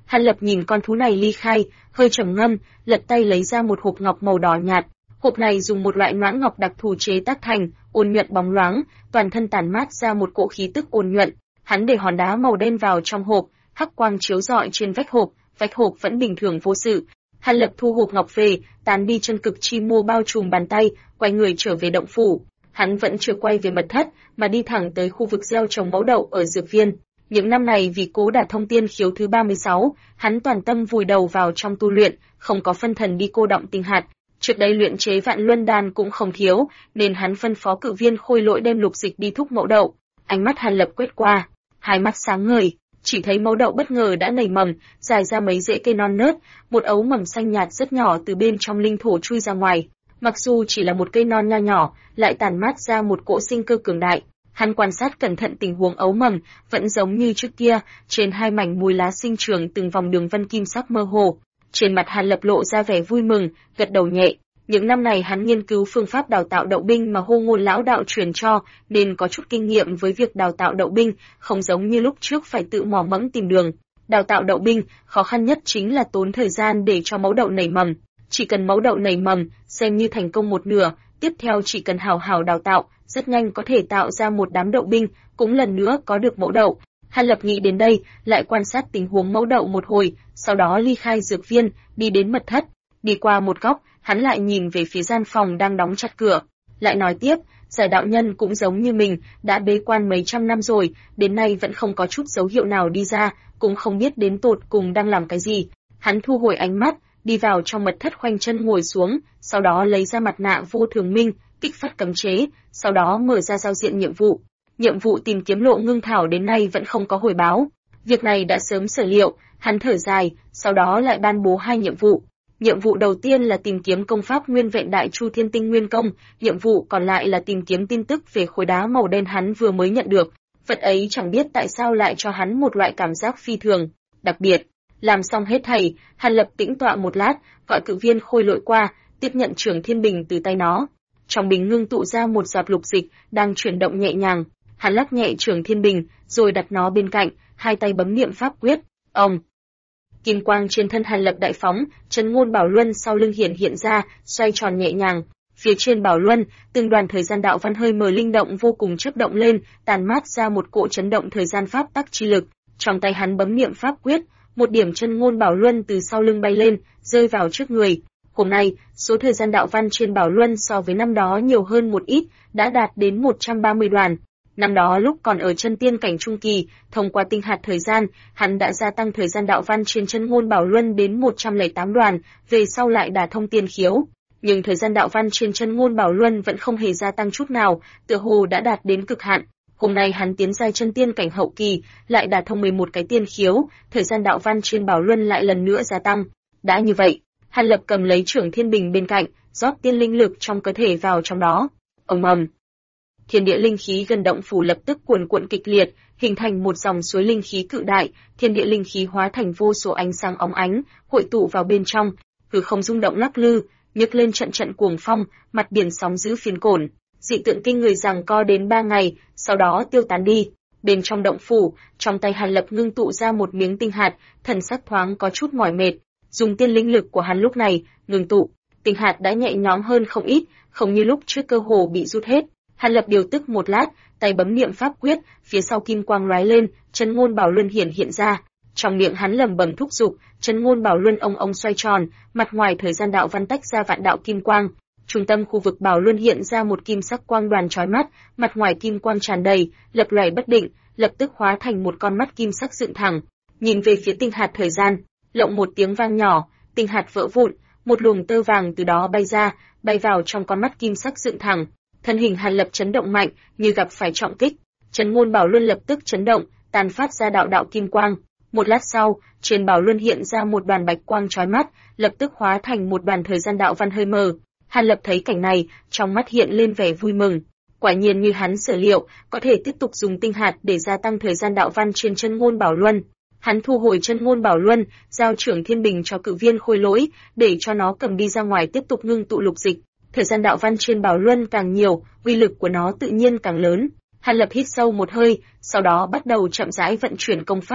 Hàn Lập nhìn con thú này ly khai, hơi trầm ngâm, lật tay lấy ra một hộp ngọc màu đỏ nhạt. Hộp này dùng một loại noãn ngọc đặc thù chế tác thành, ôn nhuận bóng loáng, toàn thân tản mát ra một cỗ khí tức ôn nhuận. Hắn để hòn đá màu đen vào trong hộp, hắc quang chiếu rọi trên vách hộp vẫn bình thường vô sự. Hàn Lập thu hộp ngọc về, tán đi chân cực chi mô bao trùm bàn tay, quay người trở về động phủ. Hắn vẫn chưa quay về mật thất, mà đi thẳng tới khu vực gieo trồng mẫu đậu ở dược viên. Những năm này vì cố đả thông tiên khiếu thứ 36, hắn toàn tâm vùi đầu vào trong tu luyện, không có phân thần đi cô động tinh hạt. Trước đây luyện chế vạn luân đan cũng không thiếu, nên hắn phân phó cự viên Khôi Lỗi đem lục dịch đi thúc mẫu đậu. Ánh mắt Hàn Lập quét qua, hai mắt sáng ngời, chỉ thấy mẫu đậu bất ngờ đã nảy mầm, dài ra mấy rễ cây non nớt, một ấu mầm xanh nhạt rất nhỏ từ bên trong linh thổ chui ra ngoài. Mặc dù chỉ là một cây non nho nhỏ, lại tản mát ra một cỗ sinh cơ cường đại. Hắn quan sát cẩn thận tình huống ấu mầm, vẫn giống như trước kia, trên hai mảnh mùi lá sinh trưởng từng vòng đường vân kim sắc mơ hồ. Trên mặt Hàn Lập lộ ra vẻ vui mừng, gật đầu nhẹ. Những năm này hắn nghiên cứu phương pháp đào tạo đậu binh mà Hô Ngôn lão đạo truyền cho, nên có chút kinh nghiệm với việc đào tạo đậu binh, không giống như lúc trước phải tự mò mẫm tìm đường. Đào tạo đậu binh, khó khăn nhất chính là tốn thời gian để cho mẫu đậu nảy mầm. Chỉ cần mẫu đậu nảy mầm, xem như thành công một nửa, tiếp theo chỉ cần hào hào đào tạo, rất nhanh có thể tạo ra một đám đậu binh, cũng lần nữa có được mẫu đậu. Hàn Lập nghĩ đến đây, lại quan sát tình huống mẫu đậu một hồi, sau đó ly khai dược viên, đi đến mật thất. Đi qua một góc, hắn lại nhìn về phía gian phòng đang đóng chặt cửa, lại nói tiếp, Giải đạo nhân cũng giống như mình, đã bế quan mấy trăm năm rồi, đến nay vẫn không có chút dấu hiệu nào đi ra, cũng không biết đến tột cùng đang làm cái gì. Hắn thu hồi ánh mắt, đi vào trong mật thất khoanh chân ngồi xuống, sau đó lấy ra mặt nạ vô thường minh, kích phát cấm chế, sau đó mở ra giao diện nhiệm vụ. Nhiệm vụ tìm kiếm Lộ Ngưng Thảo đến nay vẫn không có hồi báo. Việc này đã sớm sở liệu, hắn thở dài, sau đó lại ban bố 2 nhiệm vụ. Nhiệm vụ đầu tiên là tìm kiếm công pháp Nguyên Vẹn Đại Chu Thiên Tinh Nguyên Công, nhiệm vụ còn lại là tìm kiếm tin tức về khối đá màu đen hắn vừa mới nhận được. Vật ấy chẳng biết tại sao lại cho hắn một loại cảm giác phi thường, đặc biệt. Làm xong hết thảy, Hàn Lập tĩnh tọa một lát, gọi cự viên Khôi Lỗi qua, tiếp nhận Trường Thiên Bình từ tay nó. Trong bình ngưng tụ ra một giọt lục dịch, đang chuyển động nhẹ nhàng. Hắn lắc nhẹ Trường Thiên Bình, rồi đặt nó bên cạnh, hai tay bấm niệm pháp quyết. Ông. Kim quang trên thân Hàn Lập đại phóng, Trấn Ngôn Bảo Luân sau lưng hiện ra, xoay tròn nhẹ nhàng. Phía trên Bảo Luân, từng đoàn thời gian đạo văn hơi mờ linh động vô cùng chớp động lên, tàn mát ra một cỗ chấn động thời gian pháp tắc chi lực. Trong tay hắn bấm niệm pháp quyết, một điểm Trấn Ngôn Bảo Luân từ sau lưng bay lên, rơi vào trước người. Hôm nay, số thời gian đạo văn trên Bảo Luân so với năm đó nhiều hơn một ít, đã đạt đến 130 đoàn. Năm đó lúc còn ở chân tiên cảnh trung kỳ, thông qua tinh hạt thời gian, hắn đã gia tăng thời gian đạo văn trên Trấn Ngôn Bảo Luân đến 108 đoàn, về sau lại đả thông tiên khiếu. Nhưng thời gian đạo văn trên Trấn Ngôn Bảo Luân vẫn không hề gia tăng chút nào, tựa hồ đã đạt đến cực hạn. Hôm nay hắn tiến giai chân tiên cảnh hậu kỳ, lại đả thông 11 cái tiên khiếu, thời gian đạo văn trên Bảo Luân lại lần nữa gia tăng. Đã như vậy, Hàn Lập cầm lấy Trường Thiên Bình bên cạnh, rót tiên linh lực trong cơ thể vào trong đó. Ầm ầm. Thiên địa linh khí gần động phủ lập tức cuồn cuộn kịch liệt, hình thành một dòng suối linh khí cự đại, thiên địa linh khí hóa thành vô số ánh sáng óng ánh, hội tụ vào bên trong, hư không rung động lắc lư, nhấc lên trận trận cuồng phong, mặt biển sóng dữ phiến cồn. Dị tượng kinh người giằng co đến 3 ngày, sau đó tiêu tán đi. Bên trong động phủ, trong tay Hàn Lập ngưng tụ ra một miếng tinh hạt, thần sắc thoáng có chút mỏi mệt. Dùng tiên linh lực của hắn lúc này, ngưng tụ, tinh hạt đã nhẹ nhõm hơn không ít, không như lúc trước cơ hồ bị rút hết. Hàn Lập điều tức một lát, tay bấm niệm pháp quyết, phía sau kim quang lóe lên, Trấn Ngôn Bảo Luân hiện ra. Trong miệng hắn lẩm bẩm thúc giục, Trấn Ngôn Bảo Luân ông xoay tròn, mặt ngoài thời gian đạo văn tách ra vạn đạo kim quang. Trung tâm khu vực Bảo Luân hiện ra một kim sắc quang đoàn chói mắt, mặt ngoài kim quang tràn đầy, lập lòe bất định, lập tức hóa thành một con mắt kim sắc dựng thẳng. Nhìn về phía tinh hạt thời gian, lộng một tiếng vang nhỏ, tinh hạt vỡ vụn, một luồng tơ vàng từ đó bay ra, bay vào trong con mắt kim sắc dựng thẳng. Thân hình Hàn Lập chấn động mạnh, như gặp phải trọng kích. Trấn Ngôn Bảo Luân lập tức chấn động, tàn phát ra đạo đạo kim quang. Một lát sau, trên Bảo Luân hiện ra một đoàn bạch quang chói mắt, lập tức hóa thành một đoàn thời gian đạo văn hơi mờ. Hàn Lập thấy cảnh này, trong mắt hiện lên vẻ vui mừng. Quả nhiên như hắn sở liệu, có thể tiếp tục dùng tinh hạt để gia tăng thời gian đạo văn trên Trấn Ngôn Bảo Luân. Hắn thu hồi Trấn Ngôn Bảo Luân, giao Trường Thiên Bình cho cự viên Khôi Lỗi, để cho nó cầm đi ra ngoài tiếp tục ngưng tụ lục dịch. Thời gian đạo văn trên Bảo Luân càng nhiều, uy lực của nó tự nhiên càng lớn. Hàn Lập hít sâu một hơi, sau đó bắt đầu chậm rãi vận chuyển công pháp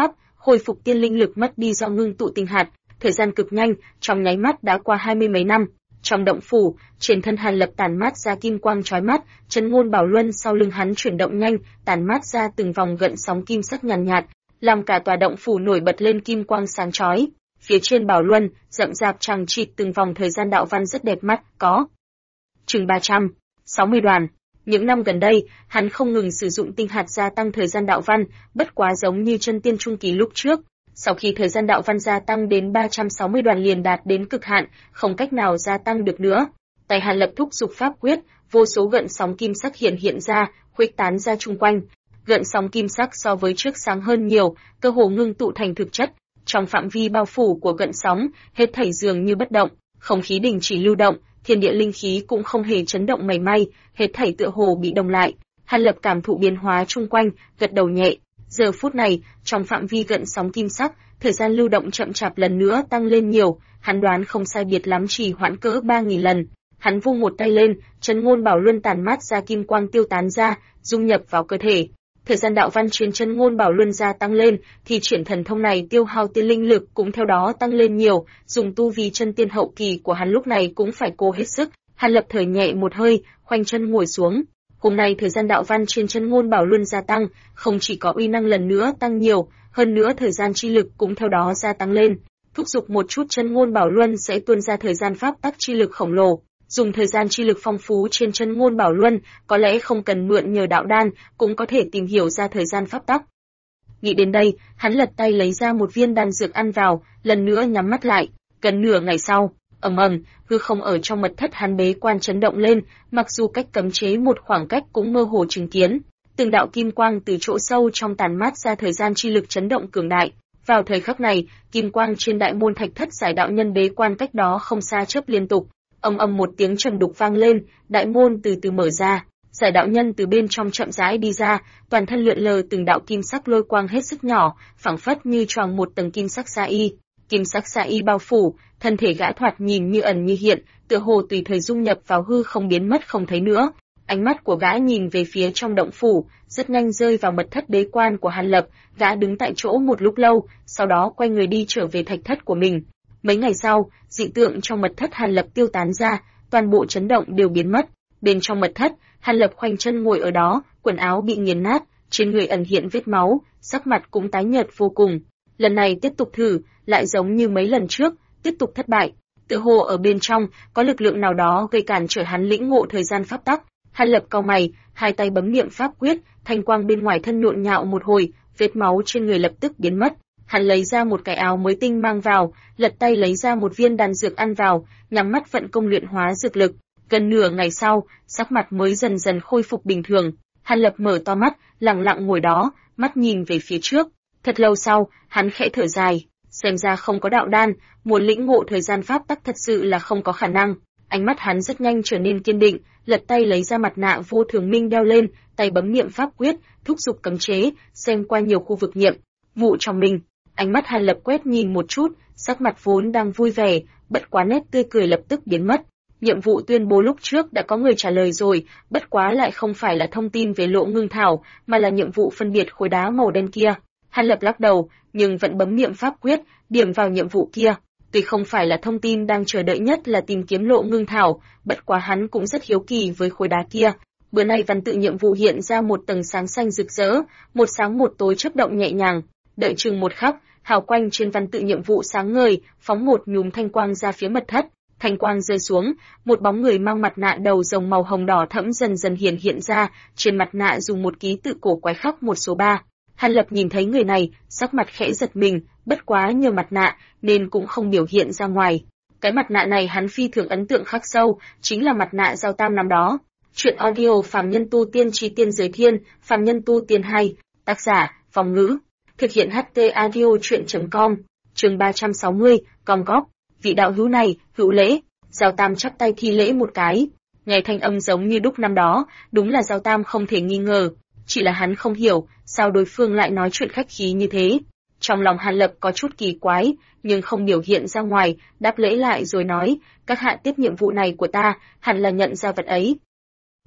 Hồi phục tiên linh lực mất đi do ngưng tụ tinh hạt, thời gian cực nhanh, trong nháy mắt đã qua 20 mấy năm. Trong động phủ, trên thân Hàn Lập tản mát ra kim quang chói mắt, Chân Ngôn Bảo Luân sau lưng hắn chuyển động nhanh, tản mát ra từng vòng gợn sóng kim sắc nhàn nhạt, làm cả tòa động phủ nổi bật lên kim quang sáng chói. Phía trên Bảo Luân, rậm rạp chằng chịt từng vòng thời gian đạo văn rất đẹp mắt, có chừng 360 đoàn. Những năm gần đây, hắn không ngừng sử dụng tinh hạt gia tăng thời gian đạo văn, bất quá giống như chân tiên trung kỳ lúc trước. Sau khi thời gian đạo văn gia tăng đến 360 đoàn liền đạt đến cực hạn, không cách nào gia tăng được nữa. Tay Hàn Lập thúc giục pháp quyết, vô số gợn sóng kim sắc hiện ra, khuếch tán ra chung quanh. Gợn sóng kim sắc so với trước sáng hơn nhiều, cơ hồ ngưng tụ thành thực chất. Trong phạm vi bao phủ của gợn sóng, hết thảy dường như bất động, không khí đình chỉ lưu động, thiên địa linh khí cũng không hề chấn động mảy may, hết thảy tựa hồ bị đông lại. Hàn Lập cảm thụ biến hóa chung quanh, gật đầu nhẹ. Giờ phút này, trong phạm vi gợn sóng kim sắc, thời gian lưu động chậm chạp lần nữa tăng lên nhiều, hắn đoán không sai biệt lắm chỉ hoãn cỡ 3000 lần. Hắn vung một tay lên, Chân Ngôn Bảo Luân tản mát ra kim quang tiêu tán ra, dung nhập vào cơ thể. Thời gian đạo văn trên Chân Ngôn Bảo Luân gia tăng lên, thì triển thần thông này tiêu hao tiên linh lực cũng theo đó tăng lên nhiều, dùng tu vi chân tiên hậu kỳ của hắn lúc này cũng phải cố hết sức. Hàn Lập thở nhẹ một hơi, khoanh chân ngồi xuống. Hôm nay thời gian đạo văn trên Chân Ngôn Bảo Luân gia tăng, không chỉ có uy năng lần nữa tăng nhiều, hơn nữa thời gian chi lực cũng theo đó gia tăng lên. Thúc giục một chút Chân Ngôn Bảo Luân sẽ tuôn ra thời gian pháp tắc chi lực khổng lồ. Dùng thời gian chi lực phong phú trên Chân Ngôn Bảo Luân, có lẽ không cần mượn nhờ đạo đan, cũng có thể tìm hiểu ra thời gian pháp tắc. Nghĩ đến đây, hắn lật tay lấy ra một viên đan dược ăn vào, lần nữa nhắm mắt lại. Gần nửa ngày sau, ầm ầm, hư không ở trong mật thất hắn bế quan chấn động lên, mặc dù cách cấm chế một khoảng cách cũng mơ hồ chứng kiến. Từng đạo kim quang từ chỗ sâu trong tàn mát ra thời gian chi lực chấn động cường đại. Vào thời khắc này, kim quang trên đại môn thạch thất giải đạo nhân bế quan cách đó không xa chớp liên tục. Ầm ầm một tiếng trầm đục vang lên, đại môn từ từ mở ra, giải đạo nhân từ bên trong chậm rãi đi ra, toàn thân lượn lờ từng đạo kim sắc lôi quang hết sức nhỏ, phảng phất như choàng một tầng kim sắc sa y. Kim sắc sa y bao phủ, thân thể gã thoạt nhìn như ẩn như hiện, tựa hồ tùy thời dung nhập vào hư không biến mất không thấy nữa. Ánh mắt của gã nhìn về phía trong động phủ, rất nhanh rơi vào mật thất bế quan của Hàn Lập, gã đứng tại chỗ một lúc lâu, sau đó quay người đi trở về thạch thất của mình. Mấy ngày sau, dị tượng trong mật thất Hàn Lập tiêu tán ra, toàn bộ chấn động đều biến mất. Bên trong mật thất, Hàn Lập khoanh chân ngồi ở đó, quần áo bị nghiền nát, trên người ẩn hiện vết máu, sắc mặt cũng tái nhợt vô cùng. Lần này tiếp tục thử, lại giống như mấy lần trước, tiếp tục thất bại. Tựa hồ ở bên trong có lực lượng nào đó gây cản trở hắn lĩnh ngộ thời gian pháp tắc. Hàn Lập cau mày, hai tay bấm niệm pháp quyết, thanh quang bên ngoài thân nhộn nhạo một hồi, vết máu trên người lập tức biến mất. Hắn lấy ra một cái áo mới tinh mang vào, lật tay lấy ra một viên đan dược ăn vào, nhắm mắt vận công luyện hóa dược lực. Gần nửa ngày sau, sắc mặt mới dần dần khôi phục bình thường. Hàn Lập mở to mắt, lặng lặng ngồi đó, mắt nhìn về phía trước. Thật lâu sau, hắn khẽ thở dài, xem ra không có đạo đan, muốn lĩnh ngộ thời gian pháp tắc thật sự là không có khả năng. Ánh mắt hắn rất nhanh trở nên kiên định, lật tay lấy ra mặt nạ vô thường minh đeo lên, tay bấm niệm pháp quyết, thúc giục cấm chế, xem qua nhiều khu vực nhiệm vụ trong mình. Ánh mắt Hàn Lập quét nhìn một chút, sắc mặt vốn đang vui vẻ, bất quá nét tươi cười lập tức biến mất. Nhiệm vụ tuyên bố lúc trước đã có người trả lời rồi, bất quá lại không phải là thông tin về Lộ Ngưng Thảo, mà là nhiệm vụ phân biệt khối đá màu đen kia. Hàn Lập lắc đầu, nhưng vẫn bấm niệm pháp quyết, điểm vào nhiệm vụ kia. Tuy không phải là thông tin đang chờ đợi nhất là tìm kiếm Lộ Ngưng Thảo, bất quá hắn cũng rất hiếu kỳ với khối đá kia. Bữa nay văn tự nhiệm vụ hiện ra một tầng sáng xanh rực rỡ, một sáng một tối chớp động nhẹ nhàng. Đợi chừng một khắc, hào quang trên văn tự nhiệm vụ sáng ngời, phóng một nhúm thanh quang ra phía mật thất. Thanh quang rơi xuống, một bóng người mang mặt nạ đầu rồng màu hồng đỏ thẫm dần dần hiện ra, trên mặt nạ dùng một ký tự cổ quái khắc một số 3. Hàn Lập nhìn thấy người này, sắc mặt khẽ giật mình, bất quá nhờ mặt nạ nên cũng không biểu hiện ra ngoài. Cái mặt nạ này hắn phi thường ấn tượng khắc sâu, chính là mặt nạ Giao Tam năm đó. Chuyện audio Phàm Nhân Tu Tiên Chí Tiên Giới Thiên, Phàm Nhân Tu Tiên 2, tác giả, Phong Ngữ. Thực hiện HT Audio Chuyện.com, chương 360, Con Góp. Vị đạo hữu này, hữu lễ. Giao Tam chắp tay thi lễ một cái. Nghe thanh âm giống như đúc năm đó, đúng là Giao Tam không thể nghi ngờ. Chỉ là hắn không hiểu, sao đối phương lại nói chuyện khách khí như thế. Trong lòng Hàn Lập có chút kỳ quái, nhưng không biểu hiện ra ngoài, đáp lễ lại rồi nói, các hạ tiếp nhiệm vụ này của ta, hẳn là nhận ra vật ấy.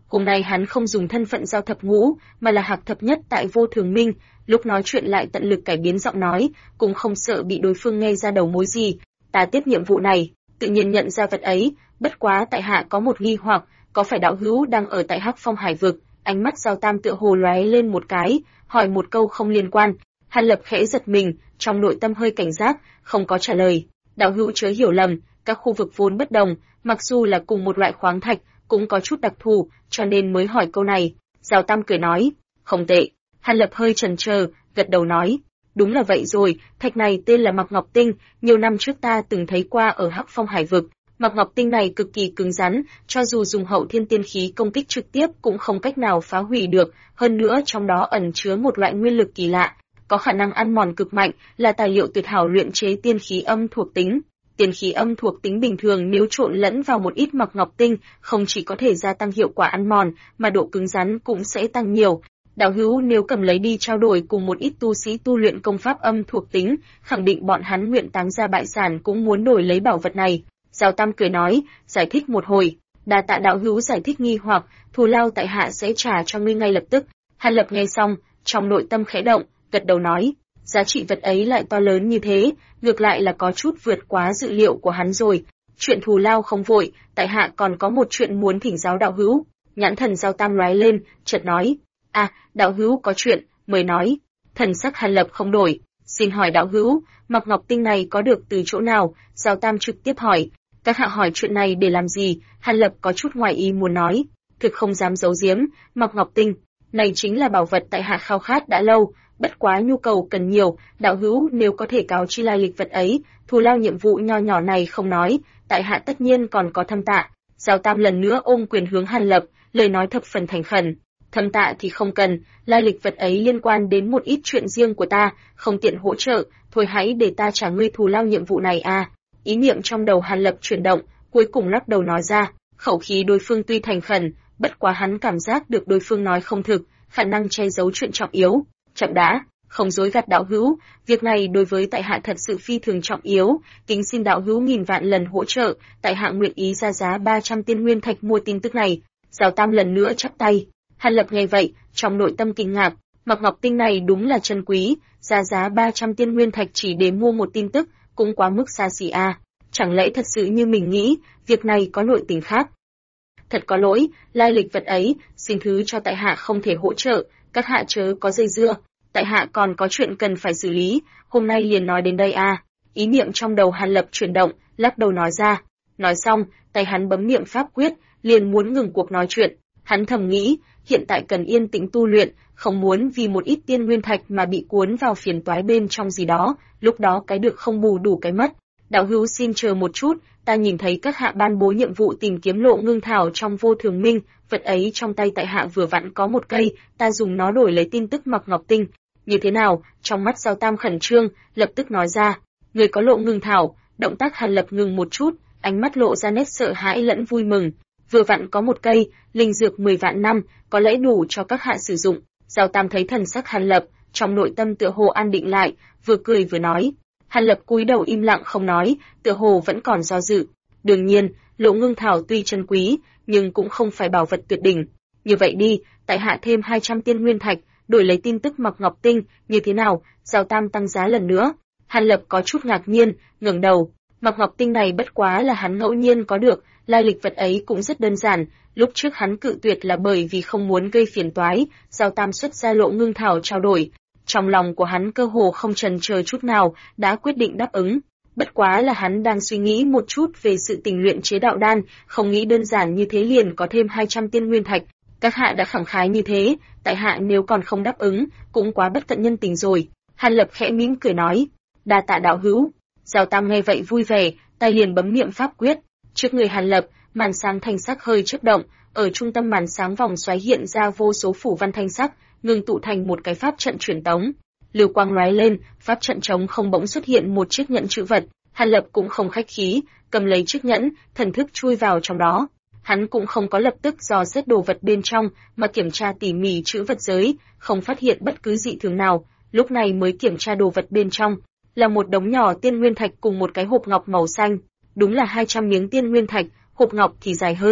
Hôm nay hắn không dùng thân phận Giao Thập Ngũ, mà là Hạc Thập Nhất tại Vô Thường Minh, lúc nói chuyện lại tận lực cải biến giọng nói, cũng không sợ bị đối phương nghe ra đầu mối gì. Ta tiếp nhiệm vụ này, tự nhiên nhận ra vật ấy, bất quá tại hạ có một nghi hoặc, có phải đạo hữu đang ở tại Hắc Phong Hải vực? Ánh mắt Giao Tam tựa hồ lóe lên một cái, hỏi một câu không liên quan. Hàn Lập khẽ giật mình, trong nội tâm hơi cảnh giác, không có trả lời. Đạo hữu chớ hiểu lầm, các khu vực vốn bất đồng, mặc dù là cùng một loại khoáng thạch, cũng có chút đặc thù, cho nên mới hỏi câu này. Giao Tam cười nói, không tệ. Hàn Lập hơi chần chờ, gật đầu nói, đúng là vậy rồi, thạch này tên là Mạc Ngọc Tinh, nhiều năm trước ta từng thấy qua ở Hắc Phong Hải vực. Mạc Ngọc Tinh này cực kỳ cứng rắn, cho dù dùng hậu thiên tiên khí công kích trực tiếp cũng không cách nào phá hủy được, hơn nữa trong đó ẩn chứa một loại nguyên lực kỳ lạ, có khả năng ăn mòn cực mạnh, là tài liệu tuyệt hảo luyện chế tiên khí âm thuộc tính. Tiên khí âm thuộc tính bình thường nếu trộn lẫn vào một ít Mạc Ngọc Tinh, không chỉ có thể gia tăng hiệu quả ăn mòn, mà độ cứng rắn cũng sẽ tăng nhiều. Đạo hữu nếu cầm lấy đi trao đổi cùng một ít tu sĩ tu luyện công pháp âm thuộc tính, khẳng định bọn hắn nguyện táng ra bại sản cũng muốn đổi lấy bảo vật này. Giao Tam cười nói, giải thích một hồi, đa tạ đạo hữu giải thích nghi hoặc, thù lao tại hạ sẽ trả cho ngươi ngay lập tức. Hàn Lập nghe xong, trong nội tâm khẽ động, gật đầu nói, giá trị vật ấy lại to lớn như thế, ngược lại là có chút vượt quá dự liệu của hắn rồi. Chuyện thù lao không vội, tại hạ còn có một chuyện muốn thỉnh giáo đạo hữu. Nhãn thần Giao Tam lóe lên, chợt nói, đạo hữu có chuyện, mời nói. Thần sắc Hàn Lập không đổi, xin hỏi đạo hữu, Mạc Ngọc Tinh này có được từ chỗ nào? Giao Tam trực tiếp hỏi. Các hạ hỏi chuyện này để làm gì? Hàn Lập có chút ngoài ý muốn nói, thực không dám giấu giếm, Mạc Ngọc Tinh này chính là bảo vật tại hạ khao khát đã lâu, bất quá nhu cầu cần nhiều, đạo hữu nếu có thể cáo chi lai lịch vật ấy, thù lao nhiệm vụ nho nhỏ này không nói, tại hạ tất nhiên còn có thâm tạ. Giao Tam lần nữa ôm quyền hướng Hàn Lập, lời nói thập phần thành khẩn. Thâm tạ thì không cần, lai lịch vật ấy liên quan đến một ít chuyện riêng của ta, không tiện hỗ trợ, thôi hãy để ta trả ngươi thù lao nhiệm vụ này à. Ý niệm trong đầu Hàn Lập chuyển động, cuối cùng lắc đầu nói ra, khẩu khí đối phương tuy thành khẩn, bất quá hắn cảm giác được đối phương nói không thực, khả năng che giấu chuyện trọng yếu. Chậm đã, không dối gạt đạo hữu, việc này đối với tại hạ thật sự phi thường trọng yếu, kính xin đạo hữu nghìn vạn lần hỗ trợ, tại hạ nguyện ý ra giá 300 tiên nguyên thạch mua tin tức này. Giao Tam lần nữa chắp tay. Hàn Lập nghe vậy, trong nội tâm kinh ngạc, Mạc Ngọc Tinh này đúng là chân quý, ra giá 300 tiên nguyên thạch chỉ để mua một tin tức, cũng quá mức xa xỉ à. Chẳng lẽ thật sự như mình nghĩ, việc này có nội tình khác? Thật có lỗi, lai lịch vật ấy, xin thứ cho tại hạ không thể hỗ trợ, các hạ chớ có dây dưa, tại hạ còn có chuyện cần phải xử lý, hôm nay liền nói đến đây à. Ý niệm trong đầu Hàn Lập chuyển động, lắc đầu nói ra. Nói xong, tay hắn bấm niệm pháp quyết, liền muốn ngừng cuộc nói chuyện. Hắn thầm nghĩ, hiện tại cần yên tĩnh tu luyện, không muốn vì một ít tiên nguyên thạch mà bị cuốn vào phiền toái bên trong gì đó, lúc đó cái được không bù đủ cái mất. Đạo hữu xin chờ một chút, ta nhìn thấy các hạ ban bố nhiệm vụ tìm kiếm lộ ngưng thảo trong Vô Thường Minh, vật ấy trong tay tại hạ vừa vặn có một cây, ta dùng nó đổi lấy tin tức Mạc Ngọc Tinh. Như thế nào? Trong mắt Giao Tam khẩn trương, lập tức nói ra, người có lộ ngưng thảo. Động tác Hàn Lập ngừng một chút, ánh mắt lộ ra nét sợ hãi lẫn vui mừng. Vừa vặn có một cây, linh dược 10 vạn năm, có lẽ đủ cho các hạ sử dụng. Giao Tam thấy thần sắc Hàn Lập, trong nội tâm tựa hồ an định lại, vừa cười vừa nói. Hàn Lập cúi đầu im lặng không nói, tựa hồ vẫn còn do dự. Đương nhiên, lộ ngưng thảo tuy chân quý, nhưng cũng không phải bảo vật tuyệt đỉnh. Như vậy đi, tại hạ thêm 200 tiên nguyên thạch, đổi lấy tin tức Mạc Ngọc Tinh, như thế nào? Giao Tam tăng giá lần nữa. Hàn Lập có chút ngạc nhiên, ngẩng đầu. Mạc Ngọc Tinh này bất quá là hắn ngẫu nhiên có được, lai lịch vật ấy cũng rất đơn giản. Lúc trước hắn cự tuyệt là bởi vì không muốn gây phiền toái, Giao Tam xuất ra lộ ngưng thảo trao đổi. Trong lòng của hắn cơ hồ không chần chờ chút nào, đã quyết định đáp ứng. Bất quá là hắn đang suy nghĩ một chút về sự tình luyện chế đạo đan, không nghĩ đơn giản như thế liền có thêm 200 tiên nguyên thạch. Các hạ đã khẳng khái như thế, tại hạ nếu còn không đáp ứng, cũng quá bất cận nhân tình rồi. Hàn Lập khẽ mỉm cười nói, đa tạ đạo hữu. Giao Tam nghe vậy vui vẻ, tay liền bấm niệm pháp quyết. Trước người Hàn Lập, màn sáng thanh sắc hơi chớp động, ở trung tâm màn sáng vòng xoáy hiện ra vô số phủ văn thanh sắc, ngưng tụ thành một cái pháp trận truyền tống. Lưu quang lóe lên, pháp trận trống không bỗng xuất hiện một chiếc nhẫn trữ vật. Hàn Lập cũng không khách khí, cầm lấy chiếc nhẫn, thần thức chui vào trong đó. Hắn cũng không có lập tức dò xét đồ vật bên trong, mà kiểm tra tỉ mỉ trữ vật giới, không phát hiện bất cứ dị thường nào. Lúc này mới kiểm tra đồ vật bên trong, là một đống nhỏ tiên nguyên thạch cùng một cái hộp ngọc màu xanh. Đúng là 200 miếng tiên nguyên thạch, hộp ngọc thì dài hơn.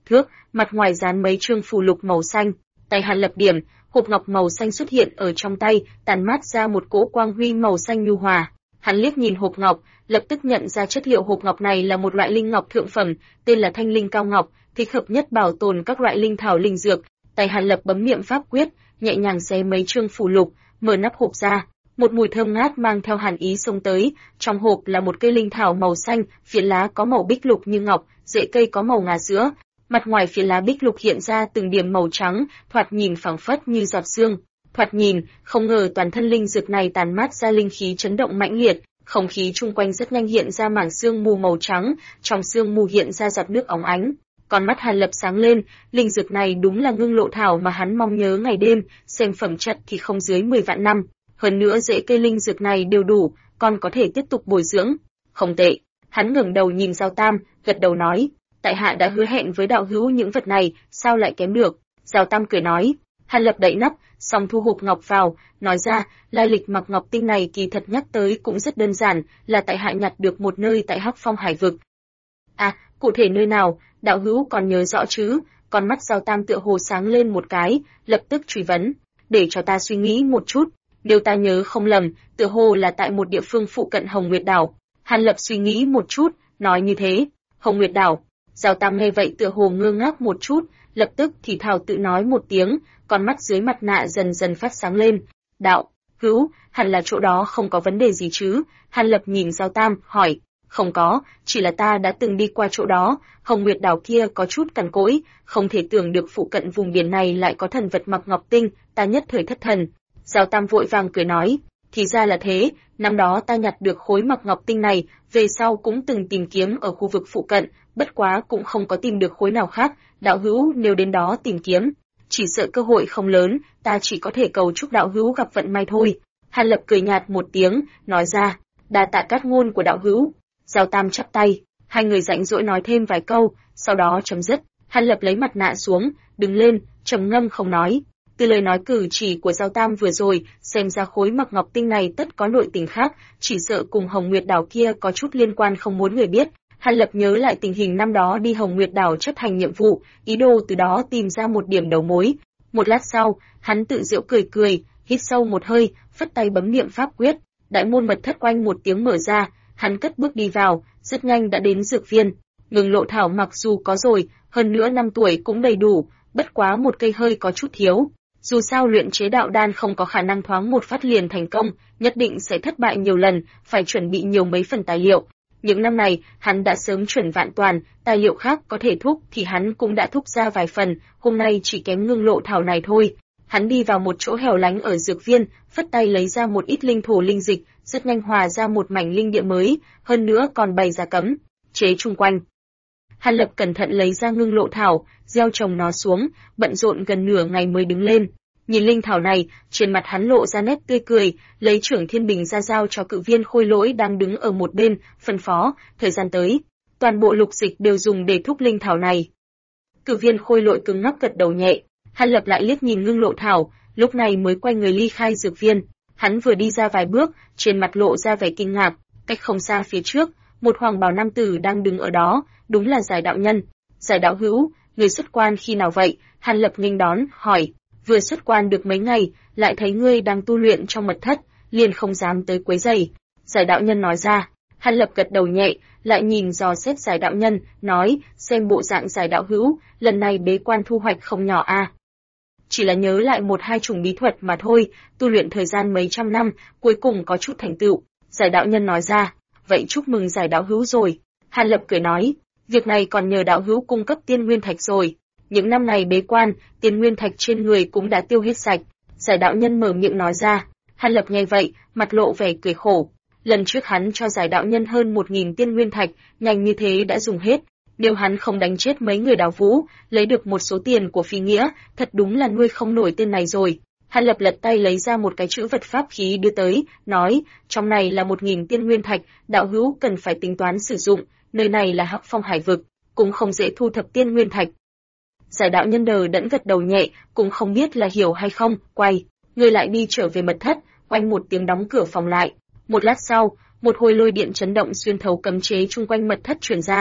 thước, mặt ngoài dán mấy chương phù lục màu xanh. Tay Hàn Lập điểm, hộp ngọc màu xanh xuất hiện ở trong tay, tàn mát ra một cỗ quang huy màu xanh nhu hòa. Hắn liếc nhìn hộp ngọc, lập tức nhận ra chất liệu hộp ngọc này là một loại linh ngọc thượng phẩm, tên là Thanh Linh Cao Ngọc, thích hợp nhất bảo tồn các loại linh thảo linh dược. Tay Hàn Lập bấm niệm pháp quyết, nhẹ nhàng xé mấy chương phù lục, mở nắp hộp ra. Một mùi thơm ngát mang theo hàn ý xông tới, trong hộp là một cây linh thảo màu xanh, phiến lá có màu bích lục như ngọc, rễ cây có màu ngà sữa. Mặt ngoài phiến lá bích lục hiện ra từng điểm màu trắng, thoạt nhìn phảng phất như giọt sương. Thoạt nhìn, không ngờ toàn thân linh dược này tàn mát ra linh khí chấn động mãnh liệt, không khí chung quanh rất nhanh hiện ra mảng sương mù màu trắng, trong sương mù hiện ra giọt nước óng ánh. Con mắt Hàn Lập sáng lên, linh dược này đúng là ngưng lộ thảo mà hắn mong nhớ ngày đêm, xem phẩm chất thì không dưới 10 vạn năm. Hơn nữa rễ cây linh dược này đều đủ, còn có thể tiếp tục bồi dưỡng. Không tệ. Hắn ngẩng đầu nhìn Giao Tam, gật đầu nói, tại hạ đã hứa hẹn với đạo hữu những vật này, sao lại kém được? Giao Tam cười nói. Hàn Lập đậy nắp, xong thu hộp ngọc vào, nói ra, lai lịch mặc ngọc tinh này kỳ thật nhắc tới cũng rất đơn giản, là tại hạ nhặt được một nơi tại Hắc Phong Hải vực. À, cụ thể nơi nào, đạo hữu còn nhớ rõ chứ? Con mắt Giao Tam tựa hồ sáng lên một cái, lập tức truy vấn, để cho ta suy nghĩ một chút. Nếu ta nhớ không lầm, tựa hồ là tại một địa phương phụ cận Hồng Nguyệt Đảo. Hàn Lập suy nghĩ một chút, nói như thế. Hồng Nguyệt Đảo. Giao Tam nghe vậy tựa hồ ngơ ngác một chút, lập tức thì thào tự nói một tiếng, con mắt dưới mặt nạ dần dần phát sáng lên. Đạo hữu, hẳn là chỗ đó không có vấn đề gì chứ? Hàn Lập nhìn Giao Tam, hỏi. Không có, chỉ là ta đã từng đi qua chỗ đó, Hồng Nguyệt Đảo kia có chút cằn cỗi, không thể tưởng được phụ cận vùng biển này lại có thần vật mặc ngọc tinh, ta nhất thời thất thần. Giao Tam vội vàng cười nói, thì ra là thế, năm đó ta nhặt được khối mặc ngọc tinh này, về sau cũng từng tìm kiếm ở khu vực phụ cận, bất quá cũng không có tìm được khối nào khác, đạo hữu nếu đến đó tìm kiếm, chỉ sợ cơ hội không lớn, ta chỉ có thể cầu chúc đạo hữu gặp vận may thôi. Hàn Lập cười nhạt một tiếng, nói ra, đa tạ cát ngôn của đạo hữu. Giao Tam chắp tay, hai người rảnh rỗi nói thêm vài câu, sau đó chấm dứt. Hàn Lập lấy mặt nạ xuống, đứng lên, trầm ngâm không nói. Từ lời nói cử chỉ của Giao Tam vừa rồi, xem ra khối mặc ngọc tinh này tất có nội tình khác, chỉ sợ cùng Hồng Nguyệt Đảo kia có chút liên quan không muốn người biết. Hàn Lập nhớ lại tình hình năm đó đi Hồng Nguyệt Đảo chấp hành nhiệm vụ, ý đồ từ đó tìm ra một điểm đầu mối. Một lát sau, hắn tự giễu cười cười, hít sâu một hơi, phất tay bấm niệm pháp quyết, đại môn mật thất oanh một tiếng mở ra, hắn cất bước đi vào, rất nhanh đã đến dược viên. Ngừng lộ thảo mặc dù có rồi, hơn nữa 5 tuổi cũng đầy đủ, bất quá một cây hơi có chút thiếu. Dù sao luyện chế đạo đan không có khả năng thoáng một phát liền thành công, nhất định sẽ thất bại nhiều lần, phải chuẩn bị nhiều mấy phần tài liệu. Những năm này, hắn đã sớm chuẩn vạn toàn, tài liệu khác có thể thúc thì hắn cũng đã thúc ra vài phần, hôm nay chỉ kém ngưng lộ thảo này thôi. Hắn đi vào một chỗ hẻo lánh ở dược viên, phất tay lấy ra một ít linh thổ linh dịch, rất nhanh hòa ra một mảnh linh địa mới, hơn nữa còn bày ra cấm chế chung quanh. Hàn Lập cẩn thận lấy ra ngưng lộ thảo, gieo trồng nó xuống, bận rộn gần nửa ngày mới đứng lên. Nhìn linh thảo này, trên mặt hắn lộ ra nét tươi cười, lấy Trưởng Thiên Bình ra giao cho Cự Viên Khôi Lỗi đang đứng ở một bên, phân phó, thời gian tới, toàn bộ lục dịch đều dùng để thúc linh thảo này. Cự Viên Khôi Lỗi cứng ngắc gật đầu nhẹ, Hàn Lập lại liếc nhìn ngưng lộ thảo, lúc này mới quay người ly khai dược viên. Hắn vừa đi ra vài bước, trên mặt lộ ra vẻ kinh ngạc, cách không xa phía trước, một hoàng bào nam tử đang đứng ở đó, đúng là Giải đạo nhân. Giải đạo hữu, người xuất quan khi nào vậy? Hàn Lập nghênh đón, hỏi. Vừa xuất quan được mấy ngày, lại thấy ngươi đang tu luyện trong mật thất, liền không dám tới quấy rầy. Giải đạo nhân nói ra. Hàn Lập gật đầu nhẹ, lại nhìn dò xét Giải đạo nhân, nói, xem bộ dạng Giải đạo hữu, lần này bế quan thu hoạch không nhỏ a. Chỉ là nhớ lại một hai chủng bí thuật mà thôi, tu luyện thời gian mấy trăm năm, cuối cùng có chút thành tựu. Giải đạo nhân nói ra. Vậy chúc mừng Giải đạo hữu rồi. Hàn Lập cười nói, việc này còn nhờ đạo hữu cung cấp tiên nguyên thạch rồi. Những năm này bế quan, tiên nguyên thạch trên người cũng đã tiêu hết sạch. Giải đạo nhân mở miệng nói ra. Hàn Lập nghe vậy, mặt lộ vẻ cười khổ. Lần trước hắn cho Giải đạo nhân hơn 1000 tiên nguyên thạch, nhanh như thế đã dùng hết. Nếu hắn không đánh chết mấy người Đào Vũ, lấy được một số tiền của Phi Nghĩa, thật đúng là nuôi không nổi tên này rồi. Hàn Lập lật tay lấy ra một cái chữ vật pháp khí đưa tới, nói, trong này là 1000 tiên nguyên thạch, đạo hữu cần phải tính toán sử dụng, nơi này là Hắc Phong Hải vực, cũng không dễ thu thập tiên nguyên thạch. Giải đạo nhân đờ đẫn gật đầu nhẹ, cũng không biết là hiểu hay không, quay, người lại đi trở về mật thất, oanh một tiếng đóng cửa phòng lại. Một lát sau, một hồi lôi điện chấn động xuyên thấu cấm chế chung quanh mật thất truyền ra.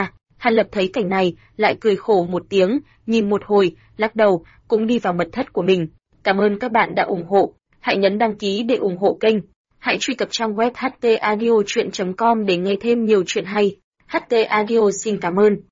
Hàn Lập thấy cảnh này, lại cười khổ một tiếng, nhìn một hồi, lắc đầu, cũng đi vào mật thất của mình. Cảm ơn các bạn đã ủng hộ. Hãy nhấn đăng ký để ủng hộ kênh. Hãy truy cập trang web htaudio.com để nghe thêm nhiều chuyện hay. HT Audio xin cảm ơn.